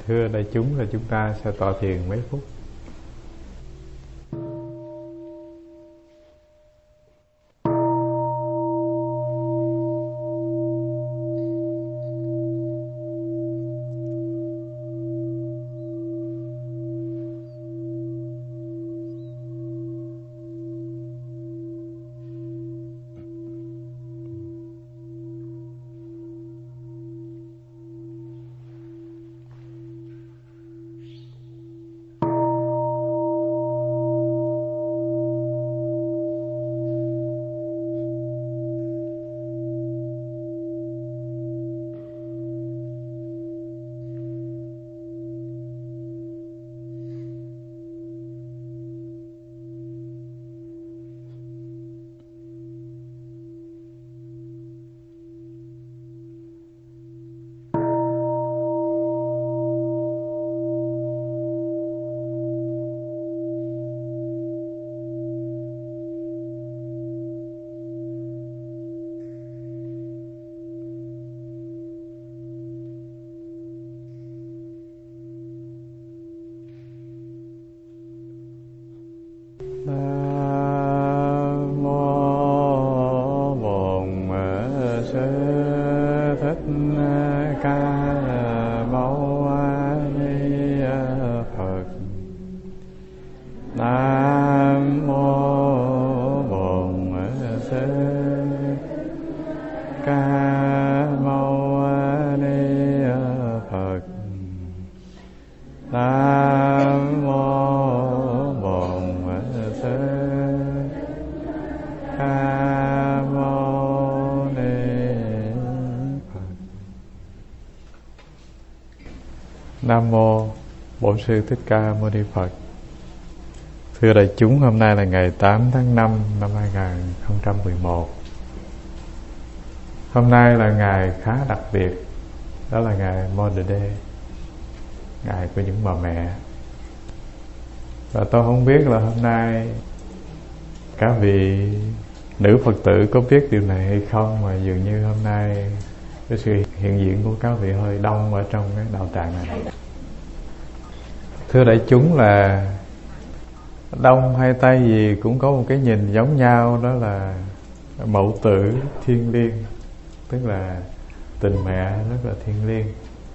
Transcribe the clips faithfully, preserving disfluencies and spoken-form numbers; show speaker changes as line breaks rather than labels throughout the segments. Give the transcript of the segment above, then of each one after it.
Thưa đại chúng, là chúng ta sẽ tọa thiền mấy phút. Nam mô Bổn Sư Thích Ca Mâu Ni Phật. Thưa đại chúng, hôm nay là ngày tám tháng năm năm hai không một một. Hôm nay là ngày khá đặc biệt, đó là ngày Mother Day, ngày của những bà mẹ. Và tôi không biết là hôm nay các vị nữ Phật tử có biết điều này hay không, mà dường như hôm nay cái sự hiện diện của các vị hơi đông ở trong cái đạo tràng này. Thưa đại chúng, là Đông hay Tây gì cũng có một cái nhìn giống nhau, đó là mẫu tử thiêng liêng, tức là tình mẹ rất là thiêng liêng.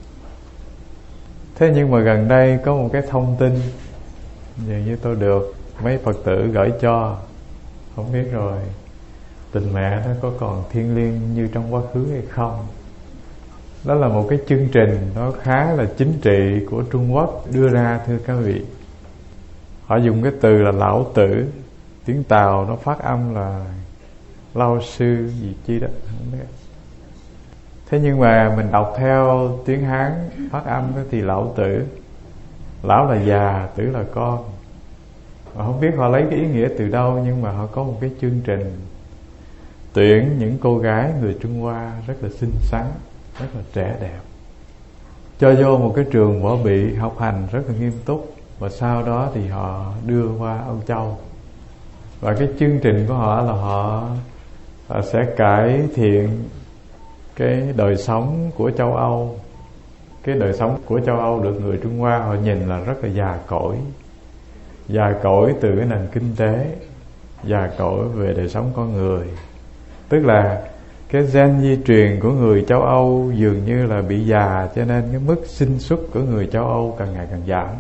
Thế nhưng mà gần đây có một cái thông tin dường như tôi được mấy Phật tử gửi cho, không biết rồi tình mẹ nó có còn thiêng liêng như trong quá khứ hay không. Đó là một cái chương trình nó khá là chính trị của Trung Quốc đưa ra, thưa các vị. Họ dùng cái từ là lão tử, tiếng Tàu nó phát âm là lao sư gì chi đó, không biết. Thế nhưng mà mình đọc theo tiếng Hán phát âm thì lão tử, lão là già, tử là con. Mà không biết họ lấy cái ý nghĩa từ đâu, nhưng mà họ có một cái chương trình tuyển những cô gái người Trung Hoa rất là xinh xắn, rất là trẻ đẹp, cho vô một cái trường võ bị học hành rất là nghiêm túc, và sau đó thì họ đưa qua Âu Châu. Và cái chương trình của họ là họ, họ sẽ cải thiện cái đời sống của châu Âu. Cái đời sống của châu Âu được người Trung Hoa họ nhìn là rất là già cỗi, già cỗi từ cái nền kinh tế, già cỗi về đời sống con người. Tức là cái gen di truyền của người châu Âu dường như là bị già, cho nên cái mức sinh xuất của người châu Âu càng ngày càng giảm.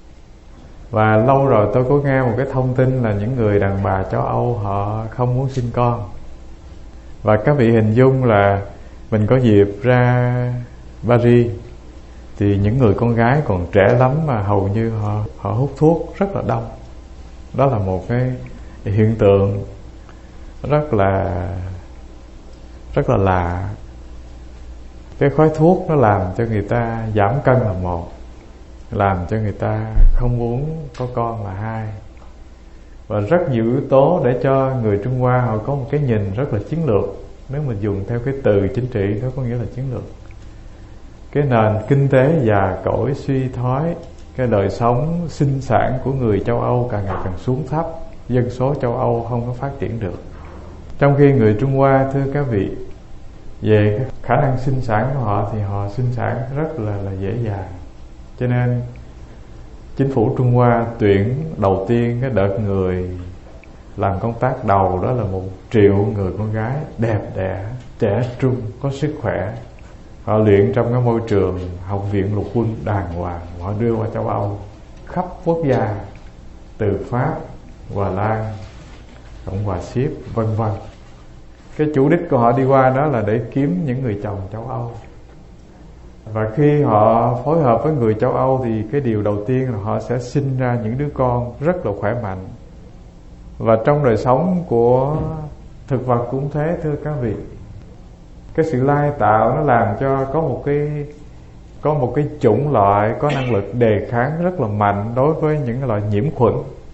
Và lâu rồi tôi có nghe một cái thông tin là những người đàn bà châu Âu họ không muốn sinh con. Và các vị hình dung là mình có dịp ra Paris thì những người con gái còn trẻ lắm mà hầu như họ, họ hút thuốc rất là đông. Đó là một cái hiện tượng rất là rất là lạ. Cái khói thuốc nó làm cho người ta giảm cân là một, làm cho người ta không muốn có con là hai. Và rất nhiều yếu tố để cho người Trung Hoa họ có một cái nhìn rất là chiến lược. Nếu mình dùng theo cái từ chính trị, nó có nghĩa là chiến lược. Cái nền kinh tế già cỗi suy thoái, cái đời sống sinh sản của người châu Âu càng ngày càng xuống thấp, dân số châu Âu không có phát triển được. Trong khi người Trung Hoa, thưa các vị, về khả năng sinh sản của họ thì họ sinh sản rất là, là dễ dàng. Cho nên chính phủ Trung Hoa tuyển đầu tiên cái đợt người làm công tác đầu đó là một triệu người con gái đẹp đẽ, trẻ trung, có sức khỏe. Họ luyện trong cái môi trường học viện lục quân đàng hoàng. Họ đưa qua châu Âu khắp quốc gia, từ Pháp, Hà Lan, Cộng hòa Xéc, vân vân. Cái chủ đích của họ đi qua đó là để kiếm những người chồng châu Âu. Và khi họ phối hợp với người châu Âu thì cái điều đầu tiên là họ sẽ sinh ra những đứa con rất là khỏe mạnh. Và trong đời sống của thực vật cũng thế, thưa các vị. Cái sự lai tạo nó làm cho có một cái có một cái chủng loại có năng lực đề kháng rất là mạnh đối với những loại nhiễm khuẩn,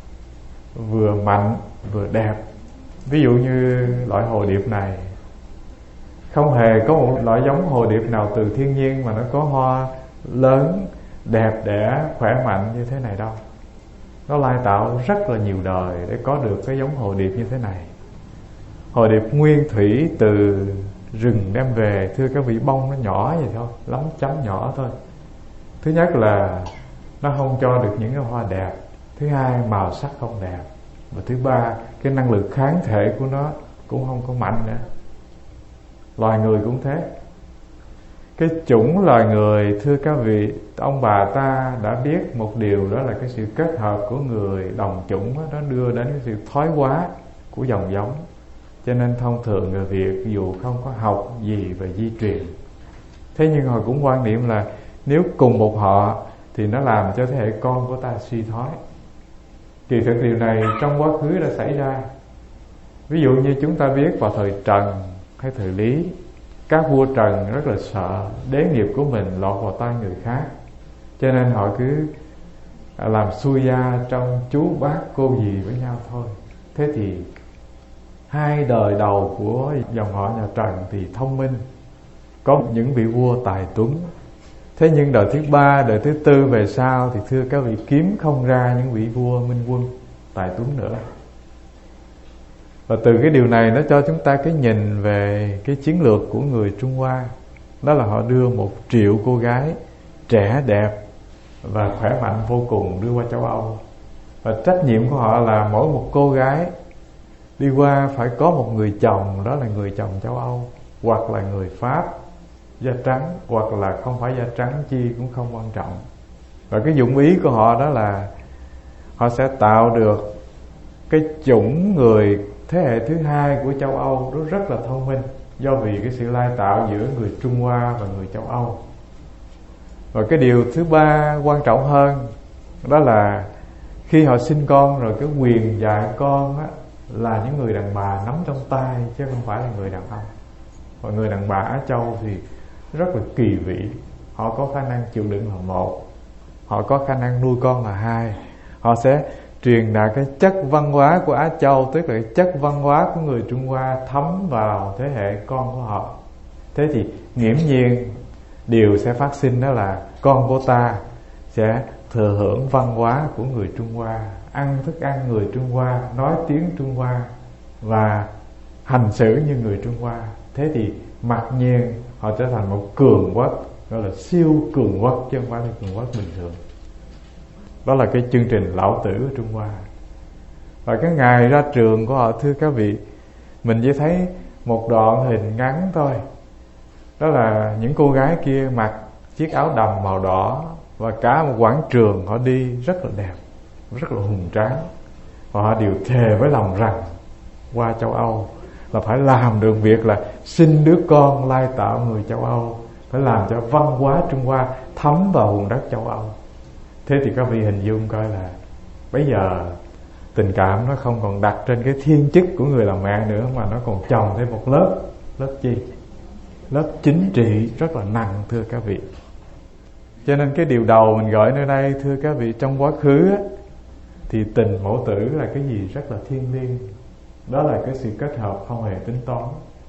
vừa mạnh vừa đẹp. Ví dụ như loại hồ điệp này, không hề có một loại giống hồ điệp nào từ thiên nhiên mà nó có hoa lớn, đẹp đẽ, khỏe mạnh như thế này đâu. Nó lai tạo rất là nhiều đời để có được cái giống hồ điệp như thế này. Hồ điệp nguyên thủy từ rừng đem về, thưa các vị, bông nó nhỏ vậy thôi, lắm chấm nhỏ thôi. Thứ nhất là nó không cho được những cái hoa đẹp. Thứ hai, màu sắc không đẹp. Và thứ ba, cái năng lực kháng thể của nó cũng không có mạnh nữa. Loài người cũng thế. Cái chủng loài người, thưa các vị, ông bà ta đã biết một điều, đó là cái sự kết hợp của người đồng chủng đó, nó đưa đến cái sự thoái hóa của dòng giống. Cho nên thông thường người Việt dù không có học gì về di truyền, thế nhưng họ cũng quan niệm là nếu cùng một họ thì nó làm cho thế hệ con của ta suy thoái. Kỳ thực điều này trong quá khứ đã xảy ra. Ví dụ như chúng ta biết vào thời Trần hay thời Lý, các vua Trần rất là sợ đế nghiệp của mình lọt vào tay người khác, cho nên họ cứ làm xuôi gia trong chú bác cô dì với nhau thôi. Thế thì hai đời đầu của dòng họ nhà Trần thì thông minh, có những vị vua tài tuấn. Thế nhưng đời thứ ba, đời thứ tư về sau thì thưa các vị, kiếm không ra những vị vua minh quân tài tuấn nữa. Và từ cái điều này nó cho chúng ta cái nhìn về cái chiến lược của người Trung Hoa. Đó là họ đưa một triệu cô gái trẻ đẹp và khỏe mạnh vô cùng đưa qua châu Âu. Và trách nhiệm của họ là mỗi một cô gái đi qua phải có một người chồng, đó là người chồng châu Âu, hoặc là người Pháp da trắng, hoặc là không phải da trắng chi cũng không quan trọng. Và cái dụng ý của họ đó là họ sẽ tạo được cái chủng người thế hệ thứ hai của châu Âu đó rất là thông minh, do vì cái sự lai tạo giữa người Trung Hoa và người châu Âu. Và cái điều thứ ba quan trọng hơn, đó là khi họ sinh con rồi, cái quyền dạy con á, là những người đàn bà nắm trong tay, chứ không phải là người đàn ông. Và người đàn bà Á Châu thì rất là kỳ vĩ. Họ có khả năng chịu đựng là một, họ có khả năng nuôi con là hai. Họ sẽ truyền đạt cái chất văn hóa của Á Châu, tức là cái chất văn hóa của người Trung Hoa thấm vào thế hệ con của họ. Thế thì nghiễm nhiên điều sẽ phát sinh, đó là con của ta sẽ thừa hưởng văn hóa của người Trung Hoa, ăn thức ăn người Trung Hoa, nói tiếng Trung Hoa và hành xử như người Trung Hoa. Thế thì mặc nhiên họ trở thành một cường quốc, gọi là siêu cường quốc, chứ không phải là cường quốc bình thường. Đó là cái chương trình lão tử ở Trung Hoa. Và cái ngày ra trường của họ, thưa các vị, mình chỉ thấy một đoạn hình ngắn thôi. Đó là những cô gái kia mặc chiếc áo đầm màu đỏ, và cả một quảng trường họ đi rất là đẹp, rất là hùng tráng. Và họ đều thề với lòng rằng qua châu Âu là phải làm được việc là sinh đứa con lai tạo người châu Âu, phải làm cho văn hóa Trung Hoa thấm vào vùng đất châu Âu. Thế thì các vị hình dung coi là bây giờ tình cảm nó không còn đặt trên cái thiên chức của người làm mẹ nữa, mà nó còn chồng thêm một lớp. Lớp chi? Lớp chính trị rất là nặng, thưa các vị. Cho nên cái điều đầu mình gọi nơi đây, thưa các vị, trong quá khứ á, thì tình mẫu tử là cái gì rất là thiêng liêng. Đó là cái sự kết hợp không hề tính toán.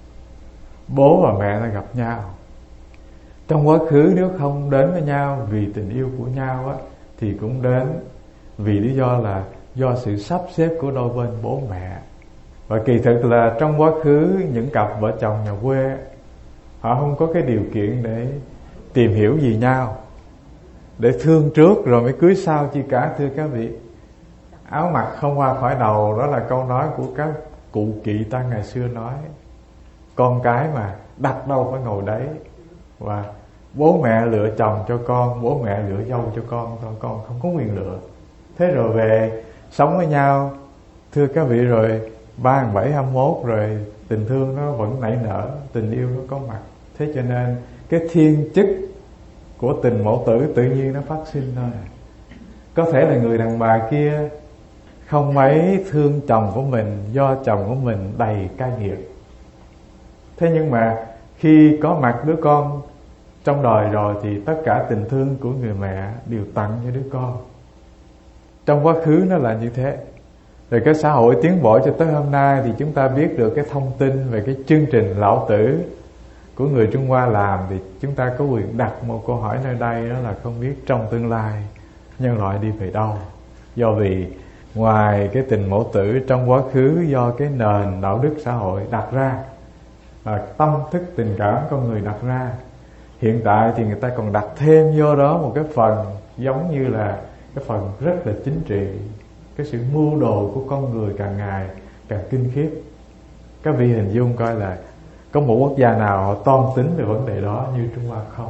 Bố và mẹ đã gặp nhau. Trong quá khứ nếu không đến với nhau vì tình yêu của nhau á, thì cũng đến vì lý do là do sự sắp xếp của đôi bên bố mẹ. Và kỳ thực là trong quá khứ những cặp vợ chồng nhà quê, họ không có cái điều kiện để tìm hiểu gì nhau. để thương trước rồi mới cưới sau chi cả, thưa các vị. Áo mặc không qua khỏi đầu, đó là câu nói của các cụ kỵ ta ngày xưa nói. Con cái mà đặt đâu phải ngồi đấy. Và bố mẹ lựa chồng cho con, bố mẹ lựa dâu cho con, con con không có quyền lựa. Thế rồi về sống với nhau, thưa các vị, rồi ba bảy hai mốt rồi tình thương nó vẫn nảy nở, tình yêu nó có mặt. Thế cho nên cái thiên chức của tình mẫu tử tự nhiên nó phát sinh thôi. Có thể là người đàn bà kia không mấy thương chồng của mình do chồng của mình đầy cay nghiệt. Thế nhưng mà khi có mặt đứa con trong đời rồi thì tất cả tình thương của người mẹ đều tặng cho đứa con. Trong quá khứ nó là như thế. Rồi cái xã hội tiến bộ cho tới hôm nay thì chúng ta biết được cái thông tin về cái chương trình lão tử của người Trung Hoa làm, thì chúng ta có quyền đặt một câu hỏi nơi đây, đó là không biết trong tương lai nhân loại đi về đâu. Do vì ngoài cái tình mẫu tử trong quá khứ do cái nền đạo đức xã hội đặt ra, và tâm thức tình cảm con người đặt ra, hiện tại thì người ta còn đặt thêm vô đó một cái phần giống như là cái phần rất là chính trị. Cái sự mưu đồ của con người càng ngày càng kinh khiếp. Các vị hình dung coi là có một quốc gia nào họ toan tính về vấn đề đó như Trung Hoa không?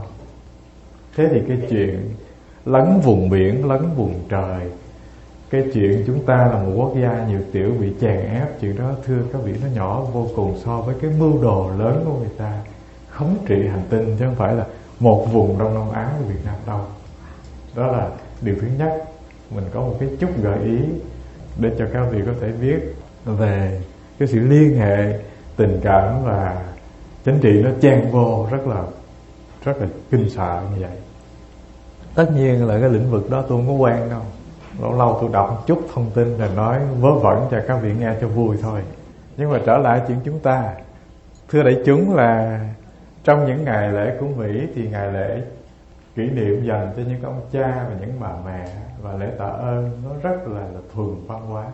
Thế thì cái chuyện lấn vùng biển, lấn vùng trời, cái chuyện chúng ta là một quốc gia nhiều tiểu bị chèn ép, chuyện đó thưa các vị nó nhỏ vô cùng so với cái mưu đồ lớn của người ta khống trị hành tinh, chứ không phải là một vùng Đông Nam Á của Việt Nam đâu. Đó là điều thứ nhất. Mình có một cái chút gợi ý để cho các vị có thể biết về cái sự liên hệ tình cảm và chính trị nó chen vô rất là rất là kinh sợ như vậy. Tất nhiên là cái lĩnh vực đó tôi không có quen đâu. Lâu lâu tôi đọc một chút thông tin rồi nói vớ vẩn cho các vị nghe cho vui thôi. Nhưng mà trở lại chuyện chúng ta, thưa đại chúng, là trong những ngày lễ của Mỹ thì ngày lễ kỷ niệm dành cho những ông cha và những bà mẹ và lễ tạ ơn nó rất là, là thuần văn hóa.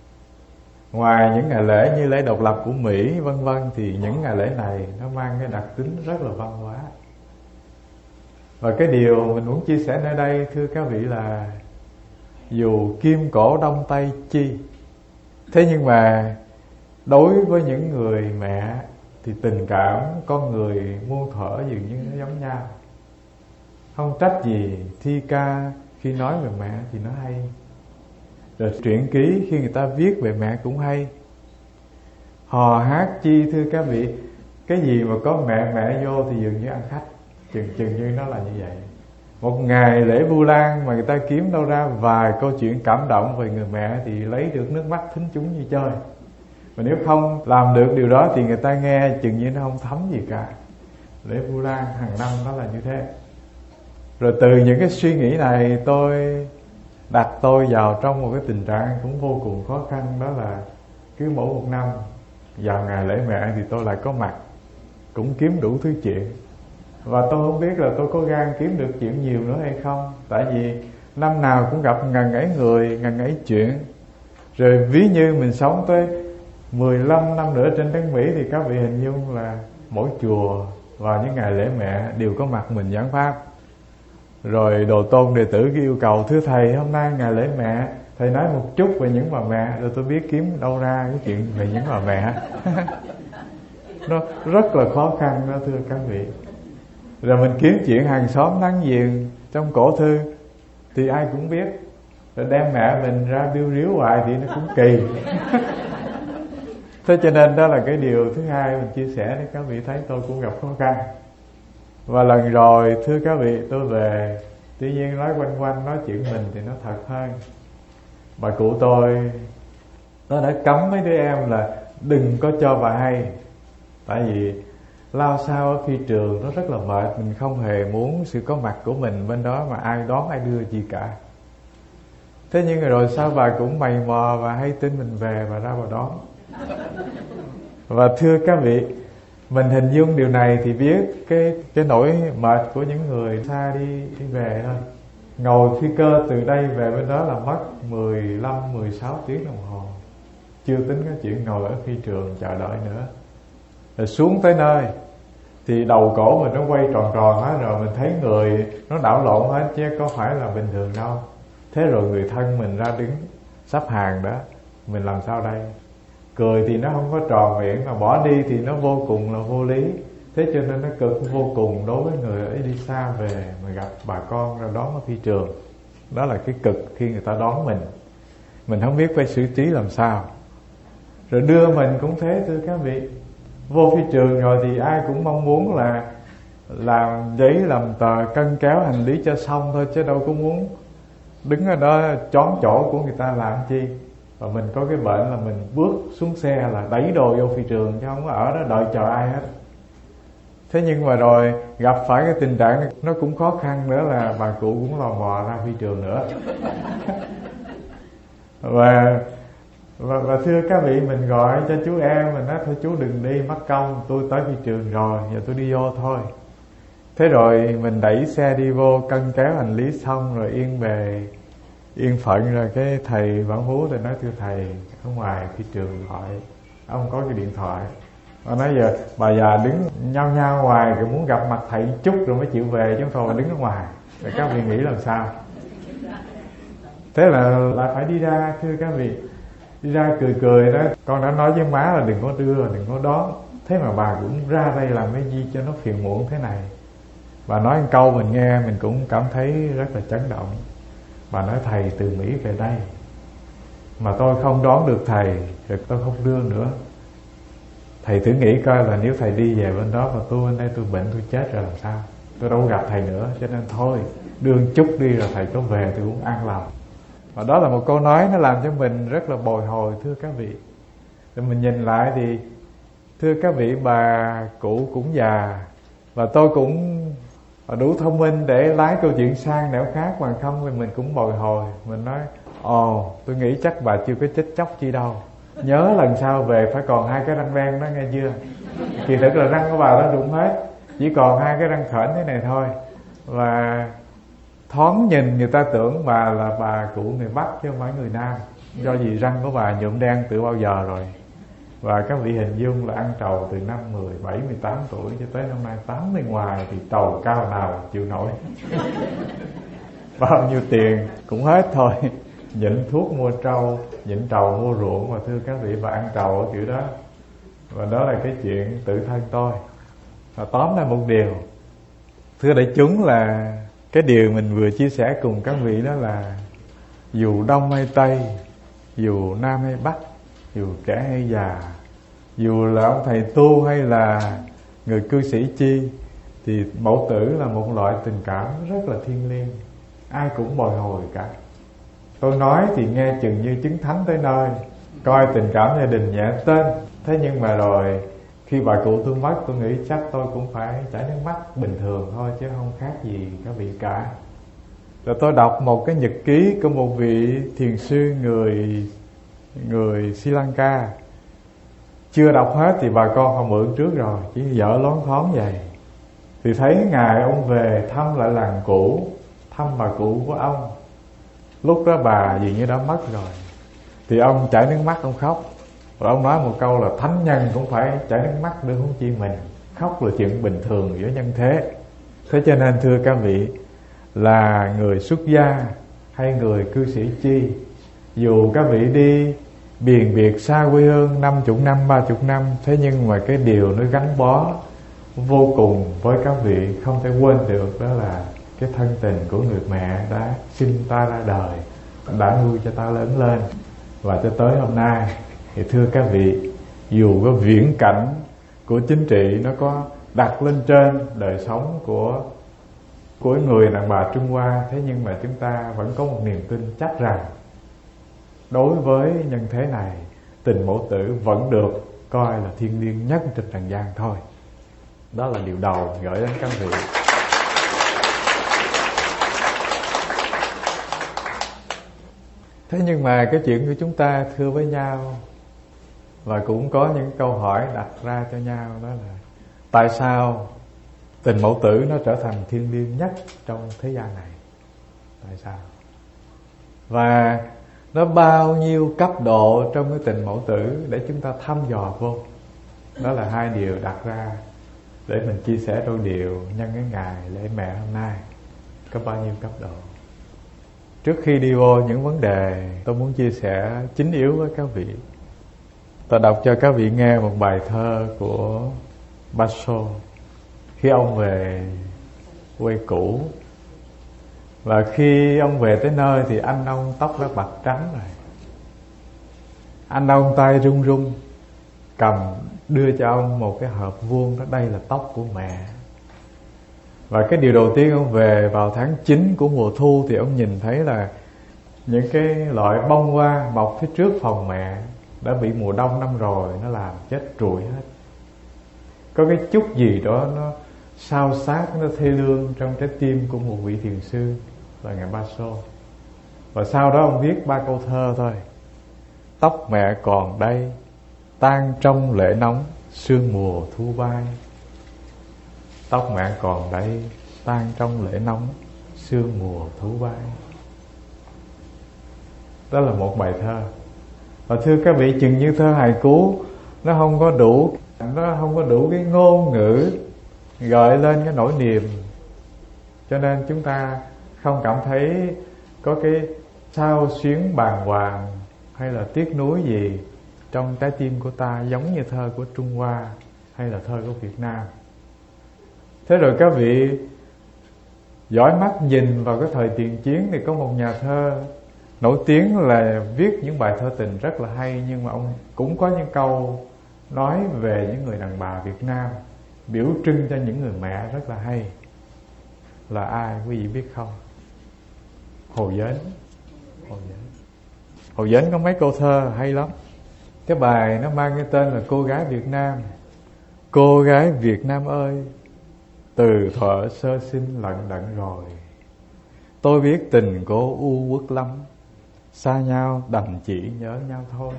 Ngoài những ngày lễ như lễ độc lập của Mỹ vân vân thì những ngày lễ này nó mang cái đặc tính rất là văn hóa. Và cái điều mình muốn chia sẻ nơi đây thưa các vị là dù kim cổ đông tây chi, thế nhưng mà đối với những người mẹ thì tình cảm con người muôn thuở dường như nó giống nhau. Không trách gì thi ca khi nói về mẹ thì nó hay, rồi truyện ký khi người ta viết về mẹ cũng hay. Hò hát chi thưa các vị, cái gì mà có mẹ mẹ vô thì dường như ăn khách, chừng chừng như nó là như vậy. Một ngày lễ Vu Lan mà người ta kiếm đâu ra vài câu chuyện cảm động về người mẹ thì lấy được nước mắt thính chúng như chơi. Mà nếu không làm được điều đó thì người ta nghe chừng như nó không thấm gì cả. Lễ Vu Lan hàng năm nó là như thế. Rồi từ những cái suy nghĩ này tôi đặt tôi vào trong một cái tình trạng cũng vô cùng khó khăn. Đó là cứ mỗi một năm vào ngày lễ mẹ thì tôi lại có mặt, cũng kiếm đủ thứ chuyện. Và tôi không biết là tôi có gan kiếm được chuyện nhiều nữa hay không. Tại vì năm nào cũng gặp ngần ấy người, ngần ấy chuyện. Rồi ví như mình sống tới mười lăm năm nữa trên đất Mỹ thì các vị hình dung là mỗi chùa vào những ngày lễ mẹ đều có mặt mình giảng pháp. Rồi đồ tôn đệ tử yêu cầu thưa thầy hôm nay ngày lễ mẹ, thầy nói một chút về những bà mẹ. Rồi tôi biết kiếm đâu ra cái chuyện về những bà mẹ. Nó rất là khó khăn đó thưa các vị. Rồi mình kiếm chuyện hàng xóm láng giềng trong cổ thư thì ai cũng biết. Rồi đem mẹ mình ra biêu riếu hoài thì nó cũng kỳ. Thế cho nên đó là cái điều thứ hai mình chia sẻ để các vị thấy tôi cũng gặp khó khăn. Và lần rồi thưa các vị tôi về, tuy nhiên nói quanh quanh nói chuyện mình thì nó thật hơn. Bà cụ tôi nó đã cấm mấy đứa em là đừng có cho bà hay. Tại vì lao sao ở phi trường nó rất là mệt, mình không hề muốn sự có mặt của mình bên đó mà ai đón ai đưa gì cả. Thế nhưng rồi sao bà cũng mày mò và hay tin mình về và ra bà đón. Và thưa các vị, mình hình dung điều này thì biết cái cái nỗi mệt của những người xa đi đi về thôi. Ngồi phi cơ từ đây về bên đó là mất mười lăm mười sáu tiếng đồng hồ. Chưa tính cái chuyện ngồi ở phi trường chờ đợi nữa. Rồi xuống tới nơi thì đầu cổ mình nó quay tròn tròn hết rồi, mình thấy người nó đảo lộn hết chứ có phải là bình thường đâu. Thế rồi người thân mình ra đứng sắp hàng đó, mình làm sao đây? Cười thì nó không có tròn miệng, mà bỏ đi thì nó vô cùng là vô lý. Thế cho nên nó cực vô cùng đối với người ấy đi xa về mà gặp bà con ra đón ở phi trường. Đó là cái cực khi người ta đón mình, mình không biết phải xử trí làm sao. Rồi đưa mình cũng thế thưa các vị. Vô phi trường rồi thì ai cũng mong muốn là làm giấy làm tờ cân kéo hành lý cho xong thôi, chứ đâu có muốn đứng ở đó chón chỗ của người ta làm chi. Và mình có cái bệnh là mình bước xuống xe là đẩy đồ vô phi trường, chứ không có ở đó đợi chờ ai hết. Thế nhưng mà rồi gặp phải cái tình trạng nó cũng khó khăn nữa là bà cụ cũng lò mò ra phi trường nữa. và, và và thưa các vị, mình gọi cho chú em, mình nói thôi chú đừng đi mất công, tôi tới phi trường rồi, giờ tôi đi vô thôi. Thế rồi mình đẩy xe đi vô, cân kéo hành lý xong rồi yên về yên phận. Rồi cái thầy Vãn Phú thì nói thưa thầy, ở ngoài phi trường gọi ông có cái điện thoại. Ông nói giờ bà già đứng nhao nhao ngoài rồi muốn gặp mặt thầy chút rồi mới chịu về, chứ không thôi mà đứng ở ngoài. Rồi các vị nghĩ làm sao? Thế là lại phải đi ra thưa các vị. Đi ra cười cười đó, con đã nói với má là đừng có đưa, đừng có đón. Thế mà bà cũng ra đây làm cái gì cho nó phiền muộn thế này. Bà nói một câu mình nghe mình cũng cảm thấy rất là chấn động. Bà nói thầy từ Mỹ về đây mà tôi không đón được thầy, rồi tôi không đưa nữa. Thầy thử nghĩ coi là nếu thầy đi về bên đó và tôi bên đây tôi bệnh tôi chết rồi làm sao? Tôi đâu gặp thầy nữa, cho nên thôi đưa một chút đi rồi thầy có về tôi cũng an lòng. Và đó là một câu nói nó làm cho mình rất là bồi hồi thưa các vị. Rồi mình nhìn lại thì thưa các vị, bà cụ cũng già và tôi cũng đủ thông minh để lái câu chuyện sang nẻo khác, bằng không thì mình cũng bồi hồi. Mình nói ồ tôi nghĩ chắc bà chưa có chết chóc chi đâu, nhớ lần sau về phải còn hai cái răng đen đó nghe chưa. Kỳ thực là răng của bà đã rụng hết, chỉ còn hai cái răng khểnh thế này thôi. Và thoáng nhìn người ta tưởng bà là bà cụ người Bắc chứ không phải người Nam, do vì răng của bà nhuộm đen từ bao giờ rồi. Và các vị hình dung là ăn trầu từ năm mười bảy, mười tám tuổi cho tới năm nay tám mươi ngoài thì trầu cao nào chịu nổi. Bao nhiêu tiền cũng hết thôi. Nhịn thuốc mua trâu, nhịn trầu mua ruộng, và thưa các vị, và ăn trầu ở kiểu đó. Và đó là cái chuyện tự thân tôi. Và tóm lại một điều thưa đại chúng là cái điều mình vừa chia sẻ cùng các vị đó là dù Đông hay Tây, dù Nam hay Bắc, dù trẻ hay già, dù là ông thầy tu hay là người cư sĩ chi, thì mẫu tử là một loại tình cảm rất là thiêng liêng, ai cũng bồi hồi cả. Tôi nói thì nghe chừng như chứng thánh tới nơi, coi tình cảm gia đình nhẹ tên. Thế nhưng mà rồi khi bà cụ tôi mất, tôi nghĩ chắc tôi cũng phải chảy nước mắt bình thường thôi, chứ không khác gì các vị cả. Rồi tôi đọc một cái nhật ký của một vị thiền sư người người Sri Lanka. Chưa đọc hết thì bà con họ mượn trước rồi, chỉ dở lón thón vậy. Thì thấy ngày ông về thăm lại làng cũ, thăm bà cụ của ông. Lúc đó bà dường như đã mất rồi, thì ông chảy nước mắt, ông khóc. Rồi ông nói một câu là thánh nhân cũng phải chảy nước mắt đừng huống chi mình. Khóc là chuyện bình thường giữa nhân thế. Thế cho nên thưa các vị, là người xuất gia hay người cư sĩ chi, dù các vị đi biền biệt xa quê hương năm chục năm, ba chục năm, thế nhưng mà cái điều nó gắn bó vô cùng với các vị không thể quên được, đó là cái thân tình của người mẹ đã sinh ta ra đời, đã nuôi cho ta lớn lên. Và cho tới hôm nay thì thưa các vị, dù có viễn cảnh của chính trị nó có đặt lên trên đời sống của của người đàn bà Trung Hoa, thế nhưng mà chúng ta vẫn có một niềm tin chắc rằng đối với nhân thế này, tình mẫu tử vẫn được coi là thiêng liêng nhất trên trần gian thôi. Đó là điều đầu gửi đến các vị. Thế nhưng mà cái chuyện của chúng ta thưa với nhau, và cũng có những câu hỏi đặt ra cho nhau, đó là tại sao tình mẫu tử nó trở thành thiêng liêng nhất trong thế gian này? Tại sao? Và nó bao nhiêu cấp độ trong cái tình mẫu tử để chúng ta thăm dò vô? Đó là hai điều đặt ra. để mình chia sẻ đôi điều nhân cái ngày lễ mẹ hôm nay có bao nhiêu cấp độ. Trước khi đi vô những vấn đề, tôi muốn chia sẻ chính yếu với các vị. Tôi đọc cho các vị nghe một bài thơ của Basho khi ông về quê cũ. Và khi ông về tới nơi thì anh ông tóc đã bạc trắng rồi. Anh ông tay run run cầm đưa cho ông một cái hộp vuông đó, đây là tóc của mẹ. Và cái điều đầu tiên ông về vào tháng chín của mùa thu thì ông nhìn thấy là những cái loại bông hoa mọc phía trước phòng mẹ đã bị mùa đông năm rồi nó làm chết trụi hết. Có cái chút gì đó nó xao xát, nó thê lương trong trái tim của một vị thiền sư là ngài Basho. Và sau đó ông viết ba câu thơ thôi. Tóc mẹ còn đây, tan trong lễ nóng, sương mùa thu bay. Tóc mẹ còn đây, tan trong lễ nóng, sương mùa thu bay. Đó là một bài thơ. Và thưa các vị, chừng như thơ hài cú nó không có đủ, nó không có đủ cái ngôn ngữ gợi lên cái nỗi niềm, cho nên chúng ta không cảm thấy có cái xao xuyến bàng hoàng hay là tiếc nuối gì trong trái tim của ta, giống như thơ của Trung Hoa hay là thơ của Việt Nam. Thế rồi các vị dõi mắt nhìn vào cái thời tiền chiến thì có một nhà thơ nổi tiếng là viết những bài thơ tình rất là hay, nhưng mà ông cũng có những câu nói về những người đàn bà Việt Nam, biểu trưng cho những người mẹ rất là hay. Là ai quý vị biết không? Hồ Dến. Hồ Dến Hồ Dến có mấy câu thơ hay lắm. Cái bài nó mang cái tên là Cô gái Việt Nam. Cô gái Việt Nam ơi, từ thuở sơ sinh lận đận rồi, tôi biết tình cô u uất lắm, xa nhau đành chỉ nhớ nhau thôi.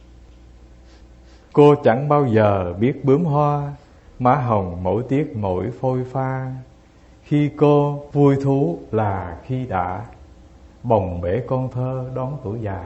Cô chẳng bao giờ biết bướm hoa, má hồng mỗi tiết mỗi phôi pha. Khi cô vui thú là khi đã bồng bể con thơ đón tuổi già.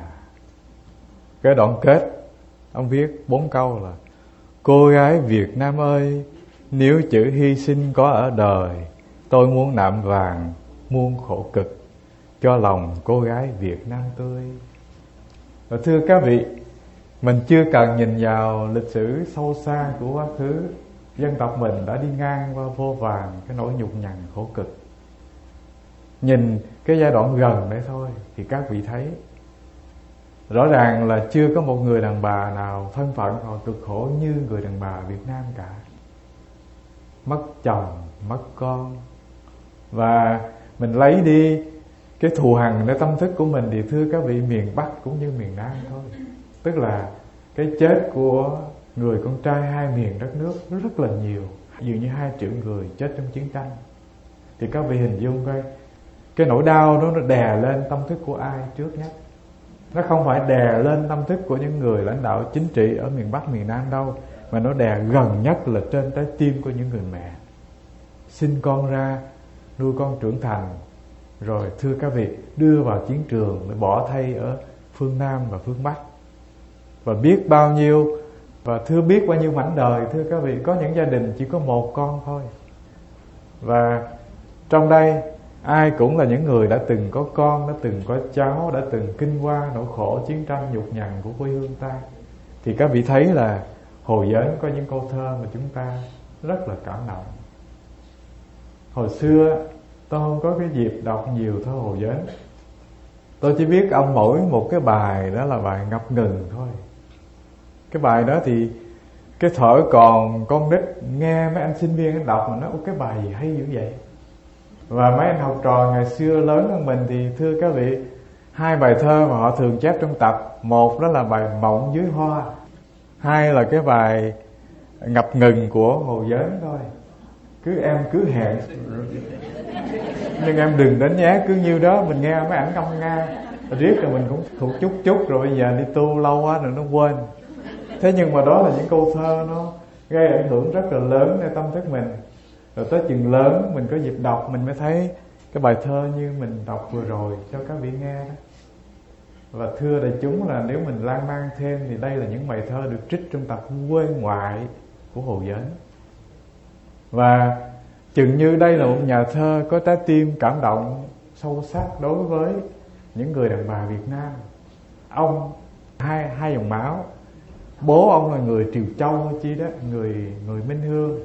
Cái đoạn kết ông viết bốn câu là: cô gái Việt Nam ơi, nếu chữ hy sinh có ở đời, tôi muốn nạm vàng muôn khổ cực cho lòng cô gái Việt Nam tươi. Và thưa các vị, mình chưa cần nhìn vào lịch sử sâu xa của quá khứ, dân tộc mình đã đi ngang qua vô vàn cái nỗi nhục nhằn khổ cực. Nhìn cái giai đoạn gần đấy thôi thì các vị thấy rõ ràng là chưa có một người đàn bà nào thân phận họ cực khổ như người đàn bà Việt Nam cả. Mất chồng, mất con, và mình lấy đi cái thù hằnในtâm thức của mình thì thưa các vị, miền Bắc cũng như miền Nam thôi. Tức là cái chết của người con trai hai miền đất nước rất là nhiều, dường như hai triệu người chết trong chiến tranh. Thì các vị hình dung coi, cái nỗi đau đó nó đè lên tâm thức của ai trước nhất? Nó không phải đè lên tâm thức của những người lãnh đạo chính trị ở miền Bắc, miền Nam đâu, mà nó đè gần nhất là trên trái tim của những người mẹ. Sinh con ra, nuôi con trưởng thành, rồi thưa các vị, đưa vào chiến trường để bỏ thay ở phương Nam và phương Bắc. Và biết bao nhiêu, và thưa biết bao nhiêu mảnh đời, thưa các vị, có những gia đình chỉ có một con thôi. Và trong đây ai cũng là những người đã từng có con, đã từng có cháu, đã từng kinh qua nỗi khổ chiến tranh nhục nhằn của quê hương ta. Thì các vị thấy là Hồ Dến có những câu thơ mà chúng ta rất là cảm động. Hồi xưa tôi không có cái dịp đọc nhiều thơ Hồ Dến. Tôi chỉ biết ông mỗi một cái bài, đó là bài Ngập Ngừng thôi. Cái bài đó thì cái thở còn con nít nghe mấy anh sinh viên đọc mà nói cái bài gì hay dữ vậy. Và mấy anh học trò ngày xưa lớn hơn mình thì thưa các vị, hai bài thơ mà họ thường chép trong tập, một đó là bài Mộng Dưới Hoa, hai là cái bài Ngập Ngừng của Hồ Dến thôi. Cứ em cứ hẹn nhưng em đừng đánh nhé, cứ nhiêu đó. Mình nghe mấy ảnh ngâm nga riết rồi mình cũng thuộc chút chút, rồi bây giờ đi tu lâu quá rồi nó quên. Thế nhưng mà đó là những câu thơ nó gây ảnh hưởng rất là lớnในtâm thức mình. Rồi tới chừng lớn mình có dịp đọc, mình mới thấy cái bài thơ như mình đọc vừa rồi cho các vị nghe đó. Và thưa đại chúng là nếu mình lan man thêm thì đây là những bài thơ được trích trong tập Quê Ngoại của Hồ Dến. Và chừng như đây là một nhà thơ có trái tim cảm động sâu sắc đối với những người đàn bà Việt Nam. Ông hai hai dòng máu, bố ông là người Triều Châu chi đó, người người Minh Hương,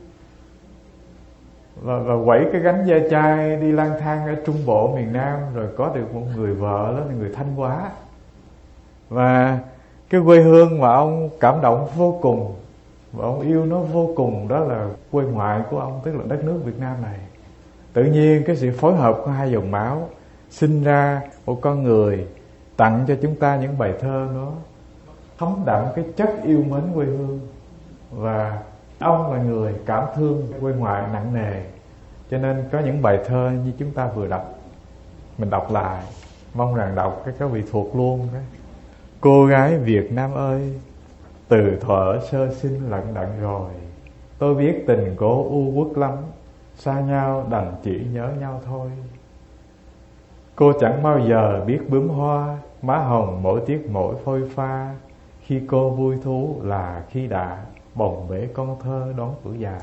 và, và quẩy cái gánh ve chai đi lang thang ở Trung Bộ miền Nam, rồi có được một người vợ đó là người Thanh Hóa. Và cái quê hương mà ông cảm động vô cùng và ông yêu nó vô cùng, đó là quê ngoại của ông, tức là đất nước Việt Nam này. Tự nhiên cái sự phối hợp của hai dòng máu sinh ra một con người tặng cho chúng ta những bài thơ nó thấm đậm cái chất yêu mến quê hương. Và ông là người cảm thương quê ngoại nặng nề, cho nên có những bài thơ như chúng ta vừa đọc, mình đọc lại, mong rằng đọc cái các vị thuộc luôn đó. Cô gái Việt Nam ơi, từ thuở sơ sinh lận đận rồi, tôi biết tình cô u uất lắm, xa nhau đành chỉ nhớ nhau thôi. Cô chẳng bao giờ biết bướm hoa, má hồng mỗi tiết mỗi phôi pha, khi cô vui thú là khi đã bồng bế con thơ đón tuổi già.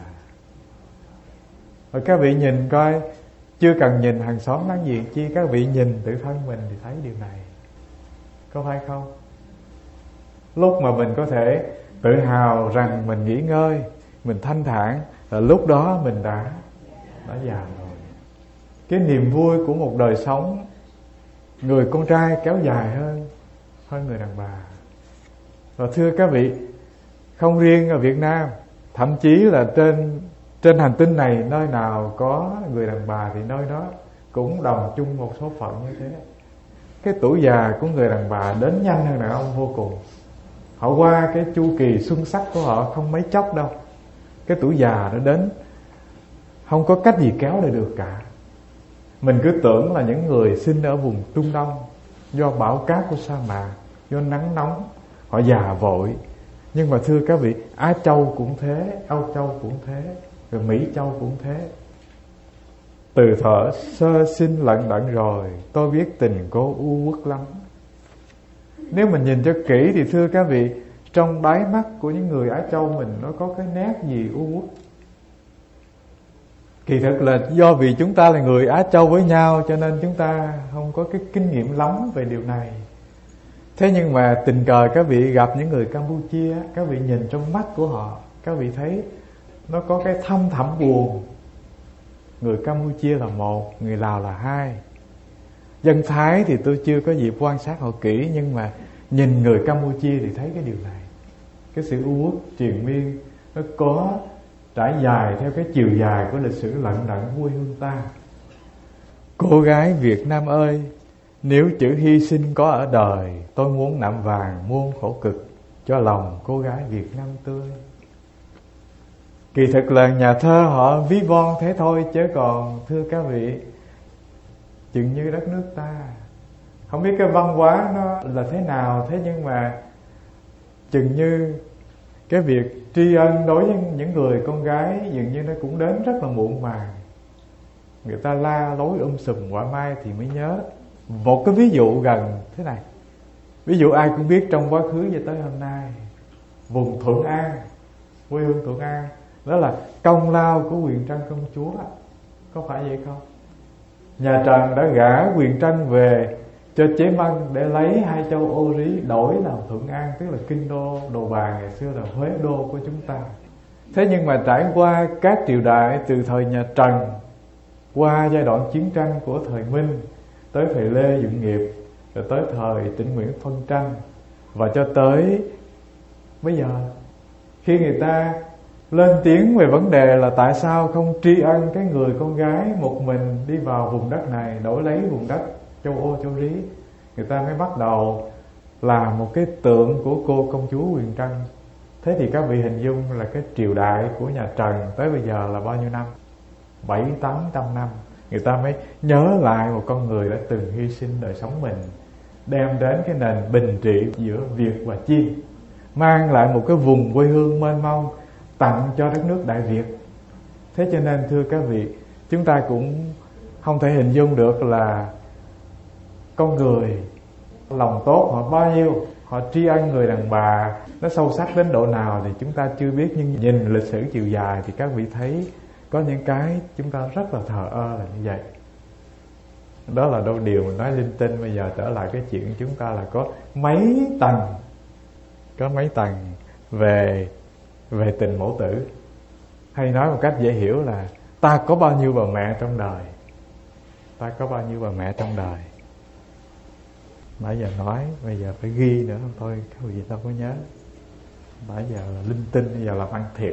Rồi các vị nhìn coi, chưa cần nhìn hàng xóm láng giềng chi, các vị nhìn tự thân mình thì thấy điều này, có phải không? Lúc mà mình có thể tự hào rằng mình nghỉ ngơi, mình thanh thản, là lúc đó mình đã đã già rồi. Cái niềm vui của một đời sống, người con trai kéo dài hơn hơn người đàn bà. Và thưa các vị, không riêng ở Việt Nam, thậm chí là trên trên hành tinh này, nơi nào có người đàn bà thì nơi đó cũng đồng chung một số phận như thế. Cái tuổi già của người đàn bà đến nhanh hơn đàn ông vô cùng. Họ qua cái chu kỳ xuân sắc của họ không mấy chốc đâu. Cái tuổi già nó đến không có cách gì kéo lại được cả. Mình cứ tưởng là những người sinh ở vùng Trung Đông, do bão cát của sa mạc, do nắng nóng, họ già vội. Nhưng mà thưa các vị, Á Châu cũng thế, Âu Châu cũng thế, rồi Mỹ Châu cũng thế. Từ thuở sơ sinh lận đận rồi, tôi biết tình cô u uất lắm. Nếu mình nhìn cho kỹ thì thưa các vị, trong đáy mắt của những người Á Châu mình nó có cái nét gì u uất. Kỳ thực là do vì chúng ta là người Á Châu với nhau, cho nên chúng ta không có cái kinh nghiệm lắm về điều này. Thế nhưng mà tình cờ các vị gặp những người Campuchia, các vị nhìn trong mắt của họ, các vị thấy nó có cái thâm thẳm buồn. Người Campuchia là một, người Lào là hai. Dân Thái thì tôi chưa có dịp quan sát họ kỹ, nhưng mà nhìn người Campuchia thì thấy cái điều này. Cái sự u uất triền miên nó có trải dài theo cái chiều dài của lịch sử lận đận quê hương ta. Cô gái Việt Nam ơi, nếu chữ hy sinh có ở đời, tôi muốn nạm vàng muôn khổ cực cho lòng cô gái Việt Nam tươi. Kỳ thực là nhà thơ họ ví von thế thôi, chứ còn thưa các vị, chừng như đất nước ta, không biết cái văn hóa nó là thế nào, thế nhưng mà chừng như cái việc tri ân đối với những người con gái dường như nó cũng đến rất là muộn màng. Người ta la lối um sùm quả mai thì mới nhớ. Một cái ví dụ gần thế này, ví dụ ai cũng biết trong quá khứ cho tới hôm nay, vùng Thuận An, quê hương Thuận An, đó là công lao của Huyền Trân công chúa, có phải vậy không? Nhà Trần đã gả Huyền Trân về cho Chế Mân để lấy hai châu Ô Rí đổi làm Thuận An, tức là kinh đô đồ bà ngày xưa là Huế đô của chúng ta. Thế nhưng mà trải qua các triều đại, từ thời nhà Trần qua giai đoạn chiến tranh của thời Minh, tới thời Lê Dụng Nghiệp, rồi tới thời Trịnh Nguyễn phân tranh, và cho tới bây giờ, khi người ta lên tiếng về vấn đề là tại sao không tri ân cái người con gái một mình đi vào vùng đất này đổi lấy vùng đất châu Ô châu Rí, người ta mới bắt đầu làm một cái tượng của cô công chúa Huyền Trân. Thế thì các vị hình dung là cái triều đại của nhà Trần tới bây giờ là bao nhiêu năm? Bảy tám trăm năm, người ta mới nhớ lại một con người đã từng hy sinh đời sống mình, đem đến cái nền bình trị giữa Việt và Chiêm, mang lại một cái vùng quê hương mênh mông, tặng cho đất nước Đại Việt. Thế cho nên thưa các vị, chúng ta cũng không thể hình dung được là con người lòng tốt họ bao nhiêu, Họ tri ân người đàn bà nó sâu sắc đến độ nào thì chúng ta chưa biết, nhưng nhìn lịch sử chiều dài thì các vị thấy có những cái chúng ta rất là thờ ơ là như vậy. Đó là đôi điều mình nói linh tinh. Bây giờ trở lại cái chuyện chúng ta là có mấy tầng, có mấy tầng về về tình mẫu tử. Hay nói một cách dễ hiểu là ta có bao nhiêu bà mẹ trong đời, ta có bao nhiêu bà mẹ trong đời. Nãy giờ nói, bây giờ phải ghi nữa không thôi các vị đâu có nhớ. Nãy giờ là linh tinh, bây giờ làm ăn thiệt.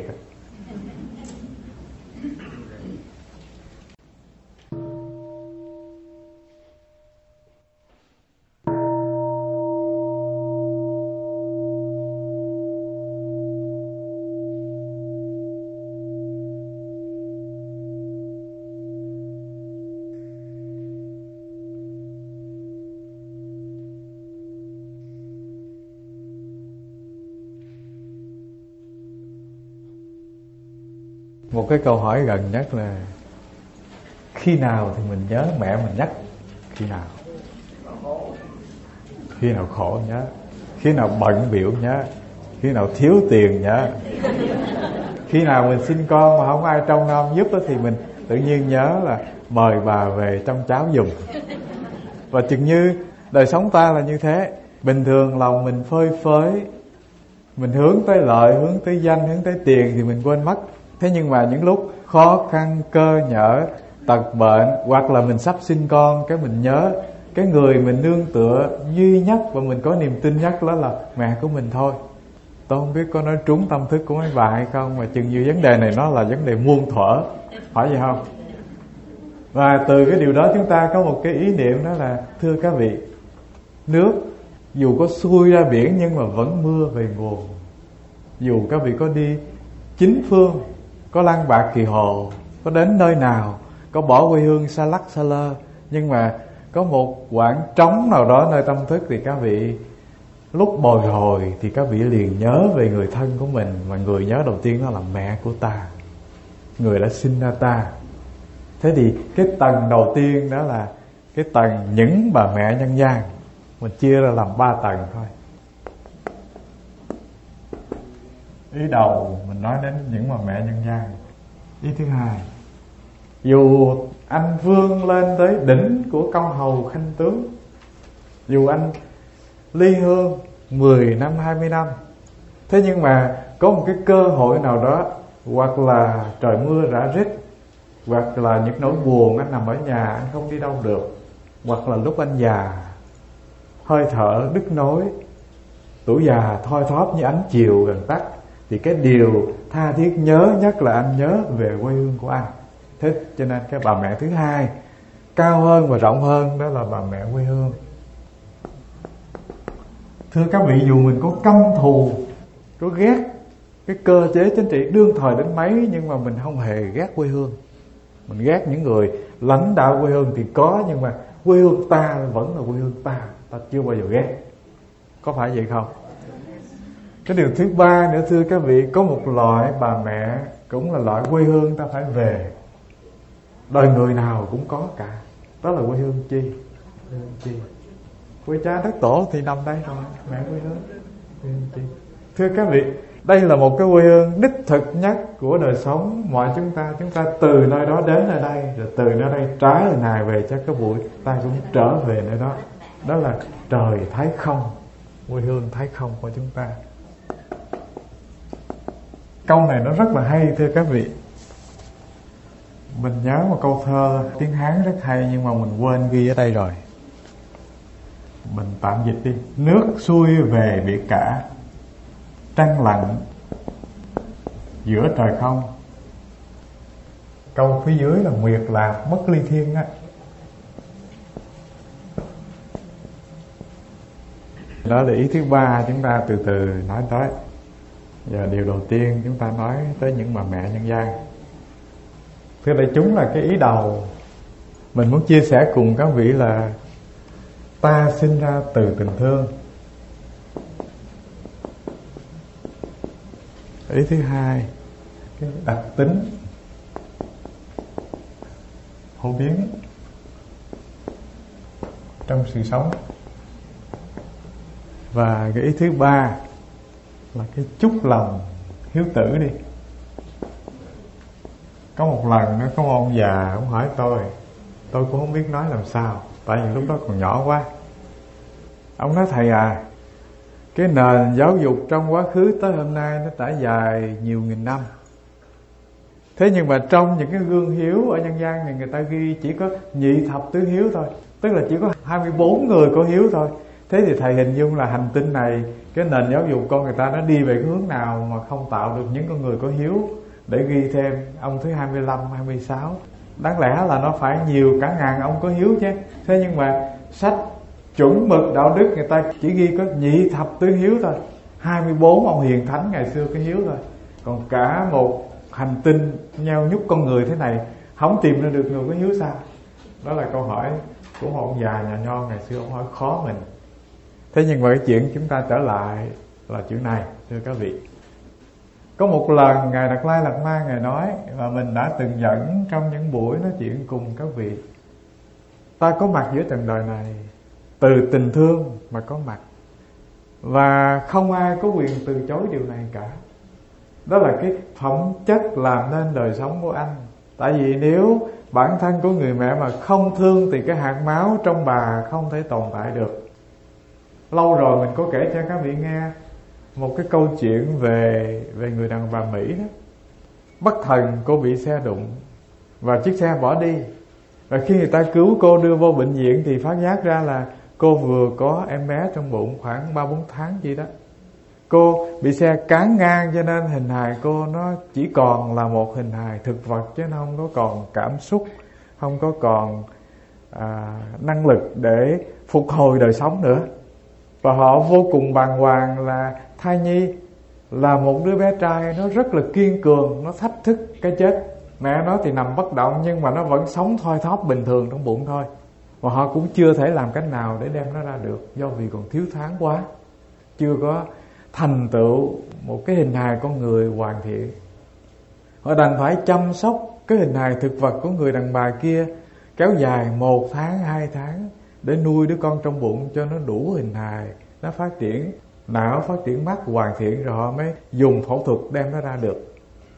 Một cái câu hỏi gần nhất là khi nào thì mình nhớ mẹ mình nhất? Khi nào? Khi nào khổ nhớ, khi nào bận bịu nhớ, khi nào thiếu tiền nhớ. Khi nào mình sinh con mà không ai trông nom giúp thì mình tự nhiên nhớ là mời bà về trông cháu giùm. Và chừng như đời sống ta là như thế. Bình thường lòng mình phơi phới, mình hướng tới lợi, hướng tới danh, hướng tới tiền thì mình quên mất. Thế nhưng mà những lúc khó khăn, cơ nhở, tật bệnh, hoặc là mình sắp sinh con, cái mình nhớ cái người mình nương tựa duy nhất và mình có niềm tin nhất đó là mẹ của mình thôi. Tôi không biết có nói trúng tâm thức của mấy bà hay không, mà chừng như vấn đề này nó là vấn đề muôn thuở, phải vậy không? Và từ cái điều đó chúng ta có một cái ý niệm đó là thưa các vị, nước dù có xuôi ra biển nhưng mà vẫn mưa về nguồn. Dù các vị có đi chín phương, có lăng bạc kỳ hồ, có đến nơi nào, có bỏ quê hương xa lắc xa lơ, nhưng mà có một quãng trống nào đó nơi tâm thức thì các vị lúc bồi hồi thì các vị liền nhớ về người thân của mình. Mà người nhớ đầu tiên đó là mẹ của ta, người đã sinh ra ta. Thế thì cái tầng đầu tiên đó là cái tầng những bà mẹ nhân gian. Mình chia ra làm ba tầng thôi. Ý đầu mình nói đến những bà mẹ nhân gian. Ý thứ hai, dù anh vươn lên tới đỉnh của công hầu khanh tướng, dù anh ly hương mười năm, hai mươi năm, thế nhưng mà có một cái cơ hội nào đó, hoặc là trời mưa rã rít, hoặc là những nỗi buồn, anh nằm ở nhà, anh không đi đâu được, hoặc là lúc anh già, hơi thở đứt nối, tuổi già thoi thóp như ánh chiều gần tắt, thì cái điều tha thiết nhớ nhất là anh nhớ về quê hương của anh. Thế cho nên cái bà mẹ thứ hai cao hơn và rộng hơn đó là bà mẹ quê hương. Thưa các vị, dù mình có căm thù, có ghét cái cơ chế chính trị đương thời đến mấy, nhưng mà mình không hề ghét quê hương. Mình ghét những người lãnh đạo quê hương thì có, nhưng mà quê hương ta vẫn là quê hương ta, ta chưa bao giờ ghét. Có phải vậy không? Cái điều thứ ba nữa thưa các vị, có một loại bà mẹ cũng là loại quê hương ta phải về. Đời người nào cũng có cả. Đó là quê hương chi? Quê hương chi? Quê cha đất tổ thì nằm đây rồi, mẹ quê hương. Quê hương chi? Thưa các vị, đây là một cái quê hương đích thực nhất của đời sống mọi chúng ta. Chúng ta từ nơi đó đến nơi đây, rồi từ nơi đây trái lần này về cho cái buổi ta cũng trở về nơi đó. Đó là trời Thái Không, quê hương Thái Không của chúng ta. Câu này nó rất là hay thưa các vị. Mình nhớ một câu thơ tiếng Hán rất hay, nhưng mà mình quên ghi ở đây rồi. Mình tạm dịch đi. Nước xuôi về biển cả, trăng lặng giữa trời không. Câu phía dưới là nguyệt lạc mất ly thiên á. Đó là ý thứ ba, chúng ta từ từ nói tới. Giờ điều đầu tiên chúng ta nói tới những bà mẹ nhân gian. Thưa đại chúng, là cái ý đầu mình muốn chia sẻ cùng các vị là ta sinh ra từ tình thương. Ý thứ hai, cái đặc tính phổ biến trong sự sống Và cái ý thứ ba là cái chút lòng hiếu tử đi. Có một lần nó có một ông già, ông hỏi tôi, tôi cũng không biết nói làm sao, tại vì lúc đó còn nhỏ quá. Ông nói: thầy à, cái nền giáo dục trong quá khứ tới hôm nay nó trải dài nhiều nghìn năm. Thế nhưng mà trong những cái gương hiếu ở nhân gian này, người ta ghi chỉ có nhị thập tứ hiếu thôi, tức là chỉ có hai mươi bốn người có hiếu thôi. Thế thì thầy hình dung là hành tinh này, cái nền giáo dục con người ta nó đi về cái hướng nào mà không tạo được những con người có hiếu để ghi thêm ông thứ hai mươi lăm, hai mươi sáu. Đáng lẽ là nó phải nhiều cả ngàn ông có hiếu chứ. Thế nhưng mà sách chuẩn mực đạo đức người ta chỉ ghi có nhị thập tứ hiếu thôi, hai mươi bốn ông hiền thánh ngày xưa có hiếu thôi. Còn cả một hành tinh nheo nhúc con người thế này không tìm ra được người có hiếu sao? Đó là câu hỏi của một ông già nhà nho ngày xưa, ông hỏi khó mình. Thế nhưng mà cái chuyện chúng ta trở lại là chuyện này, thưa các vị. Có một lần Ngài Đạt Lai Lạt Ma Ngài nói, và mình đã từng dẫn trong những buổi nói chuyện cùng các vị, ta có mặt giữa trần đời này từ tình thương mà có mặt, và không ai có quyền từ chối điều này cả. Đó là cái phẩm chất làm nên đời sống của anh. Tại vì nếu bản thân của người mẹ mà không thương thì cái hạt máu trong bà không thể tồn tại được. Lâu rồi mình có kể cho các vị nghe một cái câu chuyện về về người đàn bà Mỹ đó. Bất thần cô bị xe đụng và chiếc xe bỏ đi. Và khi người ta cứu cô đưa vô bệnh viện thì phát giác ra là cô vừa có em bé trong bụng khoảng ba bốn tháng gì đó. Cô bị xe cán ngang cho nên hình hài cô nó chỉ còn là một hình hài thực vật, chứ nó không có còn cảm xúc, không có còn à, năng lực để phục hồi đời sống nữa. Và họ vô cùng bàng hoàng là thai nhi là một đứa bé trai, nó rất là kiên cường, nó thách thức cái chết. Mẹ nó thì nằm bất động nhưng mà nó vẫn sống thoi thóp bình thường trong bụng thôi. Và họ cũng chưa thể làm cách nào để đem nó ra được, do vì còn thiếu thốn quá, chưa có thành tựu một cái hình hài con người hoàn thiện. Họ đành phải chăm sóc cái hình hài thực vật của người đàn bà kia kéo dài một tháng, hai tháng để nuôi đứa con trong bụng cho nó đủ hình hài, nó phát triển não, phát triển mắt hoàn thiện, rồi họ mới dùng phẫu thuật đem nó ra được.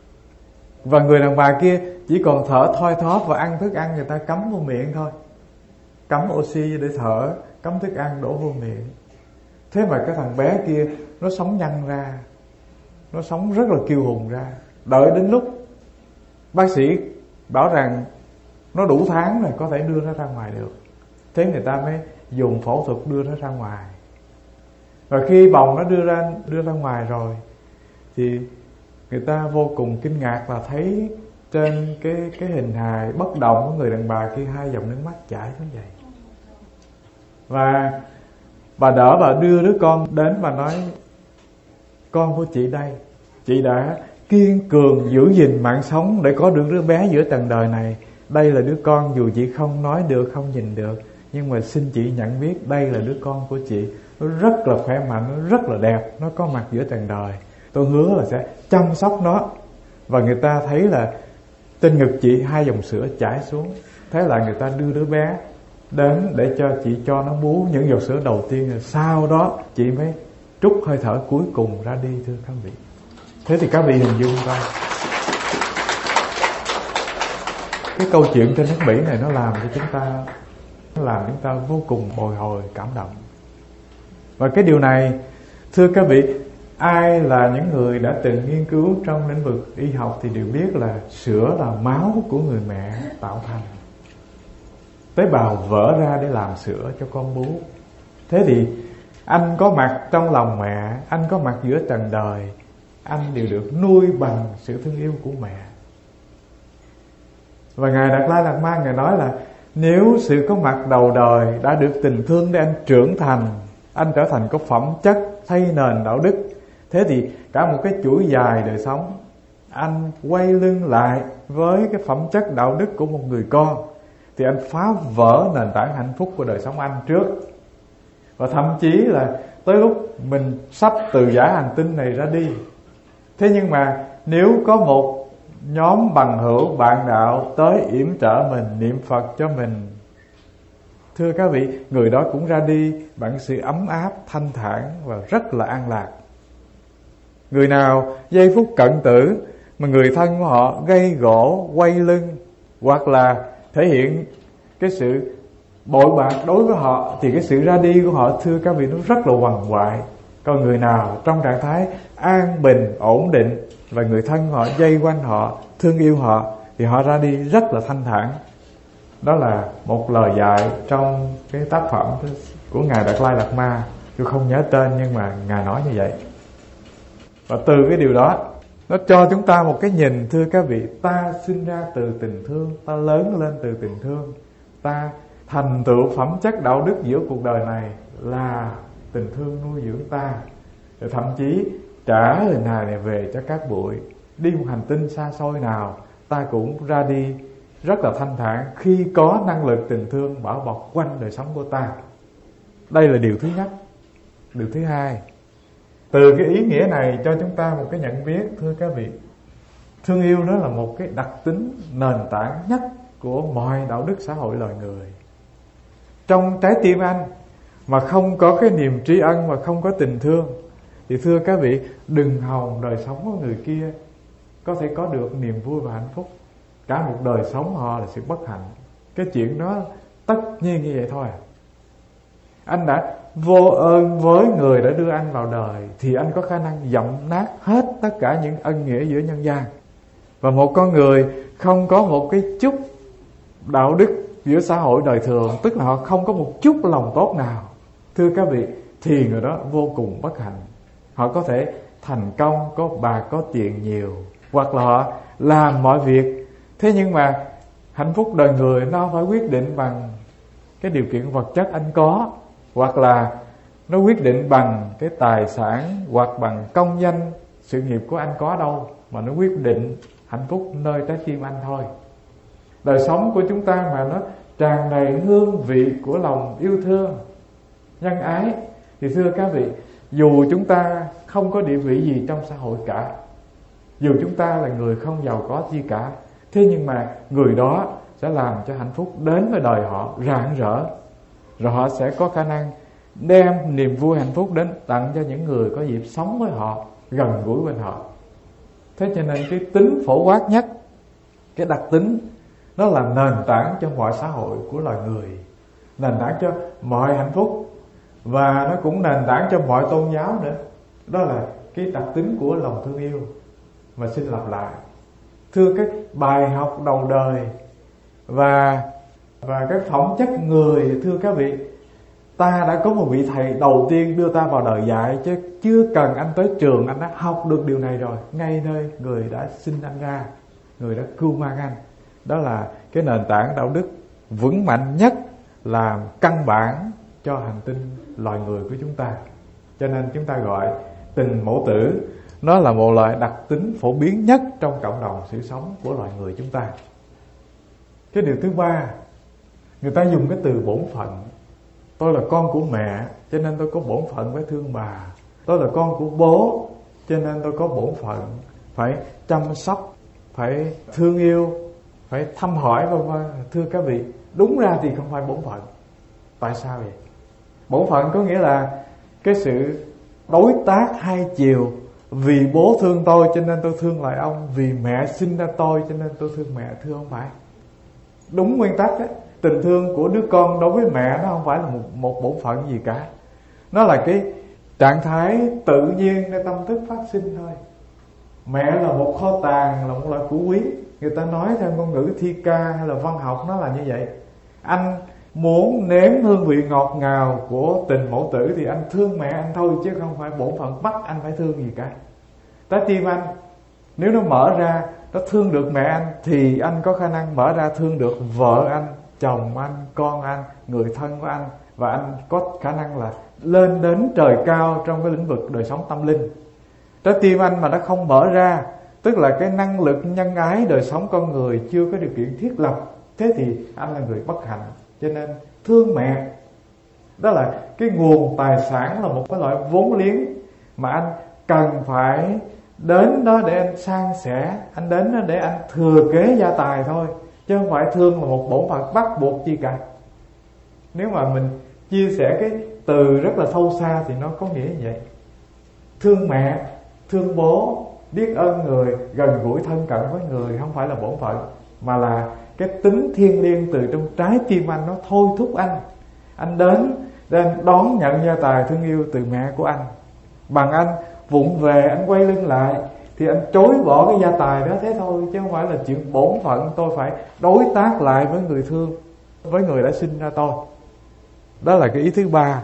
Và người đàn bà kia chỉ còn thở thoi thóp và ăn thức ăn người ta cắm vô miệng thôi, cắm oxy để thở, cắm thức ăn đổ vô miệng. Thế mà cái thằng bé kia nó sống nhanh ra, nó sống rất là kiêu hùng ra. Đợi đến lúc bác sĩ bảo rằng nó đủ tháng rồi, có thể đưa nó ra ngoài được, thế người ta mới dùng phẫu thuật đưa nó ra ngoài. Và khi bồng nó đưa ra đưa ra ngoài rồi thì người ta vô cùng kinh ngạc là thấy trên cái cái hình hài bất động của người đàn bà kia hai dòng nước mắt chảy xuống vậy. Và bà đỡ, bà đưa đứa con đến và nói: con của chị đây, chị đã kiên cường giữ gìn mạng sống để có được đứa bé giữa trần đời này. Đây là đứa con dù chị không nói được, không nhìn được, nhưng mà xin chị nhận biết đây là đứa con của chị. Nó rất là khỏe mạnh, nó rất là đẹp, nó có mặt giữa trần đời. Tôi hứa là sẽ chăm sóc nó. Và người ta thấy là trên ngực chị hai dòng sữa chảy xuống. Thế là người ta đưa đứa bé đến để cho chị cho nó bú những giọt sữa đầu tiên, rồi sau đó chị mới trút hơi thở cuối cùng ra đi, thưa các vị. Thế thì các vị hình dung coi, cái câu chuyện trên nước Mỹ này nó làm cho chúng ta, nó làm chúng ta vô cùng bồi hồi, cảm động. Và cái điều này, thưa các vị, ai là những người đã từng nghiên cứu trong lĩnh vực y học thì đều biết là sữa là máu của người mẹ tạo thành. Tế bào vỡ ra để làm sữa cho con bú. Thế thì anh có mặt trong lòng mẹ, anh có mặt giữa trần đời, anh đều được nuôi bằng sự thương yêu của mẹ. Và Ngài Đạt Lai Lạt Ma Ngài nói là nếu sự có mặt đầu đời đã được tình thương để anh trưởng thành, anh trở thành có phẩm chất thay nền đạo đức, thế thì cả một cái chuỗi dài đời sống anh quay lưng lại với cái phẩm chất đạo đức của một người con, thì anh phá vỡ nền tảng hạnh phúc của đời sống anh trước. Và thậm chí là tới lúc mình sắp từ giả hành tinh này ra đi, thế nhưng mà nếu có một nhóm bằng hữu bạn đạo tới yểm trợ mình, niệm Phật cho mình, thưa các vị, người đó cũng ra đi bằng sự ấm áp, thanh thản và rất là an lạc. Người nào giây phút cận tử mà người thân của họ gây gổ, quay lưng, hoặc là thể hiện cái sự bội bạc đối với họ, thì cái sự ra đi của họ, thưa các vị, nó rất là quằn quại. Còn người nào trong trạng thái an bình, ổn định, và người thân họ dây quanh họ, thương yêu họ, thì họ ra đi rất là thanh thản. Đó là một lời dạy trong cái tác phẩm của Ngài Đạt Lai Lạt Ma. Tôi không nhớ tên, nhưng mà Ngài nói như vậy. Và từ cái điều đó, nó cho chúng ta một cái nhìn, thưa các vị, ta sinh ra từ tình thương, ta lớn lên từ tình thương, ta thành tựu phẩm chất đạo đức giữa cuộc đời này là tình thương nuôi dưỡng ta. Rồi thậm chí trả hình hài này về cho các bụi, đi một hành tinh xa xôi nào, ta cũng ra đi rất là thanh thản khi có năng lực tình thương bảo bọc quanh đời sống của ta. Đây là điều thứ nhất. Điều thứ hai, từ cái ý nghĩa này cho chúng ta một cái nhận biết, thưa các vị, thương yêu đó là một cái đặc tính nền tảng nhất của mọi đạo đức xã hội loài người. Trong trái tim anh mà không có cái niềm tri ân, mà không có tình thương, thì thưa các vị, đừng hòng đời sống của người kia có thể có được niềm vui và hạnh phúc. Cả một đời sống họ là sự bất hạnh. Cái chuyện đó tất nhiên như vậy thôi. Anh đã vô ơn với người đã đưa anh vào đời, thì anh có khả năng dẫm nát hết tất cả những ân nghĩa giữa nhân gian. Và một con người không có một cái chút đạo đức giữa xã hội đời thường, tức là họ không có một chút lòng tốt nào, thưa các vị, thì người đó vô cùng bất hạnh. Họ có thể thành công, có bạc, có tiền nhiều, hoặc là họ làm mọi việc. Thế nhưng mà hạnh phúc đời người nó phải quyết định bằng cái điều kiện vật chất anh có, hoặc là nó quyết định bằng cái tài sản, hoặc bằng công danh, sự nghiệp của anh có đâu, mà nó quyết định hạnh phúc nơi trái tim anh thôi. Đời sống của chúng ta mà nó tràn đầy hương vị của lòng yêu thương, nhân ái, thì thưa các vị, dù chúng ta không có địa vị gì trong xã hội cả, dù chúng ta là người không giàu có gì cả, thế nhưng mà người đó sẽ làm cho hạnh phúc đến với đời họ rạng rỡ. Rồi họ sẽ có khả năng đem niềm vui hạnh phúc đến tặng cho những người có dịp sống với họ, gần gũi bên họ. Thế cho nên cái tính phổ quát nhất, cái đặc tính, nó là nền tảng cho mọi xã hội của loài người, nền tảng cho mọi hạnh phúc, và nó cũng nền tảng cho mọi tôn giáo nữa. Đó là cái đặc tính của lòng thương yêu. Mà xin lặp lại, thưa các bài học đầu đời và và các phẩm chất người, thưa các vị, ta đã có một vị thầy đầu tiên đưa ta vào đời dạy, chứ chưa cần anh tới trường anh đã học được điều này rồi. Ngay nơi người đã sinh anh ra, người đã cưu mang anh. Đó là cái nền tảng đạo đức vững mạnh nhất, làm căn bản cho hành tinh loài người của chúng ta. Cho nên chúng ta gọi tình mẫu tử, nó là một loại đặc tính phổ biến nhất trong cộng đồng sự sống của loài người chúng ta. Cái điều thứ ba, người ta dùng cái từ bổn phận. Tôi là con của mẹ, cho nên tôi có bổn phận phải thương bà. Tôi là con của bố, cho nên tôi có bổn phận phải chăm sóc, phải thương yêu, phải thăm hỏi, vân vân. Thưa các vị, đúng ra thì không phải bổn phận. Tại sao vậy? Bổn phận có nghĩa là cái sự đối tác hai chiều. Vì bố thương tôi cho nên tôi thương lại ông, vì mẹ sinh ra tôi cho nên tôi thương mẹ, thưa không phải. Đúng nguyên tắc ấy, tình thương của đứa con đối với mẹ nó không phải là một, một bổn phận gì cả. Nó là cái trạng thái tự nhiênในtâm thức phát sinh thôi. Mẹ là một kho tàng, là một loại của quý. Người ta nói theo ngôn ngữ thi ca hay là văn học nó là như vậy. Anh muốn nếm hương vị ngọt ngào của tình mẫu tử thì anh thương mẹ anh thôi, chứ không phải bổn phận bắt anh phải thương gì cả. Trái tim anh nếu nó mở ra, nó thương được mẹ anh, thì anh có khả năng mở ra thương được vợ anh, chồng anh, con anh, người thân của anh. Và anh có khả năng là lên đến trời cao trong cái lĩnh vực đời sống tâm linh. Trái tim anh mà nó không mở ra, tức là cái năng lực nhân ái đời sống con người chưa có điều kiện thiết lập, thế thì anh là người bất hạnh. Cho nên thương mẹ, đó là cái nguồn tài sản, là một cái loại vốn liếng mà anh cần phải đến đó để anh san sẻ, anh đến đó để anh thừa kế gia tài thôi, chứ không phải thương là một bổn phận bắt buộc gì cả. Nếu mà mình chia sẻ cái từ rất là sâu xa thì nó có nghĩa như vậy. Thương mẹ, thương bố, biết ơn người, gần gũi thân cận với người không phải là bổn phận, mà là cái tính thiêng liêng từ trong trái tim anh nó thôi thúc anh. Anh đến để anh đón nhận gia tài thương yêu từ mẹ của anh. Bằng anh vụng về anh quay lưng lại thì anh chối bỏ cái gia tài đó thế thôi, chứ không phải là chuyện bổn phận tôi phải đối tác lại với người thương, với người đã sinh ra tôi. Đó là cái ý thứ ba.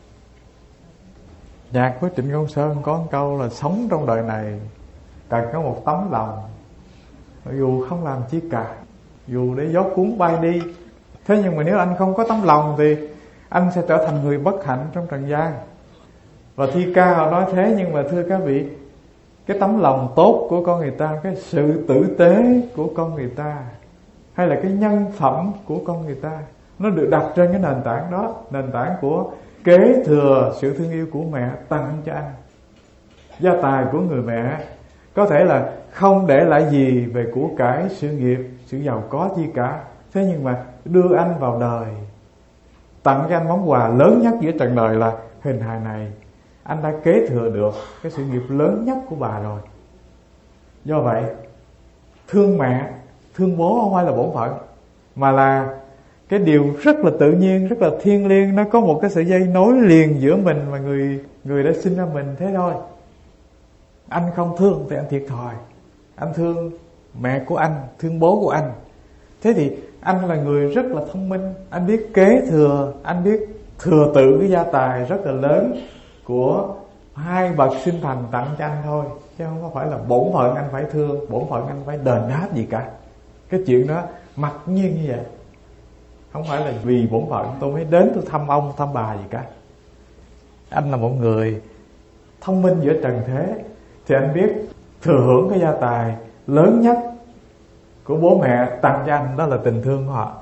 Nhạc của Trịnh Công Sơn có một câu là sống trong đời này cần có một tấm lòng, dù không làm chi cả, dù để gió cuốn bay đi. Thế nhưng mà nếu anh không có tấm lòng thì anh sẽ trở thành người bất hạnh trong trần gian. Và thi ca họ nói thế, nhưng mà thưa các vị, cái tấm lòng tốt của con người ta, cái sự tử tế của con người ta, hay là cái nhân phẩm của con người ta, nó được đặt trên cái nền tảng đó, nền tảng của kế thừa sự thương yêu của mẹ tặng cho anh. Gia tài của người mẹ có thể là không để lại gì về của cải, sự nghiệp, sự giàu có gì cả, thế nhưng mà đưa anh vào đời, tặng cho anh món quà lớn nhất giữa trần đời là hình hài này. Anh đã kế thừa được cái sự nghiệp lớn nhất của bà rồi. Do vậy, thương mẹ, thương bố không phải là bổn phận, mà là cái điều rất là tự nhiên, rất là thiêng liêng. Nó có một cái sợi dây nối liền giữa mình và người người đã sinh ra mình, thế thôi. Anh không thương thì anh thiệt thòi. Anh thương mẹ của anh, thương bố của anh, thế thì anh là người rất là thông minh. Anh biết kế thừa, anh biết thừa tự cái gia tài rất là lớn của hai bậc sinh thành tặng cho anh thôi, chứ không có phải là bổn phận anh phải thương, bổn phận anh phải đền đáp gì cả. Cái chuyện đó mặc nhiên như vậy, không phải là vì bổn phận tôi mới đến tôi thăm ông thăm bà gì cả. Anh là một người thông minh giữa trần thế, thì anh biết thừa hưởng cái gia tài lớn nhất của bố mẹ tặng cho anh, đó là tình thương của họ.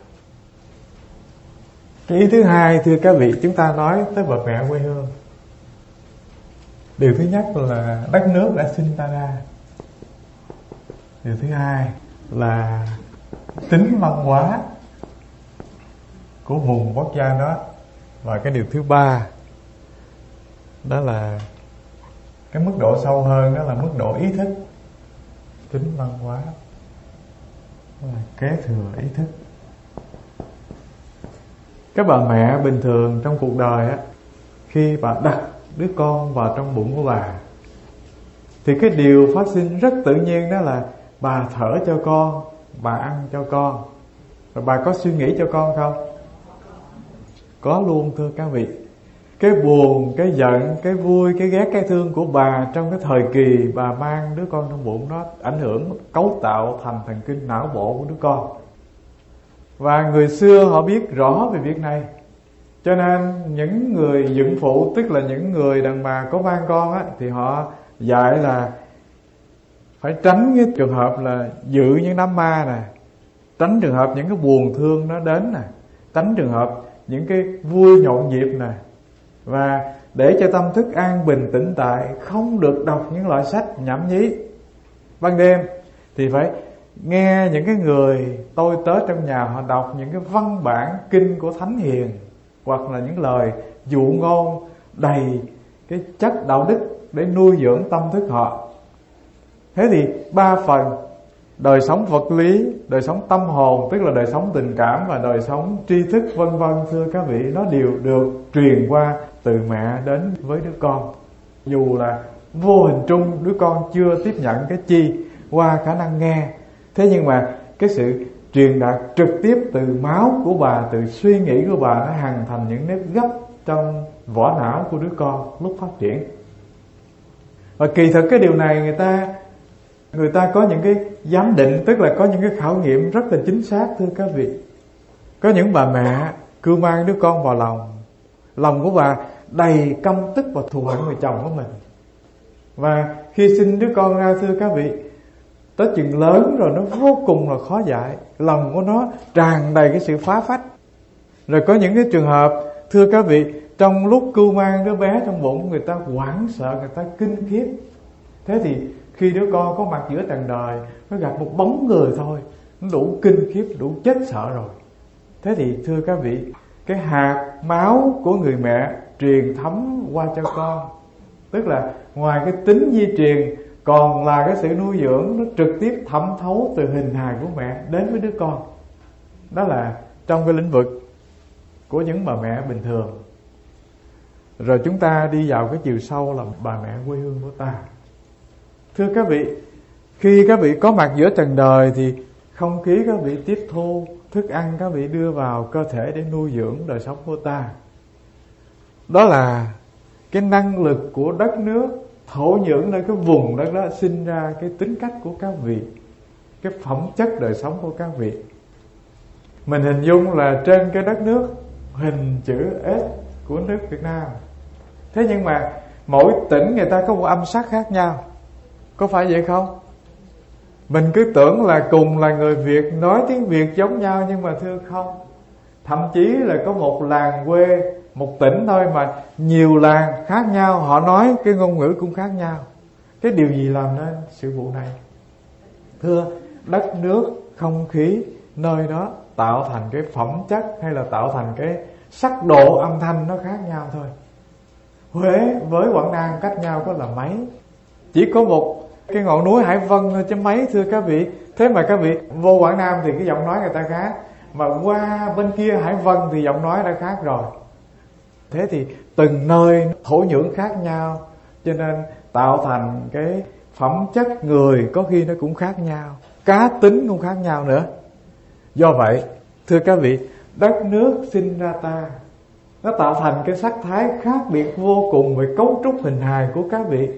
Cái ý thứ hai, thưa các vị, chúng ta nói tới bậc mẹ quê hương. Điều thứ nhất là đất nước đã sinh ta ra. Điều thứ hai là tính văn hóa của vùng quốc gia đó. Và cái điều thứ ba đó là cái mức độ sâu hơn, đó là mức độ ý thức. Tính văn hóa là kế thừa ý thức. Các bà mẹ bình thường trong cuộc đời á, khi bà đặt đứa con vào trong bụng của bà thì cái điều phát sinh rất tự nhiên đó là bà thở cho con, bà ăn cho con. Rồi bà có suy nghĩ cho con không? Có luôn, thưa các vị. Cái buồn, cái giận, cái vui, cái ghét, cái thương của bà trong cái thời kỳ bà mang đứa con trong bụng, nó ảnh hưởng cấu tạo thành thần kinh não bộ của đứa con. Và người xưa họ biết rõ về việc này, cho nên những người dưỡng phụ, tức là những người đàn bà có mang con á, thì họ dạy là phải tránh cái trường hợp là dự những đám ma nè, tránh trường hợp những cái buồn thương nó đến nè, tránh trường hợp những cái vui nhộn nhịp nè. Và để cho tâm thức an bình tĩnh tại, không được đọc những loại sách nhảm nhí. Ban đêm thì phải nghe những cái người tôi tớ trong nhà họ đọc những cái văn bản kinh của Thánh Hiền, hoặc là những lời dụ ngôn đầy cái chất đạo đức để nuôi dưỡng tâm thức họ. Thế thì ba phần: đời sống vật lý, đời sống tâm hồn, tức là đời sống tình cảm, và đời sống tri thức vân vân, thưa các vị, nó đều được truyền qua từ mẹ đến với đứa con. Dù là vô hình trung đứa con chưa tiếp nhận cái chi qua khả năng nghe, thế nhưng mà cái sự truyền đạt trực tiếp từ máu của bà, từ suy nghĩ của bà, nó hình thành những nếp gấp trong vỏ não của đứa con lúc phát triển. Và kỳ thực cái điều này người ta Người ta có những cái giám định, tức là có những cái khảo nghiệm rất là chính xác, thưa các vị. Có những bà mẹ cứ mang đứa con vào lòng, lòng của bà đầy căm tức và thù hận người chồng của mình. Và khi sinh đứa con ra, thưa các vị, tới chừng lớn rồi nó vô cùng là khó dạy, lòng của nó tràn đầy cái sự phá phách. Rồi có những cái trường hợp, thưa các vị, trong lúc cưu mang đứa bé trong bụng, người ta hoảng sợ, người ta kinh khiếp. Thế thì khi đứa con có mặt giữa trần đời, nó gặp một bóng người thôi, nó đủ kinh khiếp, đủ chết sợ rồi. Thế thì thưa các vị, cái hạt máu của người mẹ truyền thấm qua cho con. Tức là ngoài cái tính di truyền, còn là cái sự nuôi dưỡng nó trực tiếp thẩm thấu từ hình hài của mẹ đến với đứa con. Đó là trong cái lĩnh vực của những bà mẹ bình thường. Rồi chúng ta đi vào cái chiều sâu là bà mẹ quê hương của ta. Thưa các vị, khi các vị có mặt giữa trần đời thì không khí các vị tiếp thu, thức ăn các vị đưa vào cơ thể để nuôi dưỡng đời sống của ta. Đó là cái năng lực của đất nước, thổ nhưỡng nơi cái vùng đất đó sinh ra cái tính cách của các vị, cái phẩm chất đời sống của các vị. Mình hình dung là trên cái đất nước hình chữ S của nước Việt Nam. Thế nhưng mà mỗi tỉnh người ta có một âm sắc khác nhau, có phải vậy không? Mình cứ tưởng là cùng là người Việt, nói tiếng Việt giống nhau, nhưng mà thưa không. Thậm chí là có một làng quê, một tỉnh thôi mà nhiều làng khác nhau, họ nói cái ngôn ngữ cũng khác nhau. Cái điều gì làm nên sự vụ này? Thưa, đất nước, không khí nơi đó tạo thành cái phẩm chất hay là tạo thành cái sắc độ âm thanh nó khác nhau thôi. Huế với Quảng Nam cách nhau có là mấy, chỉ có một cái ngọn núi Hải Vân thôi chứ mấy, thưa các vị. Thế mà các vị vô Quảng Nam thì cái giọng nói người ta khác, mà qua bên kia Hải Vân thì giọng nói đã khác rồi. Thế thì từng nơi thổ nhưỡng khác nhau, cho nên tạo thành cái phẩm chất người có khi nó cũng khác nhau, cá tính cũng khác nhau nữa. Do vậy, thưa các vị, đất nước sinh ra ta, nó tạo thành cái sắc thái khác biệt vô cùng về cấu trúc hình hài của các vị,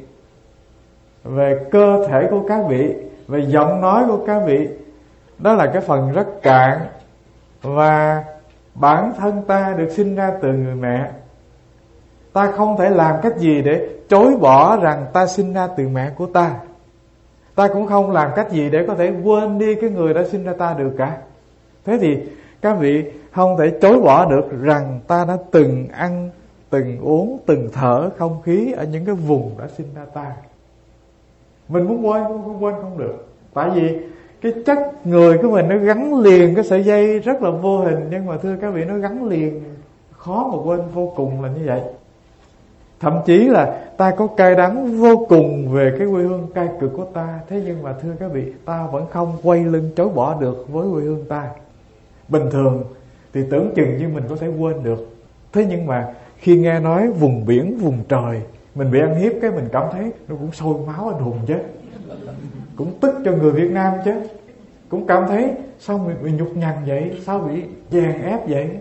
về cơ thể của các vị, về giọng nói của các vị. Đó là cái phần rất cạn. Và bản thân ta được sinh ra từ người mẹ, ta không thể làm cách gì để chối bỏ rằng ta sinh ra từ mẹ của ta. Ta cũng không làm cách gì để có thể quên đi cái người đã sinh ra ta được cả. Thế thì các vị không thể chối bỏ được rằng ta đã từng ăn, từng uống, từng thở không khí ở những cái vùng đã sinh ra ta. Mình muốn quên cũng không quên không được. Tại vì cái chất người của mình nó gắn liền cái sợi dây rất là vô hình, nhưng mà thưa các vị, nó gắn liền khó mà quên vô cùng là như vậy. Thậm chí là ta có cay đắng vô cùng về cái quê hương cay cực của ta, thế nhưng mà thưa các vị, ta vẫn không quay lưng chối bỏ được với quê hương ta. Bình thường thì tưởng chừng như mình có thể quên được, thế nhưng mà khi nghe nói vùng biển, vùng trời, mình bị ăn hiếp cái mình cảm thấy nó cũng sôi máu anh hùng chứ, cũng tức cho người Việt Nam chứ, cũng cảm thấy sao mình bị nhục nhằn vậy, sao bị chèn ép vậy.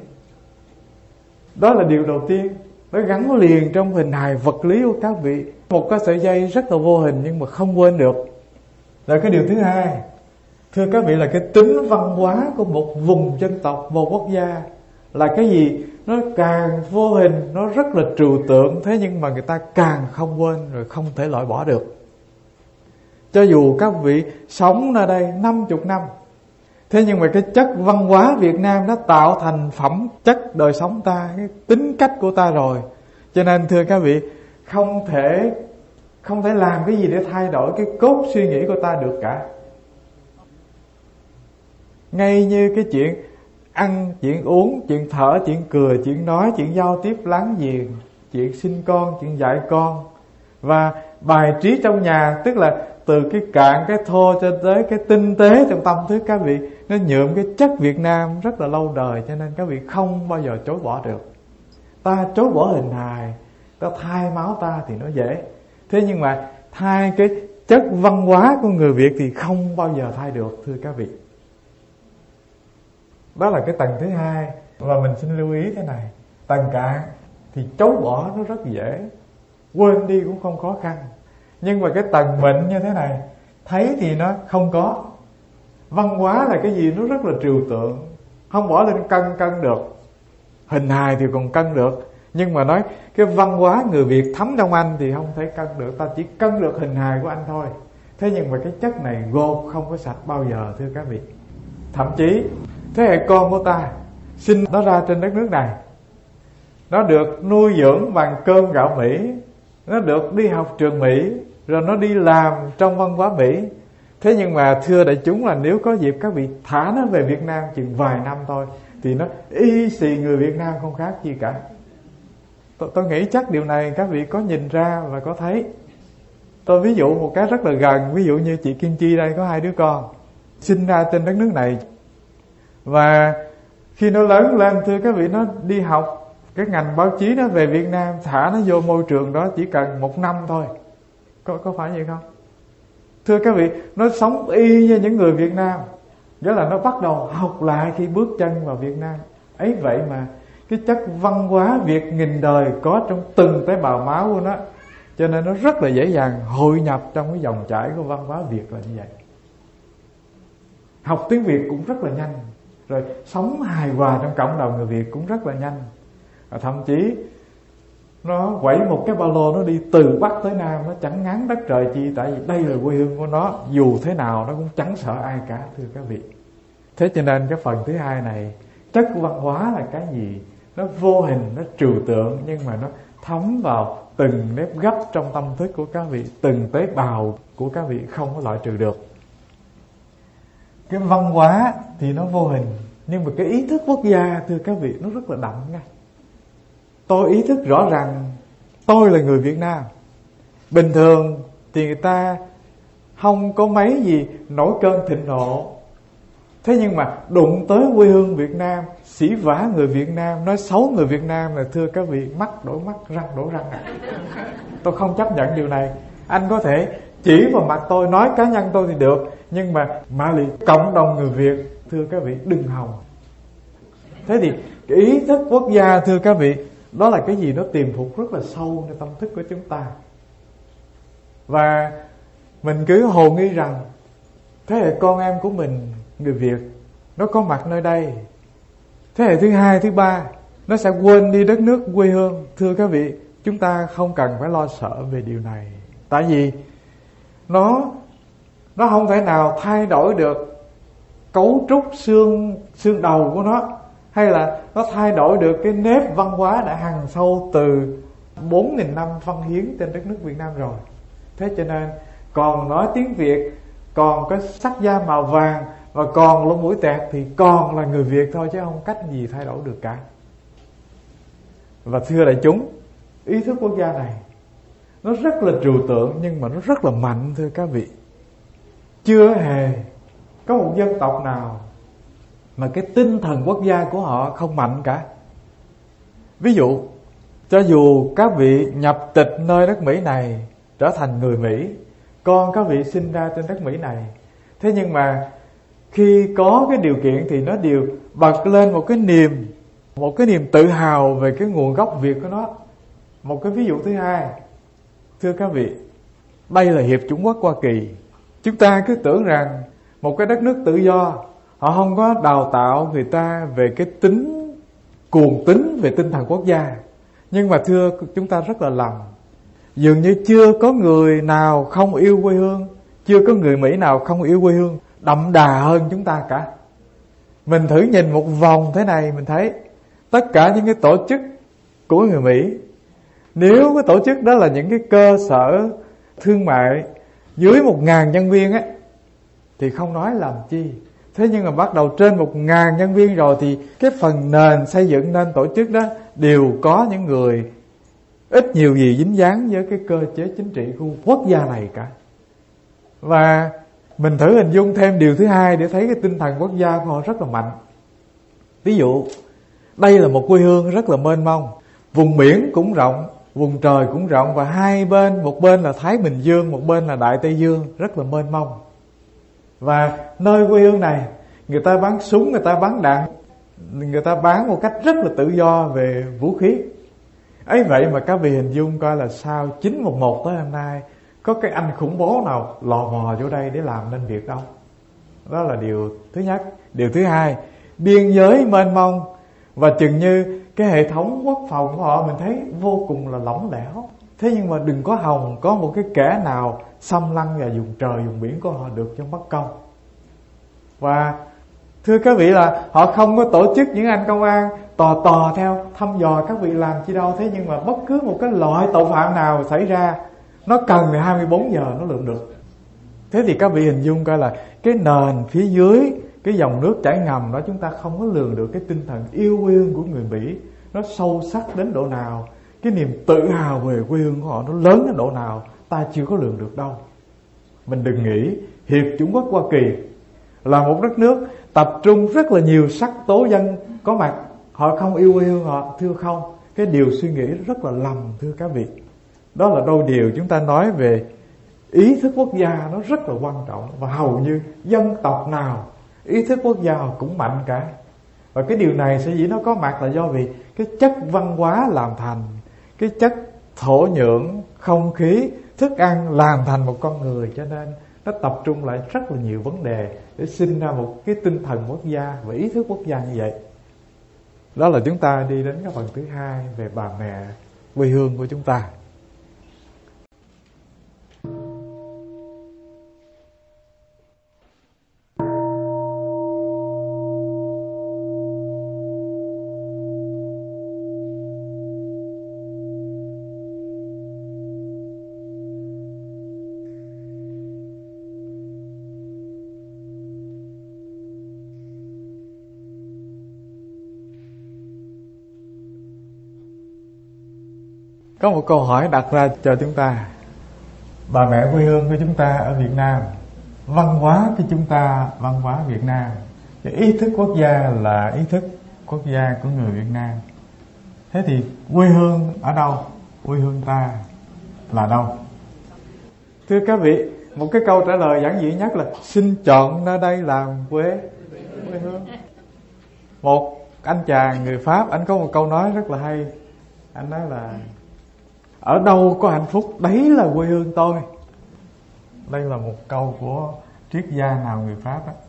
Đó là điều đầu tiên, nó gắn liền trong hình hài vật lý của các vị, một cái sợi dây rất là vô hình nhưng mà không quên được. Là cái điều thứ hai, thưa các vị, là cái tính văn hóa của một vùng dân tộc, một quốc gia là cái gì? Nó càng vô hình, nó rất là trừu tượng, thế nhưng mà người ta càng không quên rồi, không thể loại bỏ được. Cho dù các vị sống ở đây năm chục năm, thế nhưng mà cái chất văn hóa Việt Nam nó tạo thành phẩm chất đời sống ta, cái tính cách của ta rồi. Cho nên thưa các vị, không thể không thể làm cái gì để thay đổi cái cốt suy nghĩ của ta được cả. Ngay như cái chuyện ăn, chuyện uống, chuyện thở, chuyện cười, chuyện nói, chuyện giao tiếp láng giềng, chuyện sinh con, chuyện dạy con, và bài trí trong nhà, tức là từ cái cạn, cái thô cho tới cái tinh tế trong tâm thức các vị, nó nhuộm cái chất Việt Nam rất là lâu đời, cho nên các vị không bao giờ chối bỏ được. Ta chối bỏ hình hài, ta thay máu ta thì nó dễ, thế nhưng mà thay cái chất văn hóa của người Việt thì không bao giờ thay được, thưa các vị. Đó là cái tầng thứ hai. Và mình xin lưu ý thế này, tầng cạn thì chối bỏ nó rất dễ, quên đi cũng không khó khăn. Nhưng mà cái tầng mịn như thế này, thấy thì nó không có. Văn hóa là cái gì? Nó rất là trừu tượng, không bỏ lên cân cân được. Hình hài thì còn cân được, nhưng mà nói cái văn hóa người Việt thấm trong anh thì không thể cân được. Ta chỉ cân được hình hài của anh thôi, thế nhưng mà cái chất này gột không có sạch bao giờ, thưa các vị. Thậm chí thế hệ con của ta sinh nó ra trên đất nước này, nó được nuôi dưỡng bằng cơm gạo Mỹ, nó được đi học trường Mỹ, rồi nó đi làm trong văn hóa Mỹ. Thế nhưng mà thưa đại chúng, là nếu có dịp các vị thả nó về Việt Nam chừng vài năm thôi, thì nó y xì người Việt Nam không khác gì cả. Tôi, tôi nghĩ chắc điều này các vị có nhìn ra và có thấy. Tôi ví dụ một cái rất là gần. Ví dụ như chị Kim Chi đây có hai đứa con, sinh ra trên đất nước này. Và khi nó lớn lên, thưa các vị, nó đi học cái ngành báo chí nó về Việt Nam, thả nó vô môi trường đó chỉ cần một năm thôi. Có, có phải vậy không? Thưa các vị, nó sống y như những người Việt Nam. Nghĩa là nó bắt đầu học lại khi bước chân vào Việt Nam. Ấy vậy mà cái chất văn hóa Việt nghìn đời có trong từng tế bào máu của nó, cho nên nó rất là dễ dàng hội nhập trong cái dòng chảy của văn hóa Việt là như vậy. Học tiếng Việt cũng rất là nhanh, rồi sống hài hòa trong cộng đồng người Việt cũng rất là nhanh. Và thậm chí nó quẩy một cái ba lô, nó đi từ Bắc tới Nam, nó chẳng ngán đất trời chi. Tại vì đây là quê hương của nó, dù thế nào nó cũng chẳng sợ ai cả, thưa các vị. Thế cho nên cái phần thứ hai này, chất văn hóa là cái gì? Nó vô hình, nó trừu tượng, nhưng mà nó thấm vào từng nếp gấp trong tâm thức của các vị, từng tế bào của các vị không có loại trừ được. Cái văn hóa thì nó vô hình, nhưng mà cái ý thức quốc gia, thưa các vị, nó rất là đậm ngay. Tôi ý thức rõ ràng tôi là người Việt Nam. Bình thường thì người ta không có mấy gì nổi cơn thịnh nộ. Thế nhưng mà đụng tới quê hương Việt Nam, sỉ vả người Việt Nam, nói xấu người Việt Nam là thưa các vị, mắt đổ mắt, răng đổ răng. Tôi không chấp nhận điều này. Anh có thể chỉ vào mặt tôi, nói cá nhân tôi thì được, nhưng mà mà lì cộng đồng người Việt, thưa các vị, đừng hòng. Thế thì cái ý thức quốc gia, thưa các vị, đó là cái gì nó tiềm phục rất là sâuในtâm thức của chúng ta. Và mình cứ hồ nghi rằng thế hệ con em của mình, người Việt, nó có mặt nơi đây. Thế hệ thứ hai, thứ ba, nó sẽ quên đi đất nước quê hương. Thưa các vị, chúng ta không cần phải lo sợ về điều này. Tại vì Nó Nó không thể nào thay đổi được cấu trúc xương xương đầu của nó, hay là nó thay đổi được cái nếp văn hóa đã hằn sâu từ bốn nghìn năm văn hiến trên đất nước Việt Nam rồi. Thế cho nên còn nói tiếng Việt, còn có sắc da màu vàng và còn lông mũi tẹt thì còn là người Việt thôi, chứ không cách gì thay đổi được cả. Và thưa đại chúng, ý thức quốc gia này nó rất là trừu tượng, nhưng mà nó rất là mạnh, thưa các vị. Chưa hề có một dân tộc nào mà cái tinh thần quốc gia của họ không mạnh cả. Ví dụ, cho dù các vị nhập tịch nơi đất Mỹ này, trở thành người Mỹ, con các vị sinh ra trên đất Mỹ này, thế nhưng mà khi có cái điều kiện thì nó đều bật lên một cái niềm Một cái niềm tự hào về cái nguồn gốc Việt của nó. Một cái ví dụ thứ hai, thưa các vị, đây là Hiệp Chủng Quốc Hoa Kỳ. Chúng ta cứ tưởng rằng một cái đất nước tự do, họ không có đào tạo người ta về cái tính cuồng tín về tinh thần quốc gia. Nhưng mà thưa chúng ta rất là lầm. Dường như chưa có người nào không yêu quê hương, chưa có người Mỹ nào không yêu quê hương đậm đà hơn chúng ta cả. Mình thử nhìn một vòng thế này, mình thấy tất cả những cái tổ chức của người Mỹ, nếu cái tổ chức đó là những cái cơ sở thương mại dưới một ngàn nhân viên á, thì không nói làm chi. Thế nhưng mà bắt đầu trên một ngàn nhân viên rồi thì cái phần nền xây dựng nên tổ chức đó đều có những người ít nhiều gì dính dáng với cái cơ chế chính trị của quốc gia này cả. Và mình thử hình dung thêm điều thứ hai để thấy cái tinh thần quốc gia của họ rất là mạnh. Ví dụ, đây là một quê hương rất là mênh mông, vùng biển cũng rộng, vùng trời cũng rộng, và hai bên, một bên là Thái Bình Dương, một bên là Đại Tây Dương, rất là mênh mông. Và nơi quê hương này, người ta bắn súng, người ta bắn đạn, người ta bán một cách rất là tự do về vũ khí. Ấy vậy mà các vị hình dung coi là sao chín một một tới hôm nay có cái anh khủng bố nào lò mò vô đây để làm nên việc đâu. Đó là điều thứ nhất. Điều thứ hai, biên giới mênh mông, và chừng như cái hệ thống quốc phòng của họ mình thấy vô cùng là lỏng lẻo. Thế nhưng mà đừng có hòng có một cái kẻ nào xâm lăng vào vùng trời vùng biển của họ được trong bất công. Và thưa các vị là họ không có tổ chức những anh công an tò tò theo thăm dò các vị làm chi đâu. Thế nhưng mà bất cứ một cái loại tội phạm nào xảy ra, nó cần là hai mươi bốn giờ nó lượm được. Thế thì các vị hình dung coi là cái nền phía dưới, cái dòng nước chảy ngầm đó, chúng ta không có lường được cái tinh thần yêu quê hương của người Mỹ nó sâu sắc đến độ nào, cái niềm tự hào về quê hương của họ nó lớn đến độ nào, ta chưa có lường được đâu. Mình đừng nghĩ Hiệp Chủng Quốc Hoa Kỳ là một đất nước tập trung rất là nhiều sắc tố dân có mặt, họ không yêu quê hương họ. Thưa không, cái điều suy nghĩ rất là lầm thưa các vị. Đó là đôi điều chúng ta nói về ý thức quốc gia, nó rất là quan trọng. Và hầu như dân tộc nào ý thức quốc gia cũng mạnh cả. Và cái điều này sở dĩ nó có mặt là do vì cái chất văn hóa làm thành, cái chất thổ nhưỡng, không khí, thức ăn làm thành một con người, cho nên nó tập trung lại rất là nhiều vấn đề để sinh ra một cái tinh thần quốc gia và ý thức quốc gia như vậy. Đó là chúng ta đi đến cái phần thứ hai về bà mẹ quê hương của chúng ta. Có một câu hỏi đặt ra cho chúng ta: bà mẹ quê hương của chúng ta ở Việt Nam, văn hóa của chúng ta, văn hóa Việt Nam, cái ý thức quốc gia là ý thức quốc gia của người Việt Nam. Thế thì quê hương ở đâu? Quê hương ta là đâu? Thưa các vị, một cái câu trả lời giản dị nhất là xin chọn nơi đây làm quê quê hương. Một anh chàng người Pháp, anh có một câu nói rất là hay. Anh nói là ở đâu có hạnh phúc, đấy là quê hương tôi. Đây là một câu của triết gia nào người Pháp á.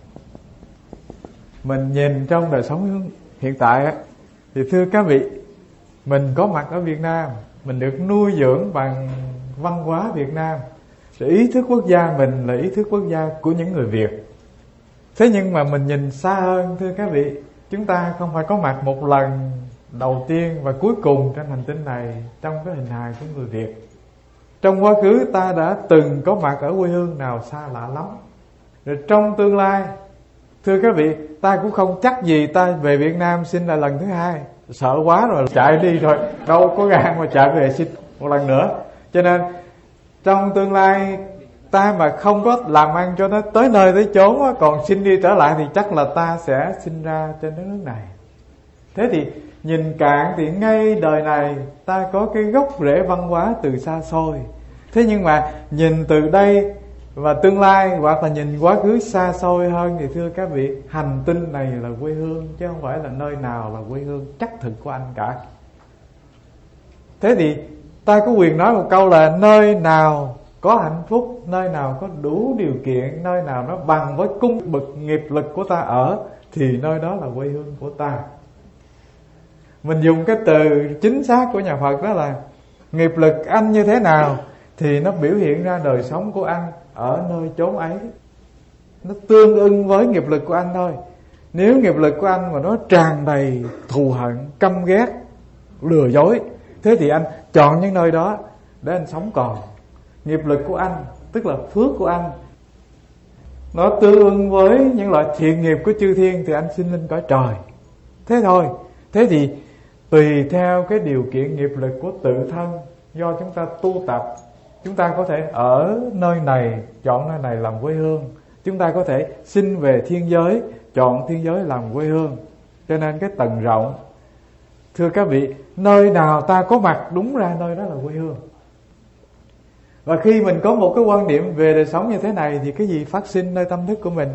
Mình nhìn trong đời sống hiện tại á, thì thưa các vị, mình có mặt ở Việt Nam, mình được nuôi dưỡng bằng văn hóa Việt Nam, rồi ý thức quốc gia mình là ý thức quốc gia của những người Việt. Thế nhưng mà mình nhìn xa hơn thưa các vị, chúng ta không phải có mặt một lần đầu tiên và cuối cùng trên hành tinh này trong cái hình hài của người Việt. Trong quá khứ ta đã từng có mặt ở quê hương nào xa lạ lắm. Rồi trong tương lai, thưa các vị, ta cũng không chắc gì ta về Việt Nam xin là lần thứ hai. Sợ quá rồi chạy đi rồi, đâu có gan mà chạy về xin một lần nữa. Cho nên trong tương lai ta mà không có làm ăn cho nó tới nơi tới chốn, còn xin đi trở lại, thì chắc là ta sẽ sinh ra trên đất nước này. Thế thì nhìn cạn thì ngay đời này ta có cái gốc rễ văn hóa từ xa xôi. Thế nhưng mà nhìn từ đây và tương lai, hoặc là nhìn quá khứ xa xôi hơn, thì thưa các vị, hành tinh này là quê hương, chứ không phải là nơi nào là quê hương chắc thực của anh cả. Thế thì ta có quyền nói một câu là nơi nào có hạnh phúc, nơi nào có đủ điều kiện, nơi nào nó bằng với cung bậc nghiệp lực của ta ở, thì nơi đó là quê hương của ta. Mình dùng cái từ chính xác của nhà Phật đó là nghiệp lực anh như thế nào thì nó biểu hiện ra đời sống của anh ở nơi chốn ấy. Nó tương ưng với nghiệp lực của anh thôi. Nếu nghiệp lực của anh mà nó tràn đầy thù hận, căm ghét, lừa dối, thế thì anh chọn những nơi đó để anh sống còn. Nghiệp lực của anh, tức là phước của anh, nó tương ưng với những loại thiện nghiệp của chư thiên, thì anh sinh lên cõi trời. Thế thôi. Thế thì tùy theo cái điều kiện nghiệp lực của tự thân, do chúng ta tu tập, chúng ta có thể ở nơi này, chọn nơi này làm quê hương. Chúng ta có thể xin về thiên giới, chọn thiên giới làm quê hương. Cho nên cái tầng rộng, thưa các vị, nơi nào ta có mặt đúng ra nơi đó là quê hương. Và khi mình có một cái quan điểm về đời sống như thế này, thì cái gì phát sinh nơi tâm thức của mình?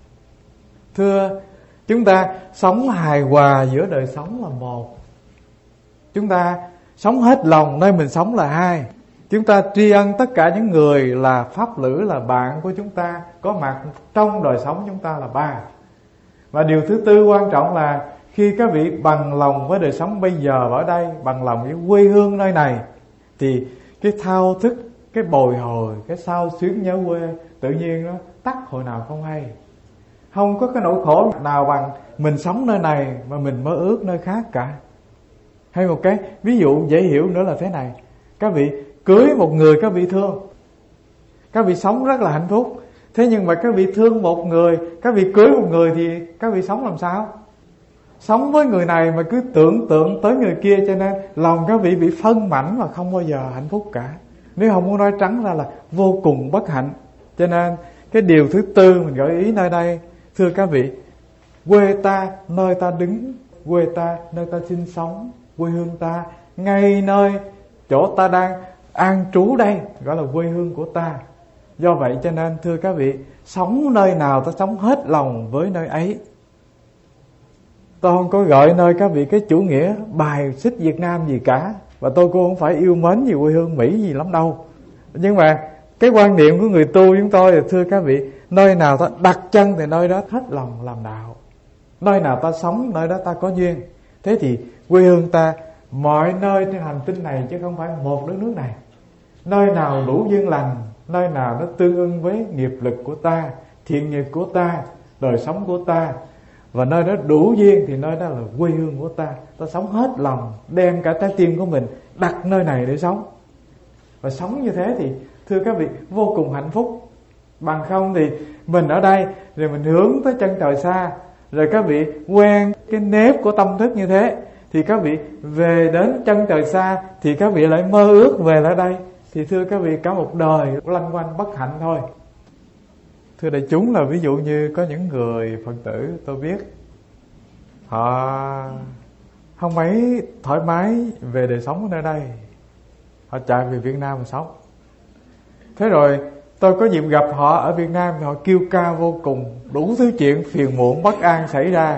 Thưa, chúng ta sống hài hòa giữa đời sống là một. Chúng ta sống hết lòng nơi mình sống là hai. Chúng ta tri ân tất cả những người là pháp lữ, là bạn của chúng ta, có mặt trong đời sống chúng ta là ba. Và điều thứ tư quan trọng là khi các vị bằng lòng với đời sống bây giờ ở đây, bằng lòng với quê hương nơi này, thì cái thao thức, cái bồi hồi, cái sao xuyến nhớ quê tự nhiên nó tắt hồi nào không hay. Không có cái nỗi khổ nào bằng mình sống nơi này mà mình mơ ước nơi khác cả. Hay một cái ví dụ dễ hiểu nữa là thế này: các vị cưới một người các vị thương, các vị sống rất là hạnh phúc, Thế nhưng mà các vị thương một người, các vị cưới một người thì các vị sống làm sao? Sống với người này mà cứ tưởng tượng tới người kia, cho nên lòng các vị bị phân mảnh và không bao giờ hạnh phúc cả. Nếu không muốn nói trắng ra là vô cùng bất hạnh. Cho nên cái điều thứ tư mình gợi ý nơi đây, thưa các vị, quê ta nơi ta đứng, quê ta nơi ta sinh sống, quê hương ta ngay nơi chỗ ta đang an trú đây gọi là quê hương của ta. Do vậy cho nên thưa các vị, sống nơi nào ta sống hết lòng với nơi ấy. Tôi không có gọi nơi các vị cái chủ nghĩa bài xích Việt Nam gì cả, và tôi cũng không phải yêu mến gì quê hương Mỹ gì lắm đâu. Nhưng mà cái quan niệm của người tu chúng tôi là thưa các vị, nơi nào ta đặt chân thì nơi đó hết lòng làm đạo, nơi nào ta sống nơi đó ta có duyên. Thế thì quê hương ta mọi nơi trên hành tinh này, chứ không phải một đất nước này, nơi nào đủ duyên lành, nơi nào nó tương ưng với nghiệp lực của ta, thiện nghiệp của ta, đời sống của ta, và nơi đó đủ duyên thì nơi đó là quê hương của ta. Ta sống hết lòng, đem cả trái tim của mình đặt nơi này để sống. Và sống như thế thì thưa các vị vô cùng hạnh phúc. Bằng không thì mình ở đây rồi mình hướng tới chân trời xa, rồi các vị quen cái nếp của tâm thức như thế, thì các vị về đến chân trời xa thì các vị lại mơ ước về lại đây, thì thưa các vị cả một đời lanh quanh bất hạnh thôi. Thưa đại chúng, là ví dụ như có những người Phật tử tôi biết, họ không mấy thoải mái về đời sống ở nơi đây, họ chạy về Việt Nam mà sống. Thế rồi tôi có dịp gặp họ ở Việt Nam thì họ kêu ca vô cùng, đủ thứ chuyện phiền muộn bất an xảy ra.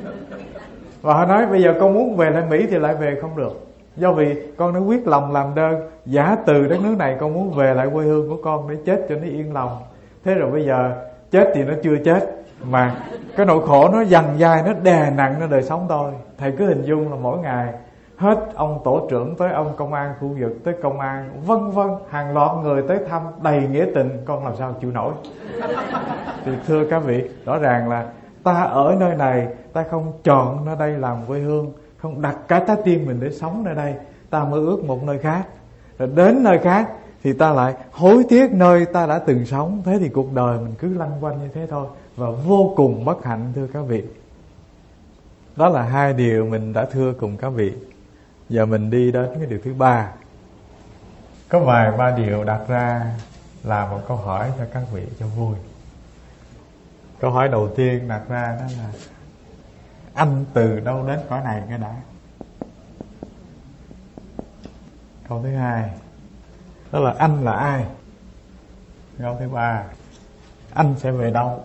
Và họ nói bây giờ con muốn về lại Mỹ thì lại về không được, do vì con đã quyết lòng làm đơn giả từ đất nước này, con muốn về lại quê hương của con để chết cho nó yên lòng. Thế rồi bây giờ chết thì nó chưa chết, mà cái nỗi khổ nó dằn dai, nó đè nặng lên đời sống tôi. Thầy cứ hình dung là mỗi ngày hết ông tổ trưởng tới ông công an khu vực, tới công an vân vân, hàng loạt người tới thăm đầy nghĩa tình, con làm sao chịu nổi. Thì thưa các vị, rõ ràng là ta ở nơi này, ta không chọn nơi đây làm quê hương, không đặt cả trái tim mình để sống nơi đây, ta mới ước một nơi khác. Rồi đến nơi khác thì ta lại hối tiếc nơi ta đã từng sống. Thế thì cuộc đời mình cứ lăn quanh như thế thôi, và vô cùng bất hạnh thưa các vị. Đó là hai điều mình đã thưa cùng các vị. Giờ mình đi đến cái điều thứ ba. Có vài ba điều đặt ra là một câu hỏi cho các vị cho vui. Câu hỏi đầu tiên đặt ra đó là anh từ đâu đến cõi này cái đã. Câu thứ hai đó là anh là ai. Câu thứ ba, anh sẽ về đâu.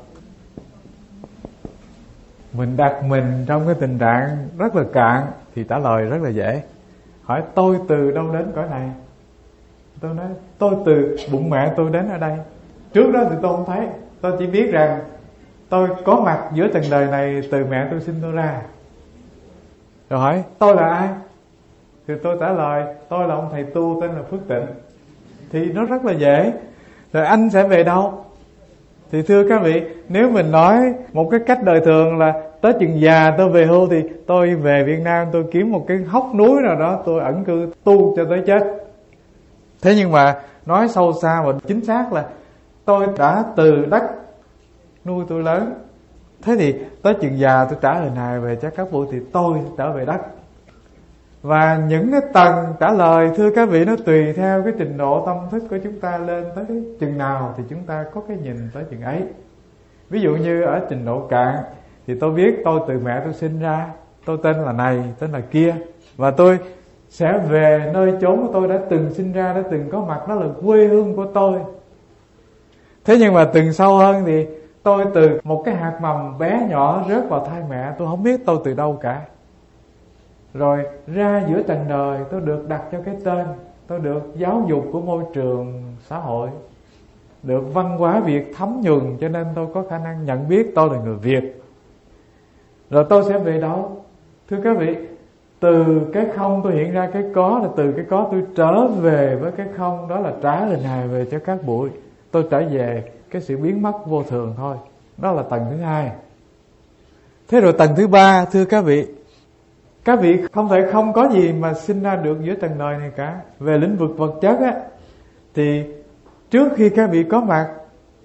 Mình đặt mình trong cái tình trạng rất là cạn thì trả lời rất là dễ. Hỏi tôi từ đâu đến cõi này, tôi nói tôi từ bụng mẹ tôi đến ở đây. Trước đó thì tôi không thấy, tôi chỉ biết rằng tôi có mặt giữa trần đời này từ mẹ tôi sinh tôi ra. Rồi hỏi tôi là ai, thì tôi trả lời tôi là ông thầy tu tên là Phước Tịnh. Thì nó rất là dễ. Rồi anh sẽ về đâu? Thì thưa các vị, nếu mình nói một cái cách đời thường là tới chừng già tôi về hưu, thì tôi về Việt Nam, tôi kiếm một cái hốc núi nào đó, tôi ẩn cư tu cho tới chết. Thế nhưng mà nói sâu xa và chính xác là tôi đã từ đất nuôi tôi lớn, thế thì tới chừng già tôi trả lời này về cho các vị thì tôi trở về đất. Và những cái tầng trả lời thưa các vị nó tùy theo cái trình độ tâm thức của chúng ta lên tới cái chừng nào thì chúng ta có cái nhìn tới chừng ấy. Ví dụ như ở trình độ cạn thì tôi biết tôi từ mẹ tôi sinh ra, tôi tên là này, tên là kia, và tôi sẽ về nơi chốn của tôi đã từng sinh ra, đã từng có mặt, đó là quê hương của tôi. Thế nhưng mà từng sâu hơn thì tôi từ một cái hạt mầm bé nhỏ rớt vào thai mẹ, tôi không biết tôi từ đâu cả. Rồi ra giữa trần đời tôi được đặt cho cái tên, tôi được giáo dục của môi trường xã hội, được văn hóa Việt thấm nhuần, cho nên tôi có khả năng nhận biết tôi là người Việt. Rồi tôi sẽ về đâu? Thưa các vị, từ cái không tôi hiện ra cái có, là từ cái có tôi trở về với cái không, đó là trả lời hài về cho các bụi. Tôi trở về cái sự biến mất vô thường thôi. Đó là tầng thứ hai. Thế rồi tầng thứ ba, thưa các vị, các vị không thể không có gì mà sinh ra được giữa trần đời này cả. Về lĩnh vực vật chất á, thì trước khi các vị có mặt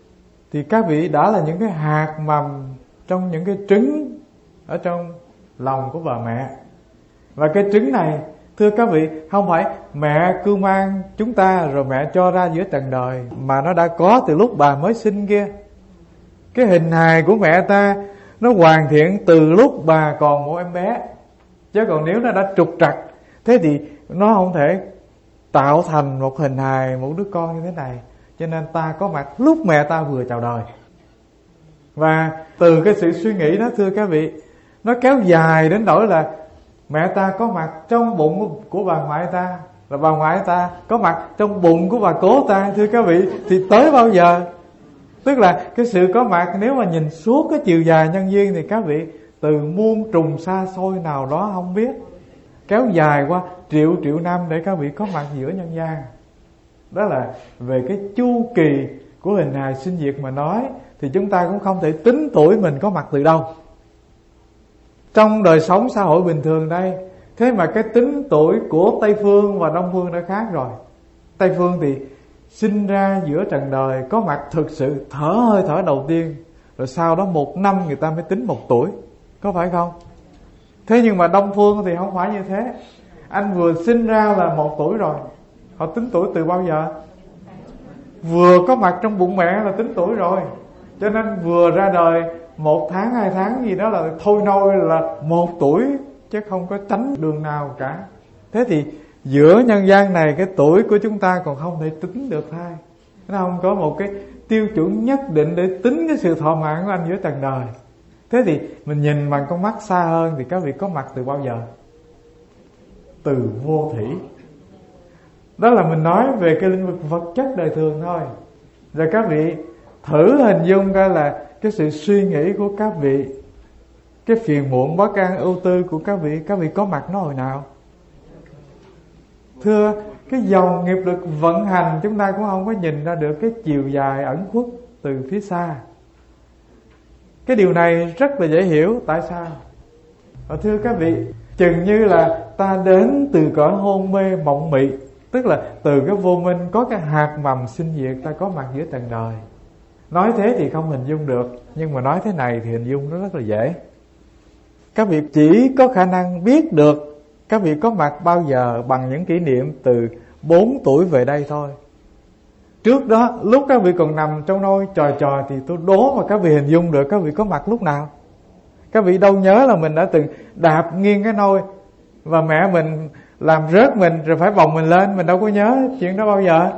thì các vị đã là những cái hạt mầm trong những cái trứng ở trong lòng của bà mẹ. Và cái trứng này, thưa các vị, không phải mẹ cưu mang chúng ta rồi mẹ cho ra giữa trần đời, mà nó đã có từ lúc bà mới sinh kia. Cái hình hài của mẹ ta nó hoàn thiện từ lúc bà còn một em bé. Chứ còn nếu nó đã trục trặc, thế thì nó không thể tạo thành một hình hài, một đứa con như thế này. Cho nên ta có mặt lúc mẹ ta vừa chào đời. Và từ cái sự suy nghĩ đó, thưa các vị, nó kéo dài đến nỗi là mẹ ta có mặt trong bụng của bà ngoại ta, là bà ngoại ta có mặt trong bụng của bà cố ta. Thưa các vị, thì tới bao giờ? Tức là cái sự có mặt, nếu mà nhìn suốt cái chiều dài nhân duyên, thì các vị từ muôn trùng xa xôi nào đó không biết, kéo dài qua triệu triệu năm để các vị có mặt giữa nhân gian. Đó là về cái chu kỳ của hình hài sinh diệt mà nói, thì chúng ta cũng không thể tính tuổi mình có mặt từ đâu. Trong đời sống xã hội bình thường đây, thế mà cái tính tuổi của Tây Phương và Đông Phương đã khác rồi. Tây Phương thì sinh ra giữa trần đời, có mặt thực sự thở hơi thở đầu tiên, rồi sau đó một năm người ta mới tính một tuổi, có phải không? Thế nhưng mà Đông Phương thì không phải như thế. Anh vừa sinh ra là một tuổi rồi. Họ tính tuổi từ bao giờ? Vừa có mặt trong bụng mẹ là tính tuổi rồi. Cho nên vừa ra đời một tháng, hai tháng gì đó là thôi nôi là một tuổi, chứ không có tránh đường nào cả. Thế thì giữa nhân gian này, cái tuổi của chúng ta còn không thể tính được thôi. Nó không có một cái tiêu chuẩn nhất định để tính cái sự thọ mạng của anh giữa trần đời. Thế thì mình nhìn bằng con mắt xa hơn, thì các vị có mặt từ bao giờ? Từ vô thủy. Đó là mình nói về cái lĩnh vực vật chất đời thường thôi. Rồi các vị thử hình dung coi là cái sự suy nghĩ của các vị, cái phiền muộn bất an ưu tư của các vị, các vị có mặt nó hồi nào? Thưa, cái dòng nghiệp lực vận hành chúng ta cũng không có nhìn ra được cái chiều dài ẩn khuất từ phía xa. Cái điều này rất là dễ hiểu. Tại sao? Và thưa các vị, chừng như là ta đến từ cõi hôn mê mộng mị, tức là từ cái vô minh có cái hạt mầm sinh diệt, ta có mặt giữa trần đời. Nói thế thì không hình dung được, nhưng mà nói thế này thì hình dung nó rất là dễ. Các vị chỉ có khả năng biết được các vị có mặt bao giờ bằng những kỷ niệm từ bốn tuổi về đây thôi. Trước đó, lúc các vị còn nằm trong nôi trò trò thì tôi đố mà các vị hình dung được các vị có mặt lúc nào. Các vị đâu nhớ là mình đã từng đạp nghiêng cái nôi và mẹ mình làm rớt mình rồi phải bồng mình lên. Mình đâu có nhớ chuyện đó bao giờ.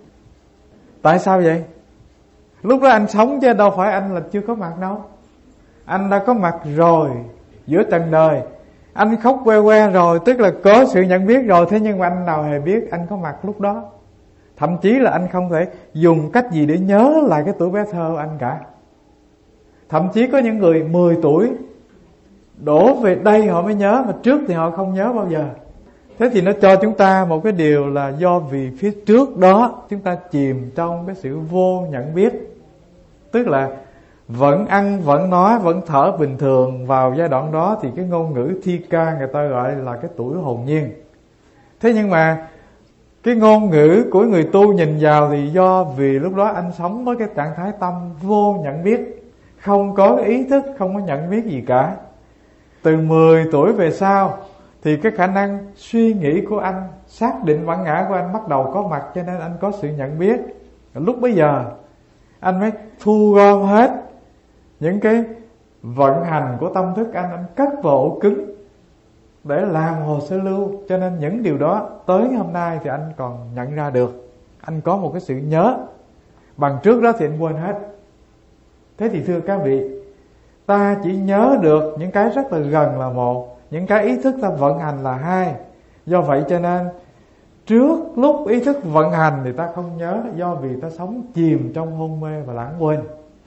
Tại sao vậy? Lúc đó anh sống chứ đâu phải anh là chưa có mặt đâu. Anh đã có mặt rồi giữa trần đời. Anh khóc que que rồi, tức là có sự nhận biết rồi. Thế nhưng mà anh nào hề biết anh có mặt lúc đó. Thậm chí là anh không thể dùng cách gì để nhớ lại cái tuổi bé thơ của anh cả. Thậm chí có những người mười tuổi đổ về đây họ mới nhớ, mà trước thì họ không nhớ bao giờ. Thế thì nó cho chúng ta một cái điều là do vì phía trước đó chúng ta chìm trong cái sự vô nhận biết. Tức là vẫn ăn, vẫn nói, vẫn thở bình thường. Vào giai đoạn đó thì cái ngôn ngữ thi ca người ta gọi là cái tuổi hồn nhiên. Thế nhưng mà cái ngôn ngữ của người tu nhìn vào thì do vì lúc đó anh sống với cái trạng thái tâm vô nhận biết, không có ý thức, không có nhận biết gì cả. Từ mười tuổi về sau thì cái khả năng suy nghĩ của anh, xác định bản ngã của anh bắt đầu có mặt, cho nên anh có sự nhận biết. Lúc bấy giờ anh mới thu gom hết những cái vận hành của tâm thức anh, anh cất vào ổ cứng để làm hồ sơ lưu. Cho nên những điều đó tới hôm nay thì anh còn nhận ra được. Anh có một cái sự nhớ. Bằng trước đó thì anh quên hết. Thế thì thưa các vị, ta chỉ nhớ được những cái rất là gần là một, những cái ý thức ta vận hành là hai. Do vậy cho nên trước lúc ý thức vận hành thì ta không nhớ, do vì ta sống chìm trong hôn mê và lãng quên.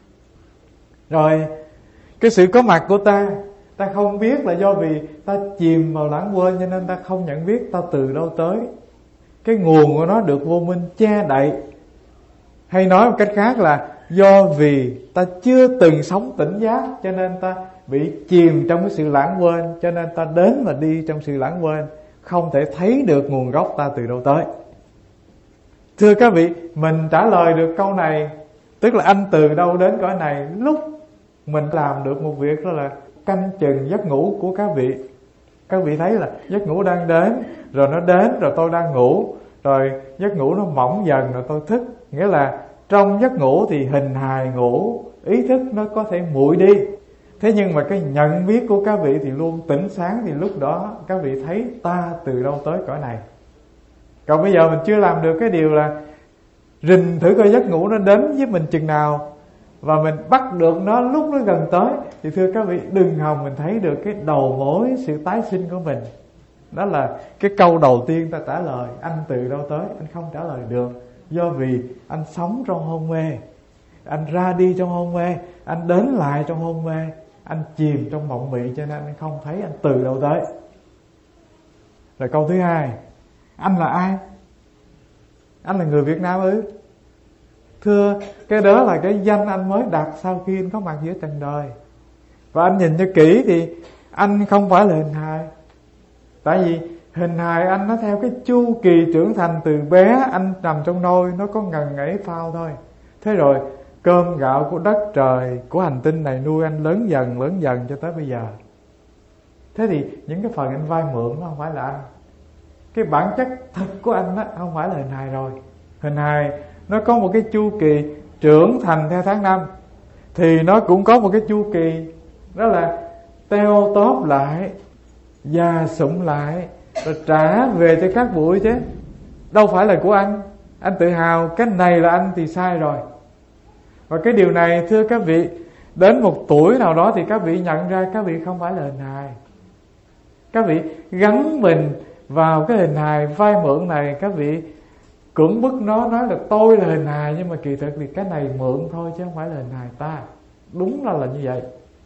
Rồi cái sự có mặt của ta, ta không biết là do vì ta chìm vào lãng quên, cho nên ta không nhận biết ta từ đâu tới. Cái nguồn của nó được vô minh che đậy. Hay nói một cách khác là do vì ta chưa từng sống tỉnh giác, cho nên ta bị chìm trong cái sự lãng quên, cho nên ta đến và đi trong sự lãng quên, không thể thấy được nguồn gốc ta từ đâu tới. Thưa các vị, mình trả lời được câu này Tức là anh từ đâu đến cõi này, lúc mình làm được một việc đó là canh chừng giấc ngủ của các vị. Các vị thấy là giấc ngủ đang đến, rồi nó đến, rồi tôi đang ngủ, rồi giấc ngủ nó mỏng dần, rồi tôi thức. Nghĩa là trong giấc ngủ thì hình hài ngủ, ý thức nó có thể nguội đi. Thế nhưng mà cái nhận biết của các vị thì luôn tỉnh sáng. Thì lúc đó các vị thấy ta từ đâu tới cõi này. Còn bây giờ mình chưa làm được cái điều là rình thử coi giấc ngủ nó đến với mình chừng nào, và mình bắt được nó lúc nó gần tới, thì thưa các vị, đừng hòng mình thấy được cái đầu mối sự tái sinh của mình. Đó là cái câu đầu tiên ta trả lời. Anh từ đâu tới? Anh không trả lời được. Do vì anh sống trong hôn mê, anh ra đi trong hôn mê, anh đến lại trong hôn mê, anh chìm trong mộng mị, cho nên anh không thấy anh từ đâu tới. Rồi câu thứ hai, anh là ai? Anh là người Việt Nam ư? Thưa, cái đó là cái danh anh mới đặt sau khi anh có mặt giữa trần đời. Và anh nhìn cho kỹ thì anh không phải là hình hài. Tại vì hình hài anh nó theo cái chu kỳ trưởng thành. Từ bé anh nằm trong nôi, nó có ngần ngẫy phao thôi. Thế rồi cơm gạo của đất trời, của hành tinh này nuôi anh lớn dần lớn dần cho tới bây giờ. Thế thì những cái phần anh vay mượn nó không phải là anh. Cái bản chất thật của anh đó không phải là hình hài rồi. Hình hài nó có một cái chu kỳ trưởng thành theo tháng năm, thì nó cũng có một cái chu kỳ đó là teo tóp lại, già sụm lại, rồi trả về cho các bụi chứ. Đâu phải là của anh. Anh tự hào cái này là anh thì sai rồi. Và cái điều này thưa các vị, đến một tuổi nào đó thì các vị nhận ra các vị không phải là hình hài. Các vị gắn mình vào cái hình hài vay mượn này, các vị cưỡng bức nó, nói là tôi là hình hài, nhưng mà kỳ thực thì cái này mượn thôi chứ không phải là hình hài ta. Đúng là là như vậy.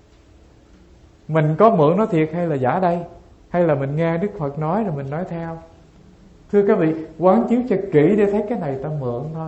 Mình có mượn nó thiệt hay là giả đây? Hay là mình nghe Đức Phật nói rồi mình nói theo? Thưa các vị, quán chiếu cho kỹ để thấy cái này ta mượn thôi.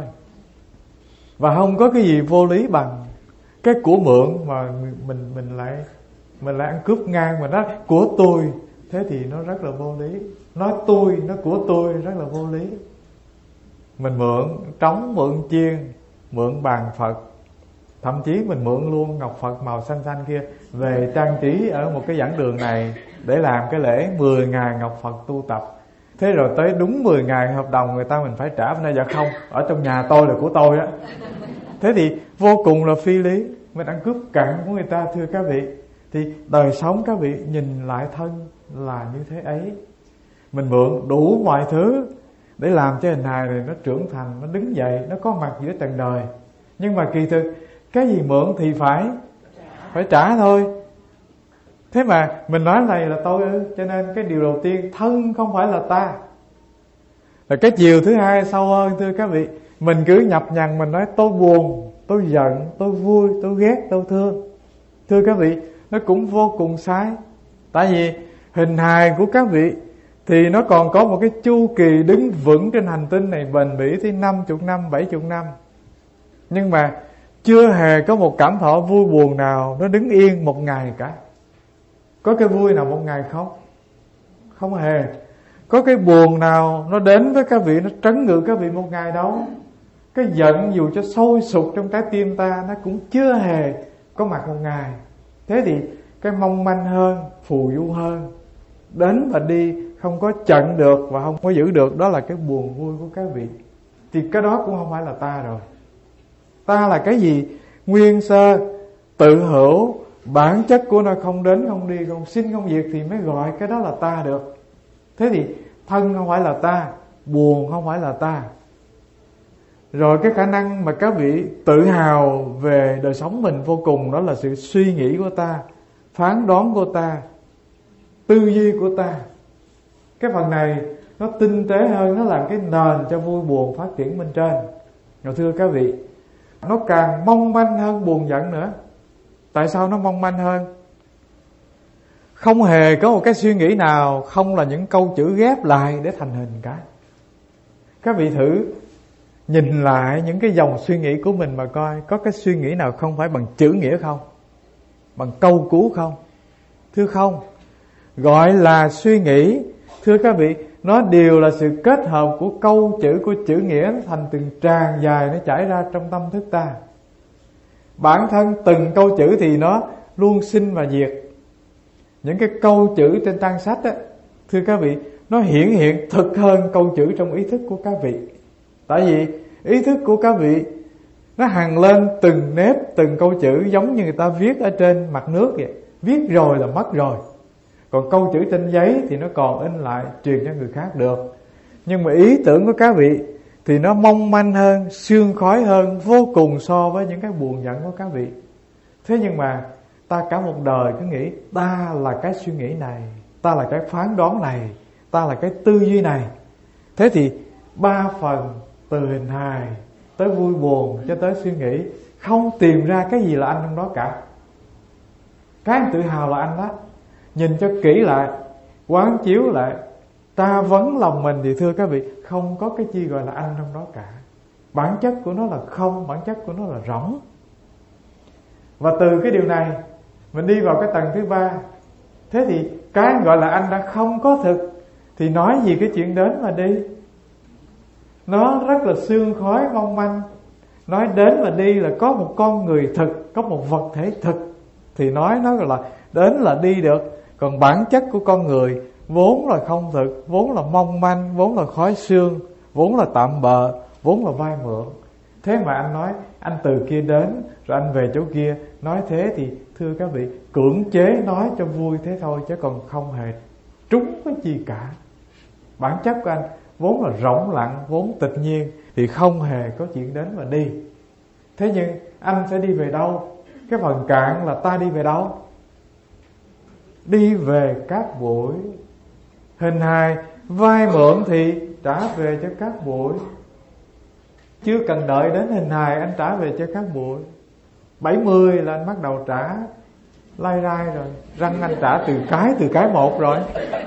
Và không có cái gì vô lý bằng cái của mượn mà mình mình lại mình lại ăn cướp ngang, mà nói của tôi, thế thì nó rất là vô lý. Nói tôi, nó của tôi rất là vô lý. Mình mượn trống, mượn chiên, mượn bàn Phật, thậm chí mình mượn luôn ngọc Phật màu xanh xanh kia về trang trí ở một cái giảng đường này để làm cái lễ mười ngày ngọc Phật tu tập. Thế rồi tới đúng mười ngày hợp đồng người ta mình phải trả. Nên dạ không, ở trong nhà tôi là của tôi á. Thế thì vô cùng là phi lý. Mình ăn cướp cặn của người ta thưa các vị. Thì đời sống các vị nhìn lại thân là như thế ấy. Mình mượn đủ mọi thứ để làm cho hình hài này nó trưởng thành, nó đứng dậy, nó có mặt giữa trần đời. Nhưng mà kỳ thực cái gì mượn thì phải phải trả thôi. Thế mà mình nói này là tôi ư? Cho nên cái điều đầu tiên, thân không phải là ta. Rồi cái chiều thứ hai sâu hơn thưa các vị, mình cứ nhập nhằng mình nói tôi buồn, tôi giận, tôi vui, tôi ghét, tôi thương. Thưa các vị, nó cũng vô cùng sai. Tại vì hình hài của các vị thì nó còn có một cái chu kỳ đứng vững trên hành tinh này bền bỉ tới năm mươi năm, bảy mươi năm. Nhưng mà chưa hề có một cảm thọ vui buồn nào nó đứng yên một ngày cả. Có cái vui nào một ngày không? Không hề. Có cái buồn nào nó đến với các vị, nó trấn ngự các vị một ngày đâu. Cái giận dù cho sôi sục trong trái tim ta, nó cũng chưa hề có mặt một ngày. Thế thì cái mong manh hơn, phù du hơn, đến và đi không có chặn được và không có giữ được, đó là cái buồn vui của các vị. Thì cái đó cũng không phải là ta rồi. Ta là cái gì? Nguyên sơ, tự hữu, bản chất của nó không đến, không đi, không sinh, không diệt thì mới gọi cái đó là ta được. Thế thì thân không phải là ta, buồn không phải là ta. Rồi cái khả năng mà các vị tự hào về đời sống mình vô cùng, đó là sự suy nghĩ của ta, phán đoán của ta, tư duy của ta. Cái phần này nó tinh tế hơn, nó làm cái nền cho vui buồn phát triển bên trên. Rồi thưa các vị, nó càng mong manh hơn buồn giận nữa. Tại sao nó mong manh hơn? Không hề có một cái suy nghĩ nào không là những câu chữ ghép lại để thành hình cả. Các vị thử nhìn lại những cái dòng suy nghĩ của mình mà coi, có cái suy nghĩ nào không phải bằng chữ nghĩa không? Bằng câu cú không? Thưa không. Gọi là suy nghĩ, thưa các vị, nó đều là sự kết hợp của câu chữ, của chữ nghĩa thành từng tràng dài nó chảy ra trong tâm thức ta. Bản thân từng câu chữ thì nó luôn sinh và diệt. Những cái câu chữ trên trang sách á, thưa các vị, nó hiển hiện thực hơn câu chữ trong ý thức của các vị. Tại vì ý thức của các vị nó hằn lên từng nếp, từng câu chữ, giống như người ta viết ở trên mặt nước vậy. Viết rồi là mất rồi. Còn câu chữ trên giấy thì nó còn in lại truyền cho người khác được. Nhưng mà ý tưởng của các vị thì nó mong manh hơn, sương khói hơn vô cùng so với những cái buồn giận của các vị. Thế nhưng mà ta cả một đời cứ nghĩ ta là cái suy nghĩ này, ta là cái phán đoán này, ta là cái tư duy này. Thế thì ba phần từ hình hài tới vui buồn cho tới suy nghĩ, không tìm ra cái gì là anh trong đó cả. Cái anh tự hào là anh đó. Nhìn cho kỹ lại, quán chiếu lại, tra vấn lòng mình thì thưa các vị, không có cái chi gọi là anh trong đó cả. Bản chất của nó là không, bản chất của nó là rỗng. Và từ cái điều này mình đi vào cái tầng thứ ba. Thế thì cái gọi là anh đã không có thực, thì nói gì cái chuyện đến mà đi. Nó rất là sương khói mong manh. Nói đến và đi là có một con người thực, có một vật thể thực, thì nói nó gọi là đến là đi được. Còn bản chất của con người vốn là không thực, vốn là mong manh, vốn là khói sương, vốn là tạm bợ, vốn là vay mượn. Thế mà anh nói anh từ kia đến rồi anh về chỗ kia. Nói thế thì thưa các vị, cưỡng chế nói cho vui thế thôi, chứ còn không hề trúng cái gì cả. Bản chất của anh vốn là rỗng lặng, vốn tịch nhiên, thì không hề có chuyện đến và đi. Thế nhưng anh sẽ đi về đâu? Cái phần cạn là ta đi về đâu? Đi về các buổi hình hài, vay mượn thì trả về cho các buổi. Chưa cần đợi đến hình hài anh trả về cho các buổi. Bảy mươi là anh bắt đầu trả lai rai rồi. Răng anh trả từ cái từ cái một rồi.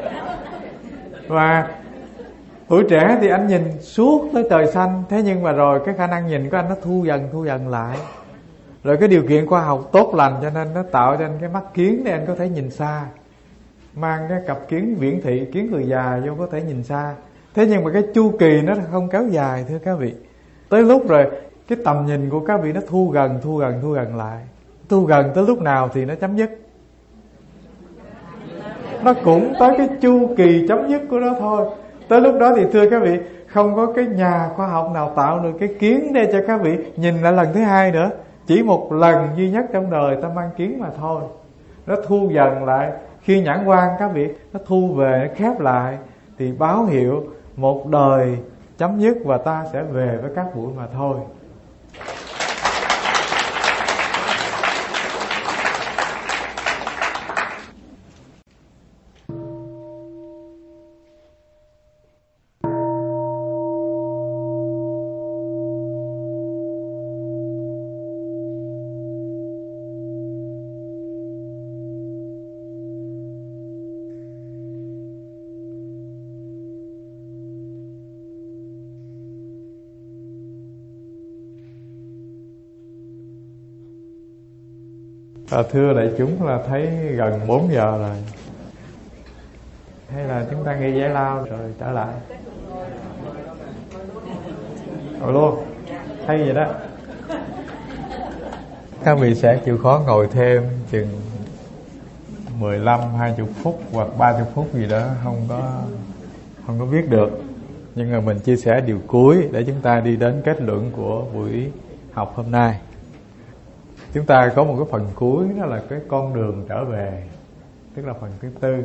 Và tuổi trẻ thì anh nhìn suốt tới trời xanh. Thế nhưng mà rồi cái khả năng nhìn của anh nó thu dần thu dần lại. Rồi cái điều kiện khoa học tốt lành cho nên nó tạo cho anh cái mắt kiến để anh có thể nhìn xa. Mang cái cặp kiến viễn thị, kiến người già vô có thể nhìn xa. Thế nhưng mà cái chu kỳ nó không kéo dài thưa các vị. Tới lúc rồi cái tầm nhìn của các vị nó thu gần, thu gần, thu gần lại. Thu gần tới lúc nào thì nó chấm dứt. Nó cũng tới cái chu kỳ chấm dứt của nó thôi. Tới lúc đó thì thưa các vị, không có cái nhà khoa học nào tạo được cái kiến để cho các vị nhìn lại lần thứ hai nữa. Chỉ một lần duy nhất trong đời ta mang kiến mà thôi. Nó thu dần lại. Khi nhãn quan các vị nó thu về, nó khép lại, thì báo hiệu một đời chấm dứt và ta sẽ về với các buổi mà thôi. À, thưa đại chúng là thấy gần bốn giờ rồi. Hay là chúng ta nghỉ giải lao rồi trở lại. Rồi luôn. Hay vậy đó. Các vị sẽ chịu khó ngồi thêm chừng mười lăm, hai mươi phút hoặc ba mươi phút gì đó, không có không có biết được. Nhưng mà mình chia sẻ điều cuối để chúng ta đi đến kết luận của buổi học hôm nay. Chúng ta có một cái phần cuối, đó là cái con đường trở về, tức là phần thứ tư.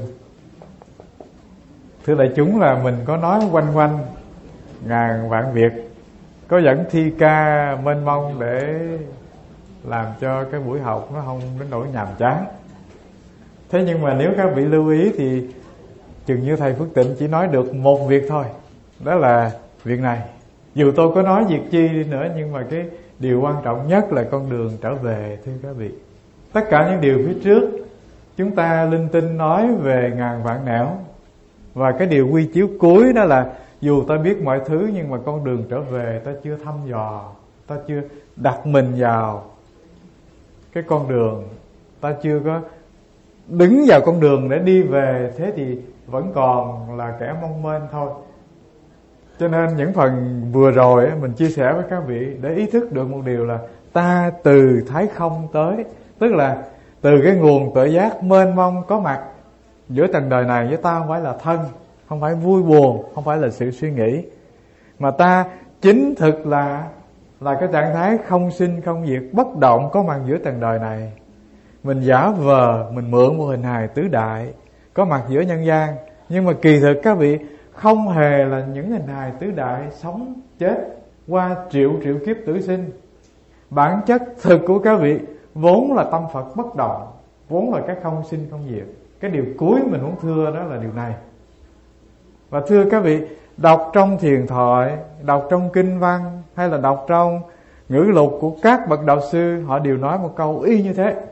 Thưa đại chúng là mình có nói quanh quanh ngàn vạn việc, có dẫn thi ca mênh mông để làm cho cái buổi học nó không đến nỗi nhàm chán. Thế nhưng mà nếu các vị lưu ý thì chừng như thầy Phước Tịnh chỉ nói được một việc thôi, đó là việc này. Dù tôi có nói việc chi đi nữa, nhưng mà cái điều quan trọng nhất là con đường trở về thưa các vị. Tất cả những điều phía trước chúng ta linh tinh nói về ngàn vạn nẻo. Và cái điều quy chiếu cuối đó là dù ta biết mọi thứ, nhưng mà con đường trở về ta chưa thăm dò, ta chưa đặt mình vào cái con đường, ta chưa có đứng vào con đường để đi về, thế thì vẫn còn là kẻ mong manh thôi. Cho nên những phần vừa rồi mình chia sẻ với các vị để ý thức được một điều là ta từ thái không tới, tức là từ cái nguồn tuệ giác mênh mông có mặt giữa trần đời này với ta, không phải là thân, không phải vui buồn, không phải là sự suy nghĩ, mà ta chính thực là là cái trạng thái không sinh không diệt, bất động có mặt giữa trần đời này. Mình giả vờ mình mượn một hình hài tứ đại có mặt giữa nhân gian, nhưng mà kỳ thực các vị không hề là những hình hài tứ đại sống chết qua triệu triệu kiếp tử sinh. Bản chất thực của các vị vốn là tâm Phật bất động, vốn là cái không sinh không diệt. Cái điều cuối mình muốn thưa đó là điều này. Và thưa các vị, đọc trong thiền thoại, đọc trong kinh văn, hay là đọc trong ngữ lục của các bậc đạo sư, họ đều nói một câu y như thế.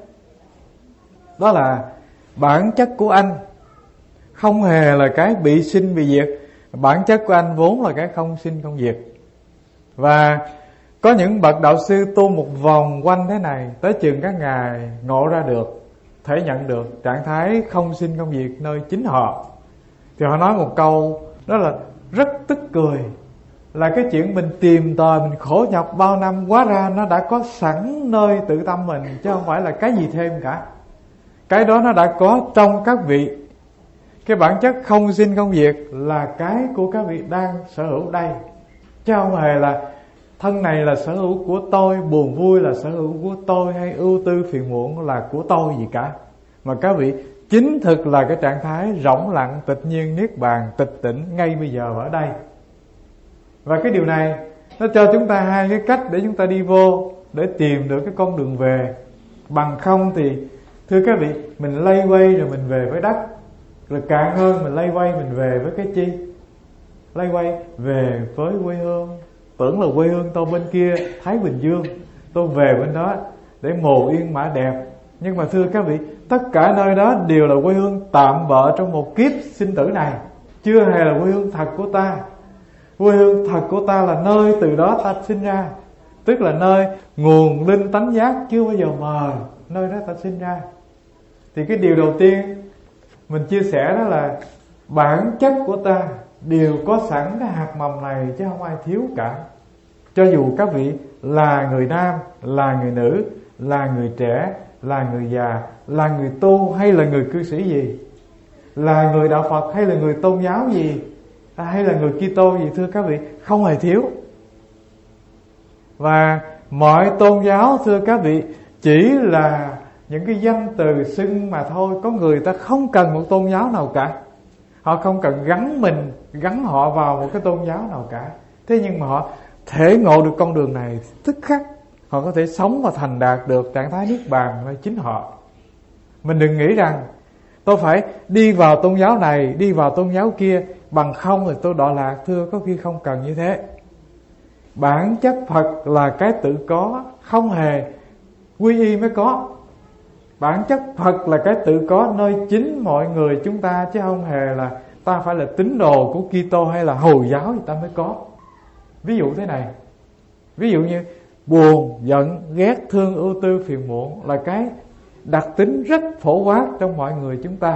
Đó là bản chất của anh không hề là cái bị sinh bị diệt, bản chất của anh vốn là cái không sinh không diệt. Và có những bậc đạo sư tu một vòng quanh thế này, tới chừng các ngài ngộ ra được, thể nhận được trạng thái không sinh không diệt nơi chính họ, thì họ nói một câu đó là rất tức cười, là cái chuyện mình tìm tòi, mình khổ nhọc bao năm, hóa ra nó đã có sẵn nơi tự tâm mình, chứ không phải là cái gì thêm cả. Cái đó nó đã có trong các vị. Cái bản chất không sinh không diệt là cái của các vị đang sở hữu đây, chứ không hề là thân này là sở hữu của tôi, buồn vui là sở hữu của tôi, hay ưu tư phiền muộn là của tôi gì cả. Mà các vị chính thực là cái trạng thái rỗng lặng, tịch nhiên, niết bàn, tịch tỉnh ngay bây giờ ở đây. Và cái điều này nó cho chúng ta hai cái cách để chúng ta đi vô, để tìm được cái con đường về. Bằng không thì thưa các vị, mình lây quay rồi mình về với đất, rồi càng hơn mình lây quay mình về với cái chi? Lây quay về với quê hương. Tưởng là quê hương tôi bên kia Thái Bình Dương, tôi về bên đó để mồ yên mã đẹp. Nhưng mà thưa các vị, tất cả nơi đó đều là quê hương tạm bợ trong một kiếp sinh tử này, chưa hề là quê hương thật của ta. Quê hương thật của ta là nơi từ đó ta sinh ra, tức là nơi nguồn linh tánh giác chưa bao giờ mờ, nơi đó ta sinh ra. Thì cái điều đầu tiên mình chia sẻ đó là bản chất của ta đều có sẵn cái hạt mầm này, chứ không ai thiếu cả. Cho dù các vị là người nam, là người nữ, là người trẻ, là người già, là người tu hay là người cư sĩ gì, là người đạo Phật hay là người tôn giáo gì, hay là người Kitô gì, thưa các vị, không hề thiếu. Và mọi tôn giáo, thưa các vị, chỉ là những cái danh từ xưng mà thôi. Có người ta không cần một tôn giáo nào cả, họ không cần gắn mình, gắn họ vào một cái tôn giáo nào cả. Thế nhưng mà họ thể ngộ được con đường này, tức khắc họ có thể sống và thành đạt được trạng thái niết bàn với chính họ. Mình đừng nghĩ rằng tôi phải đi vào tôn giáo này, đi vào tôn giáo kia, bằng không thì tôi đọa lạc. Thưa, có khi không cần như thế. Bản chất Phật là cái tự có, không hề quy y mới có. Bản chất Phật là cái tự có nơi chính mọi người chúng ta, chứ không hề là ta phải là tín đồ của Kitô hay là Hồi giáo thì ta mới có. Ví dụ thế này, ví dụ như buồn, giận, ghét, thương, ưu tư, phiền muộn là cái đặc tính rất phổ quát trong mọi người chúng ta.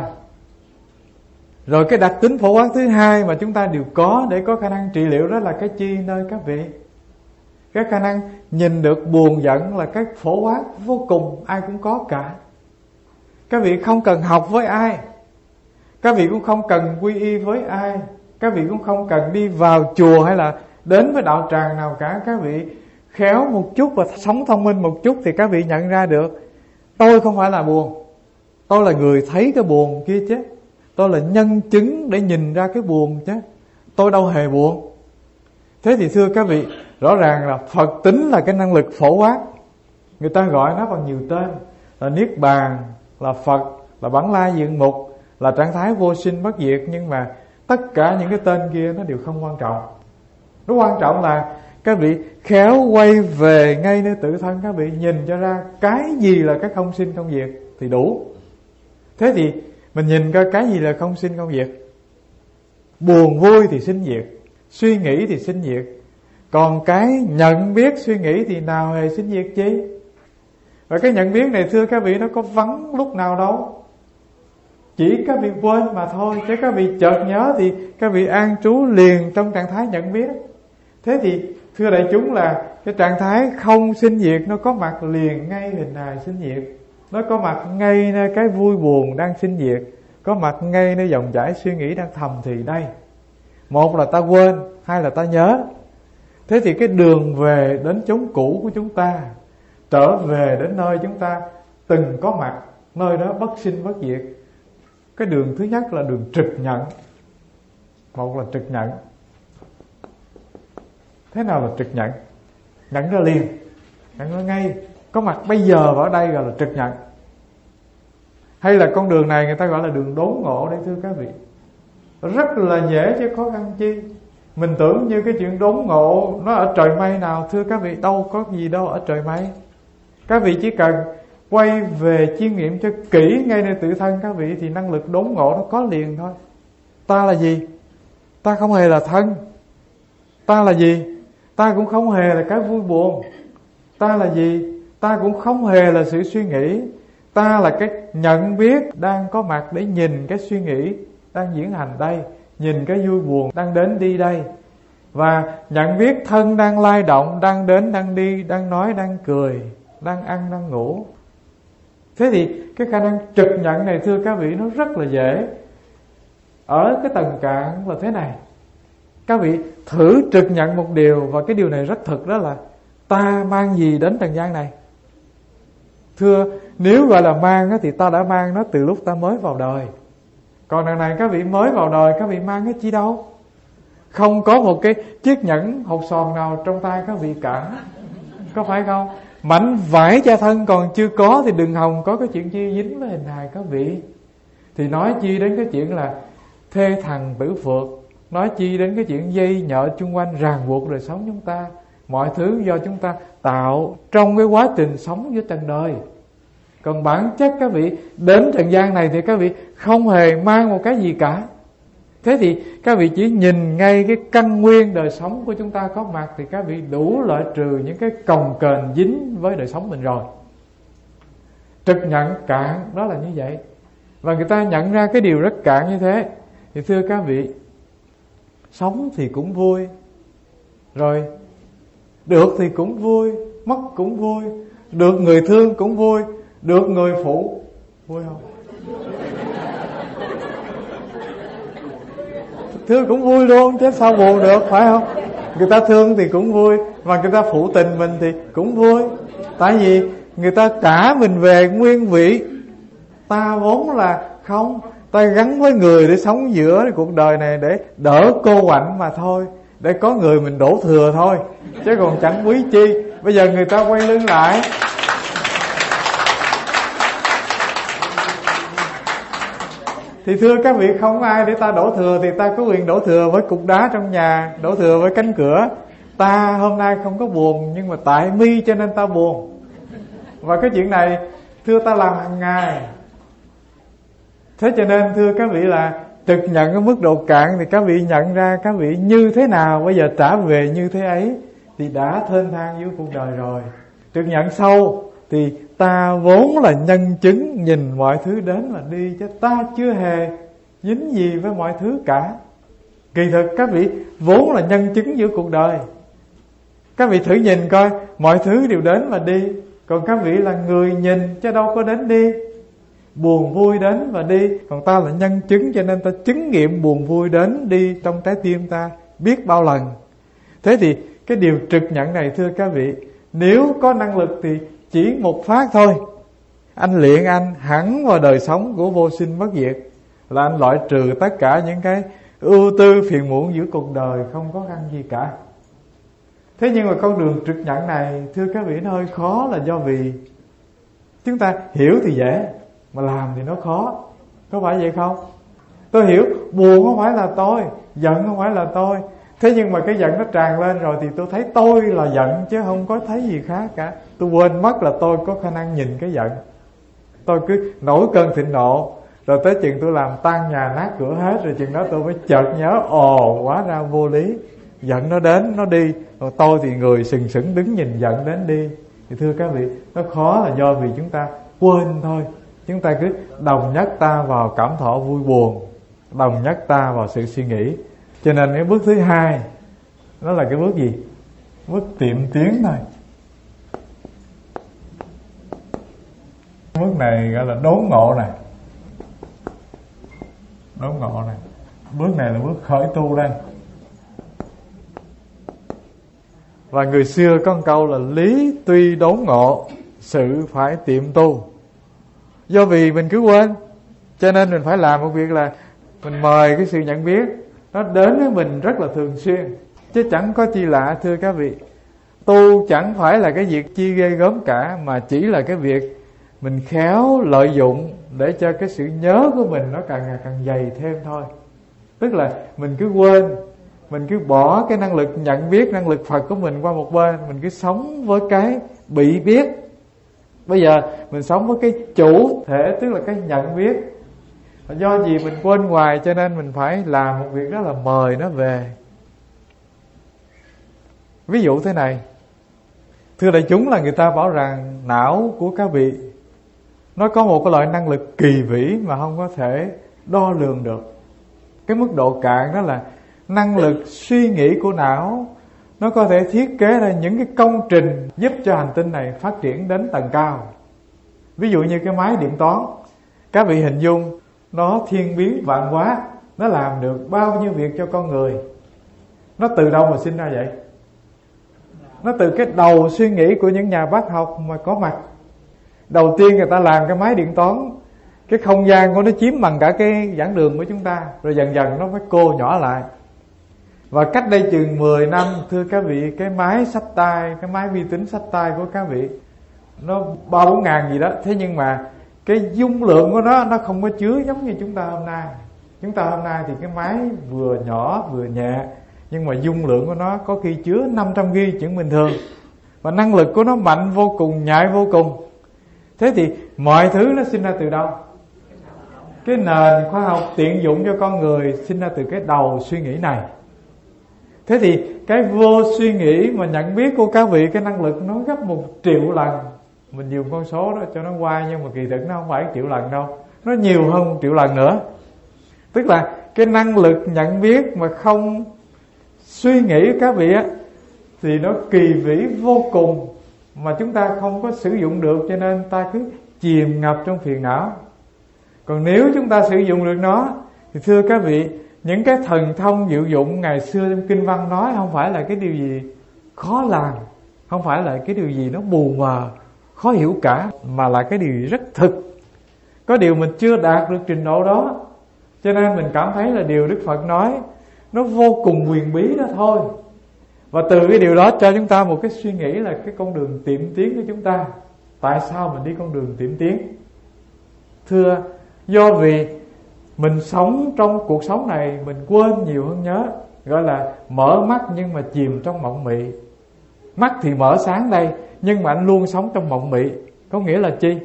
Rồi cái đặc tính phổ quát thứ hai mà chúng ta đều có để có khả năng trị liệu đó là cái chi nơi các vị? Cái khả năng nhìn được buồn giận là cái phổ quát vô cùng, ai cũng có cả. Các vị không cần học với ai, các vị cũng không cần quy y với ai, các vị cũng không cần đi vào chùa hay là đến với đạo tràng nào cả. Các vị khéo một chút và sống thông minh một chút thì các vị nhận ra được tôi không phải là buồn, tôi là người thấy cái buồn kia chứ, tôi là nhân chứng để nhìn ra cái buồn chứ, tôi đâu hề buồn. Thế thì thưa các vị, rõ ràng là Phật tính là cái năng lực phổ quát. Người ta gọi nó bằng nhiều tên, là Niết Bàn, là Phật, là Bản La Diện Mục, là trạng thái vô sinh bất diệt. Nhưng mà tất cả những cái tên kia nó đều không quan trọng. Nó quan trọng là các vị khéo quay về ngay nơi tự thân các vị, nhìn cho ra cái gì là cái không sinh không diệt thì đủ. Thế thì mình nhìn coi cái gì là không sinh không diệt. Buồn vui thì sinh diệt, suy nghĩ thì sinh diệt. Còn cái nhận biết suy nghĩ thì nào hề sinh diệt chi. Và cái nhận biết này thưa các vị, nó có vắng lúc nào đâu, chỉ các vị quên mà thôi. Chứ các vị chợt nhớ thì các vị an trú liền trong trạng thái nhận biết. Thế thì thưa đại chúng là cái trạng thái không sinh diệt nó có mặt liền ngay hình hài sinh diệt, nó có mặt ngay nơi cái vui buồn đang sinh diệt, có mặt ngay nơi dòng chảy suy nghĩ đang thầm thì đây. Một là ta quên, hai là ta nhớ. Thế thì cái đường về đến chốn cũ của chúng ta, trở về đến nơi chúng ta từng có mặt, nơi đó bất sinh bất diệt. Cái đường thứ nhất là đường trực nhận. Một là trực nhận. Thế nào là trực nhận? Nhận ra liền, nhận ra ngay, có mặt bây giờ và ở đây gọi là trực nhận. Hay là con đường này người ta gọi là đường đốn ngộ đây thưa các vị. Rất là dễ chứ khó khăn chi. Mình tưởng như cái chuyện đốn ngộ nó ở trời mây nào, thưa các vị, đâu có gì đâu ở trời mây. Các vị chỉ cần quay về chiêm nghiệm cho kỹ ngay nơi tự thân các vị thì năng lực đốn ngộ nó có liền thôi. Ta là gì? Ta không hề là thân. Ta là gì? Ta cũng không hề là cái vui buồn. Ta là gì? Ta cũng không hề là sự suy nghĩ. Ta là cái nhận biết đang có mặt để nhìn cái suy nghĩ đang diễn hành đây, nhìn cái vui buồn đang đến đi đây, và nhận biết thân đang lay động, đang đến, đang đi, đang nói, đang cười, đang ăn, đang ngủ. Thế thì cái khả năng trực nhận này thưa các vị nó rất là dễ. Ở cái tầng cạn là thế này. Các vị thử trực nhận một điều, và cái điều này rất thực, đó là ta mang gì đến trần gian này? Thưa, nếu gọi là mang thì ta đã mang nó từ lúc ta mới vào đời. Còn đằng này các vị mới vào đời, các vị mang cái chi đâu? Không có một cái chiếc nhẫn hột xoàn nào trong tay các vị cả, có phải không? Mảnh vải cha thân còn chưa có thì đừng hòng có cái chuyện chi dính với hình hài các vị. Thì nói chi đến cái chuyện là thê thằng tử phượt, nói chi đến cái chuyện dây nhợ chung quanh ràng buộc đời sống chúng ta. Mọi thứ do chúng ta tạo trong cái quá trình sống với trần đời. Còn bản chất các vị đến trần gian này thì các vị không hề mang một cái gì cả. Thế thì các vị chỉ nhìn ngay cái căn nguyên đời sống của chúng ta có mặt thì các vị đủ loại trừ những cái cồng kềnh dính với đời sống mình rồi. Trực nhận cạn đó là như vậy. Và người ta nhận ra cái điều rất cạn như thế. Thì thưa các vị, sống thì cũng vui, rồi được thì cũng vui, mất cũng vui, được người thương cũng vui, được người phụ vui không? Thương cũng vui luôn chứ sao buồn được, phải không? Người ta thương thì cũng vui, mà người ta phụ tình mình thì cũng vui. Tại vì người ta trả mình về nguyên vị. Ta vốn là không, ta gắn với người để sống giữa cuộc đời này để đỡ cô quạnh mà thôi, để có người mình đổ thừa thôi, chứ còn chẳng quý chi. Bây giờ người ta quay lưng lại, thì thưa các vị, không ai để ta đổ thừa thì ta có quyền đổ thừa với cục đá trong nhà, đổ thừa với cánh cửa. Ta hôm nay không có buồn, nhưng mà tại mi cho nên ta buồn. Và cái chuyện này thưa ta làm hàng ngày. Thế cho nên thưa các vị là trực nhận ở mức độ cạn thì các vị nhận ra các vị như thế nào, bây giờ trả về như thế ấy thì đã thênh thang với cuộc đời rồi. Trực nhận sâu thì ta vốn là nhân chứng nhìn mọi thứ đến và đi, chứ ta chưa hề dính gì với mọi thứ cả. Kỳ thực các vị vốn là nhân chứng giữa cuộc đời. Các vị thử nhìn coi, mọi thứ đều đến và đi, còn các vị là người nhìn chứ đâu có đến đi. Buồn vui đến và đi, còn ta là nhân chứng cho nên ta chứng nghiệm buồn vui đến đi trong trái tim ta biết bao lần. Thế thì cái điều trực nhận này thưa các vị, nếu có năng lực thì chỉ một phát thôi, anh luyện anh hẳn vào đời sống của vô sinh bất diệt, là anh loại trừ tất cả những cái ưu tư phiền muộn giữa cuộc đời, không có khăn gì cả. Thế nhưng mà con đường trực nhận này thưa các vị nó hơi khó, là do vì chúng ta hiểu thì dễ, mà làm thì nó khó. Có phải vậy không? Tôi hiểu buồn không phải là tôi, giận không phải là tôi. Thế nhưng mà cái giận nó tràn lên rồi thì tôi thấy tôi là giận, chứ không có thấy gì khác cả. Tôi quên mất là tôi có khả năng nhìn cái giận. Tôi cứ nổi cơn thịnh nộ, rồi tới chừng tôi làm tan nhà nát cửa hết, rồi chừng đó tôi mới chợt nhớ, ồ hóa ra vô lý. Giận nó đến, nó đi, còn tôi thì người sừng sững đứng nhìn giận đến đi. Thì thưa các vị, nó khó là do vì chúng ta quên thôi. Chúng ta cứ đồng nhất ta vào cảm thọ vui buồn, đồng nhất ta vào sự suy nghĩ. Cho nên cái bước thứ hai Đó là cái bước gì? Bước tiệm tiến thôi. Bước này gọi là đốn ngộ này. Đốn ngộ này. Bước này là bước khởi tu đây. Và người xưa có một câu là lý tuy đốn ngộ, sự phải tiệm tu. Do vì mình cứ quên, cho nên mình phải làm một việc là mình mời cái sự nhận biết nó đến với mình rất là thường xuyên. Chứ chẳng có chi lạ thưa các vị. Tu chẳng phải là cái việc chi ghê gớm cả, mà chỉ là cái việc mình khéo lợi dụng để cho cái sự nhớ của mình nó càng ngày càng dày thêm thôi. Tức là mình cứ quên, mình cứ bỏ cái năng lực nhận biết, năng lực Phật của mình qua một bên, mình cứ sống với cái bị biết. Bây giờ mình sống với cái chủ thể, tức là cái nhận biết. Do gì mình quên hoài, cho nên mình phải làm một việc đó là mời nó về. Ví dụ thế này, thưa đại chúng, là người ta bảo rằng não của các vị nó có một cái loại năng lực kỳ vĩ mà không có thể đo lường được. Cái mức độ cạn đó là năng lực suy nghĩ của não nó có thể thiết kế ra những cái công trình giúp cho hành tinh này phát triển đến tầng cao. Ví dụ như cái máy điện toán, các vị hình dung nó thiên biến vạn hóa, nó làm được bao nhiêu việc cho con người. Nó từ đâu mà sinh ra vậy? Nó từ cái đầu suy nghĩ của những nhà bác học mà có mặt. Đầu tiên người ta làm cái máy điện toán, cái không gian của nó chiếm bằng cả cái giảng đường của chúng ta, rồi dần dần nó mới cô nhỏ lại. Và cách đây chừng mười năm, thưa các vị, cái máy xách tay, cái máy vi tính xách tay của các vị nó ba bốn ngàn gì đó. Thế nhưng mà cái dung lượng của nó nó không có chứa giống như chúng ta hôm nay. Chúng ta hôm nay thì cái máy vừa nhỏ vừa nhẹ, nhưng mà dung lượng của nó có khi chứa năm trăm gi ga bai chuyện bình thường. Và năng lực của nó mạnh vô cùng, nhạy vô cùng. Thế thì mọi thứ nó sinh ra từ đâu? Cái nền khoa học tiện dụng cho con người sinh ra từ cái đầu suy nghĩ này. Thế thì cái vô suy nghĩ mà nhận biết của các vị, cái năng lực nó gấp một triệu lần. Mình dùng con số đó cho nó quay, nhưng mà kỳ thực nó không phải triệu lần đâu, nó nhiều hơn một triệu lần nữa. Tức là cái năng lực nhận biết mà không suy nghĩ các vị á, thì nó kỳ vĩ vô cùng, mà chúng ta không có sử dụng được, cho nên ta cứ chìm ngập trong phiền não. Còn nếu chúng ta sử dụng được nó, thì thưa các vị, những cái thần thông diệu dụng ngày xưa trong kinh văn nói không phải là cái điều gì khó làm, không phải là cái điều gì nó mù mờ, khó hiểu cả, mà là cái điều rất thực. Có điều mình chưa đạt được trình độ đó, cho nên mình cảm thấy là điều Đức Phật nói nó vô cùng huyền bí đó thôi. Và từ cái điều đó cho chúng ta một cái suy nghĩ là cái con đường tiệm tiến của chúng ta. Tại sao mình đi con đường tiệm tiến? Thưa, do vì mình sống trong cuộc sống này, mình quên nhiều hơn nhớ. Gọi là mở mắt nhưng mà chìm trong mộng mị. Mắt thì mở sáng đây, nhưng mà anh luôn sống trong mộng mị. Có nghĩa là chi?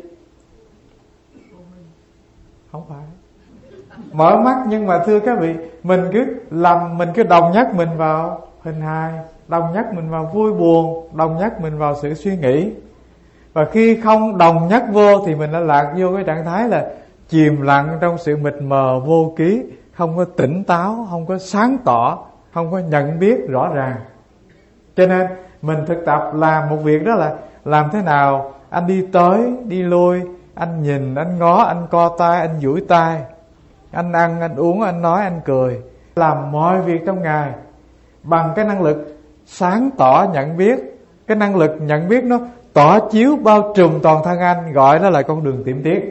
Không phải. Mở mắt nhưng mà thưa các vị, mình cứ lầm, mình cứ đồng nhất mình vào hình hài, đồng nhất mình vào vui buồn, đồng nhất mình vào sự suy nghĩ. Và khi không đồng nhất vô thì mình đã lạc vô cái trạng thái là chìm lặng trong sự mịt mờ vô ký, không có tỉnh táo, không có sáng tỏ, không có nhận biết rõ ràng. Cho nên mình thực tập làm một việc đó là làm thế nào anh đi tới, đi lui, anh nhìn, anh ngó, anh co tay, anh duỗi tay, anh ăn, anh uống, anh nói, anh cười, làm mọi việc trong ngày bằng cái năng lực sáng tỏ nhận biết. Cái năng lực nhận biết nó tỏ chiếu bao trùm toàn thân anh, gọi đó là con đường tiệm tiến.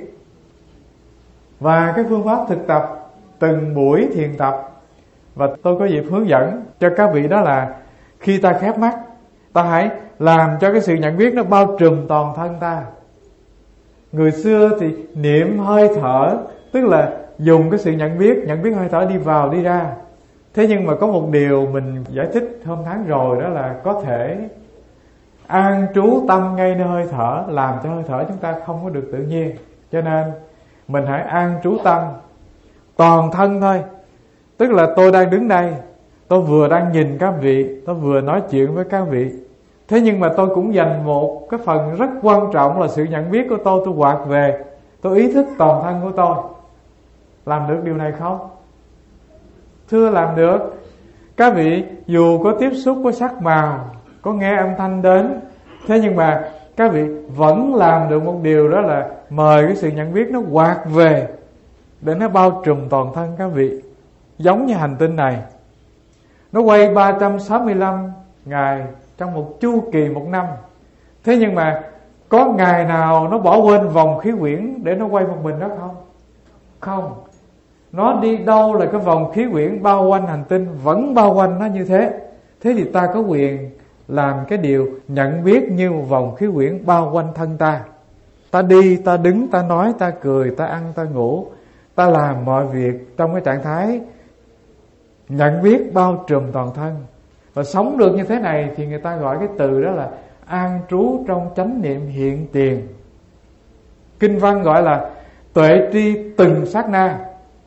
Và cái phương pháp thực tập từng buổi thiền tập, và tôi có dịp hướng dẫn cho các vị, đó là khi ta khép mắt, ta hãy làm cho cái sự nhận biết nó bao trùm toàn thân ta. Người xưa thì niệm hơi thở, tức là dùng cái sự nhận biết, nhận biết hơi thở đi vào đi ra. Thế nhưng mà có một điều mình giải thích hôm tháng rồi, đó là có thể an trú tâm ngay nơi hơi thở, làm cho hơi thở chúng ta không có được tự nhiên. Cho nên mình hãy an trú tâm toàn thân thôi. Tức là tôi đang đứng đây, tôi vừa đang nhìn các vị, tôi vừa nói chuyện với các vị. Thế nhưng mà tôi cũng dành một cái phần rất quan trọng là sự nhận biết của tôi, tôi quạt về, tôi ý thức toàn thân của tôi. Làm được điều này không? Thưa làm được. Các vị dù có tiếp xúc với sắc màu, có nghe âm thanh đến, thế nhưng mà các vị vẫn làm được một điều, đó là mời cái sự nhận biết nó quạt về để nó bao trùm toàn thân các vị. Giống như hành tinh này, nó quay ba trăm sáu mươi lăm ngày trong một chu kỳ một năm. Thế nhưng mà có ngày nào nó bỏ quên vòng khí quyển để nó quay một mình đó không? Không. Nó đi đâu là cái vòng khí quyển bao quanh hành tinh vẫn bao quanh nó như thế. Thế thì ta có quyền làm cái điều nhận biết như một vòng khí quyển bao quanh thân ta. Ta đi, ta đứng, ta nói, ta cười, ta ăn, ta ngủ, ta làm mọi việc trong cái trạng thái nhận biết bao trùm toàn thân. Và sống được như thế này thì người ta gọi cái từ đó là an trú trong chánh niệm hiện tiền. Kinh văn gọi là tuệ tri từng sát na.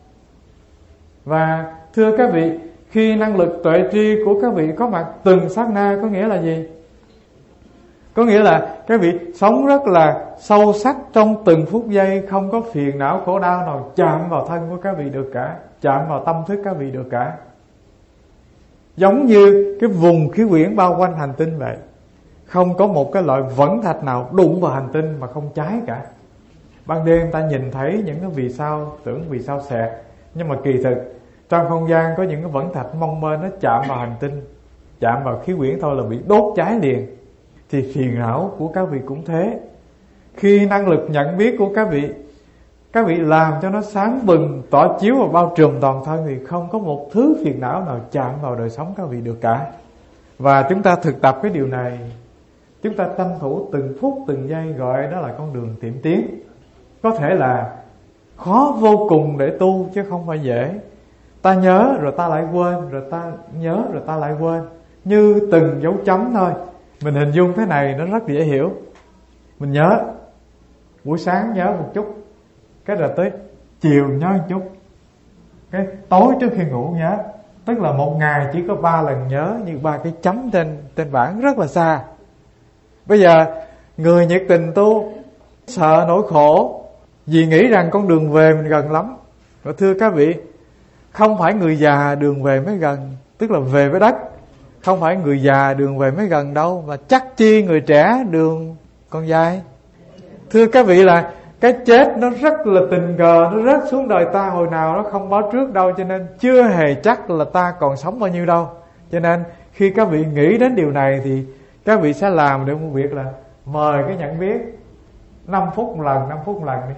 Và thưa các vị, khi năng lực tuệ tri của các vị có mặt từng sát na có nghĩa là gì? Có nghĩa là các vị sống rất là sâu sắc trong từng phút giây, không có phiền não khổ đau nào chạm vào thân của các vị được cả, chạm vào tâm thức các vị được cả. Giống như cái vùng khí quyển bao quanh hành tinh vậy. Không có một cái loại vẫn thạch nào đụng vào hành tinh mà không cháy cả. Ban đêm ta nhìn thấy những cái vì sao, tưởng vì sao xẹt, nhưng mà kỳ thực trong không gian có những cái vẫn thạch mong mơ, nó chạm vào hành tinh, chạm vào khí quyển thôi là bị đốt cháy liền. Thì phiền não của các vị cũng thế. Khi năng lực nhận biết của các vị, các vị làm cho nó sáng bừng, tỏ chiếu và bao trùm toàn thân, thì không có một thứ phiền não nào chạm vào đời sống các vị được cả. Và chúng ta thực tập cái điều này, chúng ta tranh thủ từng phút từng giây, gọi đó là con đường tiệm tiến. Có thể là khó vô cùng để tu chứ không phải dễ. Ta nhớ rồi ta lại quên, rồi ta nhớ rồi ta lại quên, như từng dấu chấm thôi. Mình hình dung thế này nó rất dễ hiểu. Mình nhớ buổi sáng nhớ một chút, cái rồi tới chiều nhớ một chút, cái tối trước khi ngủ nhớ. Tức là một ngày chỉ có ba lần nhớ, như ba cái chấm trên trên bảng rất là xa. Bây giờ người nhiệt tình tu, sợ nỗi khổ vì nghĩ rằng con đường về mình gần lắm. Và thưa các vị, không phải người già đường về mới gần, tức là về với đất. Không phải người già đường về mới gần đâu, mà chắc chi người trẻ đường còn dài. Thưa các vị, là cái chết nó rất là tình cờ, nó rớt xuống đời ta hồi nào nó không báo trước đâu. Cho nên chưa hề chắc là ta còn sống bao nhiêu đâu. Cho nên khi các vị nghĩ đến điều này thì các vị sẽ làm được một việc là mời cái nhận biết năm phút một lần, năm phút một lần đi.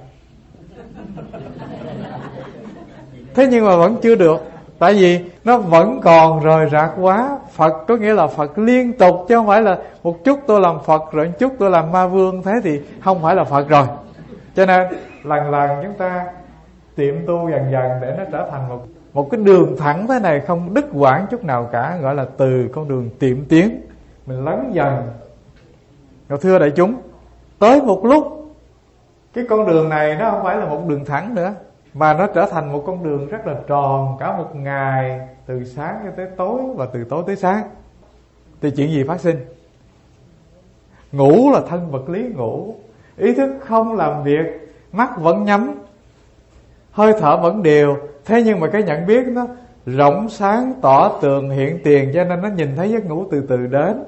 Thế nhưng mà vẫn chưa được. Tại vì nó vẫn còn rời rạc quá. Phật có nghĩa là Phật liên tục, chứ không phải là một chút tôi làm Phật rồi một chút tôi làm ma vương. Thế thì không phải là Phật rồi. Cho nên lần lần chúng ta tiệm tu dần dần để nó trở thành một một cái đường thẳng thế này, không đứt quãng chút nào cả, gọi là từ con đường tiệm tiến. Mình lấn dần. Rồi thưa đại chúng, tới một lúc cái con đường này nó không phải là một đường thẳng nữa, mà nó trở thành một con đường rất là tròn cả một ngày, từ sáng cho tới tối và từ tối tới sáng. Thì chuyện gì phát sinh? Ngủ là thân vật lý ngủ, ý thức không làm việc, mắt vẫn nhắm, hơi thở vẫn đều. Thế nhưng mà cái nhận biết nó rộng sáng, tỏ tường, hiện tiền, cho nên nó nhìn thấy giấc ngủ từ từ đến.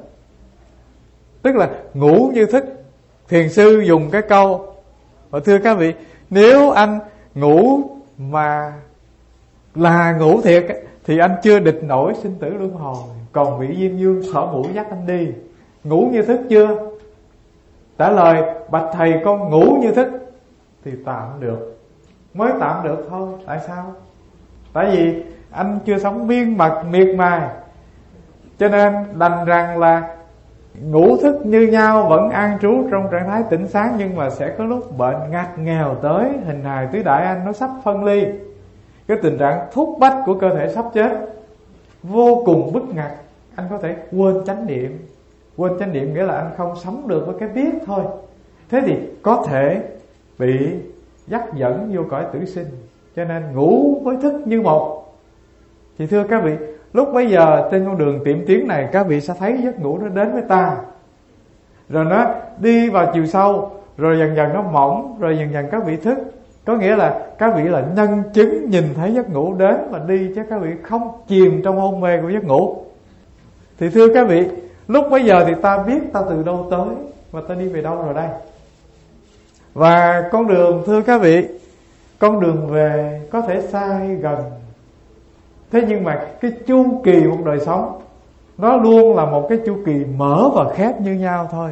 Tức là ngủ như thức. Thiền sư dùng cái câu, và thưa các vị, nếu anh ngủ mà là ngủ thiệt thì anh chưa địch nổi sinh tử luân hồi. Còn vị Diêm Dương xỏ mũi dắt anh đi. Ngủ như thức chưa? Trả lời, bạch thầy con ngủ như thức. Thì tạm được, mới tạm được thôi. Tại sao? Tại vì anh chưa sống miên mật miệt mài, cho nên đành rằng là ngủ thức như nhau, vẫn an trú trong trạng thái tỉnh sáng. Nhưng mà sẽ có lúc bệnh ngặt nghèo tới, hình hài tứ đại anh nó sắp phân ly, cái tình trạng thúc bách của cơ thể sắp chết, vô cùng bức ngặt. Anh có thể quên chánh niệm. Quên chánh niệm nghĩa là anh không sống được với cái biết thôi. Thế thì có thể bị dắt dẫn vô cõi tử sinh. Cho nên ngủ với thức như một. Thì thưa các vị, lúc bấy giờ trên con đường tiệm tiến này, các vị sẽ thấy giấc ngủ nó đến với ta, rồi nó đi vào chiều sâu, rồi dần dần nó mỏng, rồi dần dần các vị thức. Có nghĩa là các vị là nhân chứng nhìn thấy giấc ngủ đến mà đi, chứ các vị không chìm trong hôn mê của giấc ngủ. Thì thưa các vị, lúc bấy giờ thì ta biết ta từ đâu tới và ta đi về đâu rồi đây. Và con đường, thưa các vị, con đường về có thể xa hay gần. Thế nhưng mà cái chu kỳ một đời sống nó luôn là một cái chu kỳ mở và khép như nhau thôi.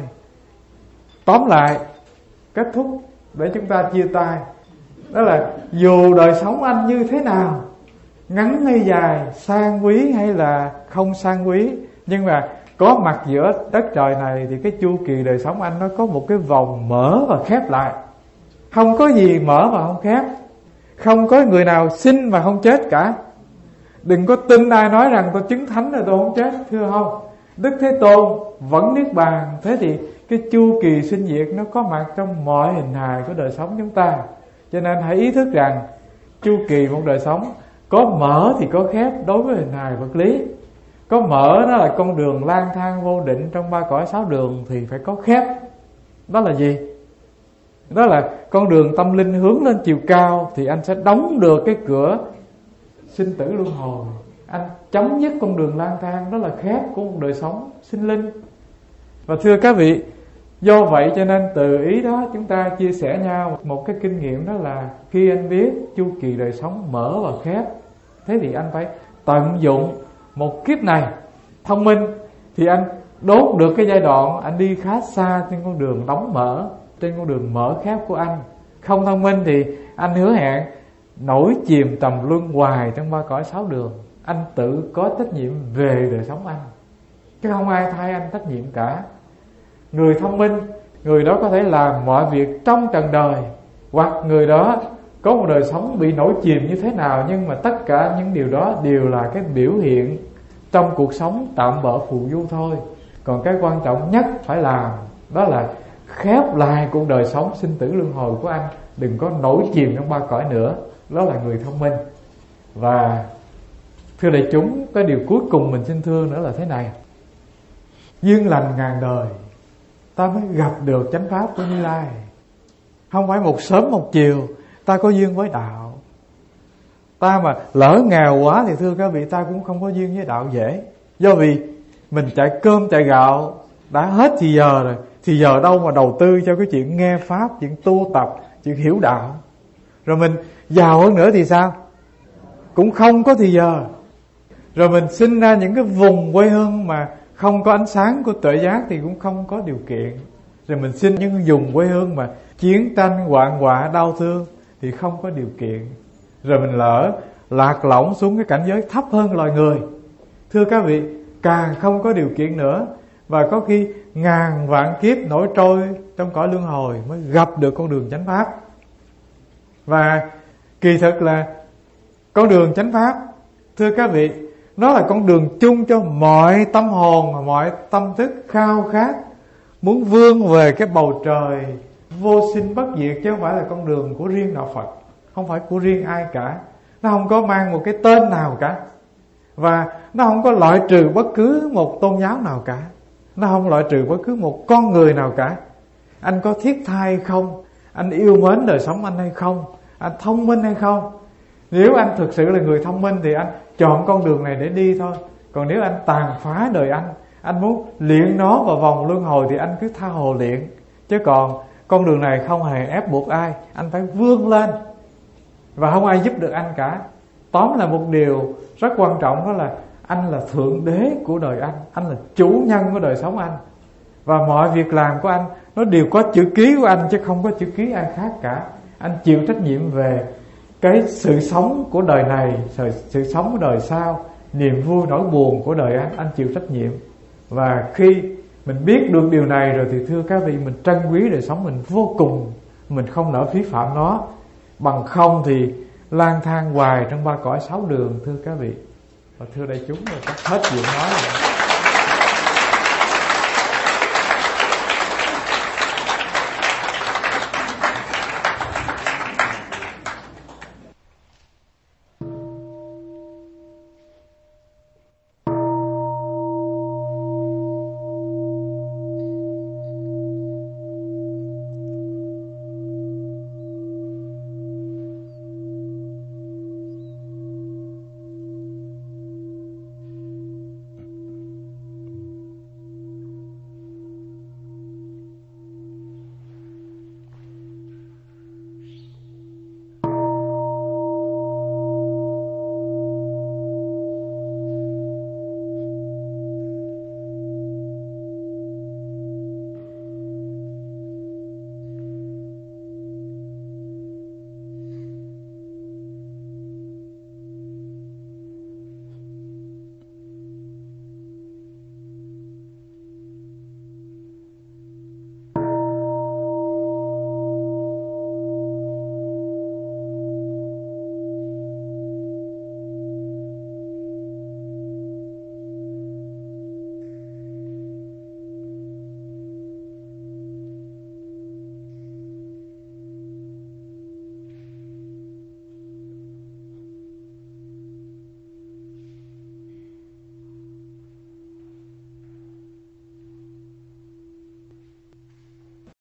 Tóm lại, kết thúc để chúng ta chia tay, đó là dù đời sống anh như thế nào, ngắn hay dài, sang quý hay là không sang quý, nhưng mà có mặt giữa đất trời này thì cái chu kỳ đời sống anh nó có một cái vòng mở và khép lại. Không có gì mở mà không khép. Không có người nào sinh mà không chết cả. Đừng có tin ai nói rằng tôi chứng thánh rồi tôi không chết, thưa không. Đức Thế Tôn vẫn niết bàn. Thế thì cái chu kỳ sinh diệt nó có mặt trong mọi hình hài của đời sống chúng ta. Cho nên hãy ý thức rằng chu kỳ một đời sống có mở thì có khép đối với hình hài vật lý. Có mở đó là con đường lang thang vô định trong ba cõi sáu đường, thì phải có khép. Đó là gì? Đó là con đường tâm linh hướng lên chiều cao, thì anh sẽ đóng được cái cửa sinh tử luân hồi. Anh chấm dứt con đường lang thang, đó là khép của một đời sống sinh linh. Và thưa các vị, do vậy cho nên từ ý đó chúng ta chia sẻ nhau một cái kinh nghiệm, đó là khi anh biết chu kỳ đời sống mở và khép, thế thì anh phải tận dụng một kiếp này thông minh, thì anh đốt được cái giai đoạn anh đi khá xa trên con đường đóng mở, trên con đường mở khép của anh. Không thông minh thì anh hứa hẹn nổi chìm tầm luân hoài trong ba cõi sáu đường. Anh tự có trách nhiệm về đời sống anh, chứ không ai thay anh trách nhiệm cả. Người thông minh, người đó có thể làm mọi việc trong trần đời, hoặc người đó có một đời sống bị nổi chìm như thế nào, nhưng mà tất cả những điều đó đều là cái biểu hiện trong cuộc sống tạm bợ phù du thôi. Còn cái quan trọng nhất phải làm đó là khép lại cuộc đời sống sinh tử luân hồi của anh, đừng có nổi chìm trong ba cõi nữa. Đó là người thông minh. Và thưa đại chúng, cái điều cuối cùng mình xin thưa nữa là thế này: duyên lành ngàn đời ta mới gặp được chánh pháp của Như Lai. Không phải một sớm một chiều ta có duyên với đạo. Ta mà lỡ nghèo quá thì thưa các vị, ta cũng không có duyên với đạo dễ. Do vì mình chạy cơm chạy gạo đã hết thì giờ rồi, thì giờ đâu mà đầu tư cho cái chuyện nghe pháp, chuyện tu tập, chuyện hiểu đạo. Rồi mình giàu hơn nữa thì sao? Cũng không có thì giờ. Rồi mình sinh ra những cái vùng quê hương mà không có ánh sáng của tuệ giác thì cũng không có điều kiện. Rồi mình sinh những vùng quê hương mà chiến tranh, hoạn họa, đau thương thì không có điều kiện. Rồi mình lỡ lạc lõng xuống cái cảnh giới thấp hơn loài người, thưa các vị, càng không có điều kiện nữa. Và có khi ngàn vạn kiếp nổi trôi trong cõi luân hồi mới gặp được con đường chánh pháp. Và kỳ thực là con đường chánh pháp, thưa các vị, nó là con đường chung cho mọi tâm hồn, mọi tâm thức khao khát muốn vươn về cái bầu trời vô sinh bất diệt, chứ không phải là con đường của riêng đạo Phật, không phải của riêng ai cả. Nó không có mang một cái tên nào cả, và nó không có loại trừ bất cứ một tôn giáo nào cả, nó không loại trừ bất cứ một con người nào cả. Anh có thiết tha hay không, anh yêu mến đời sống anh hay không, anh thông minh hay không. Nếu anh thực sự là người thông minh thì anh chọn con đường này để đi thôi. Còn nếu anh tàn phá đời anh, anh muốn luyện nó vào vòng luân hồi thì anh cứ tha hồ luyện. Chứ còn con đường này không hề ép buộc ai, anh phải vươn lên, và không ai giúp được anh cả. Tóm là một điều rất quan trọng, đó là anh là thượng đế của đời anh, anh là chủ nhân của đời sống anh. Và mọi việc làm của anh nó đều có chữ ký của anh, chứ không có chữ ký ai khác cả. Anh chịu trách nhiệm về cái sự sống của đời này, sự, sự sống của đời sau, niềm vui nỗi buồn của đời anh, anh chịu trách nhiệm. Và khi mình biết được điều này rồi thì thưa các vị, mình trân quý đời sống mình vô cùng. Mình không nỡ phí phạm nó. Bằng không thì lang thang hoài trong ba cõi sáu đường, thưa các vị. Và thưa đại chúng, rồi hết chuyện nói rồi.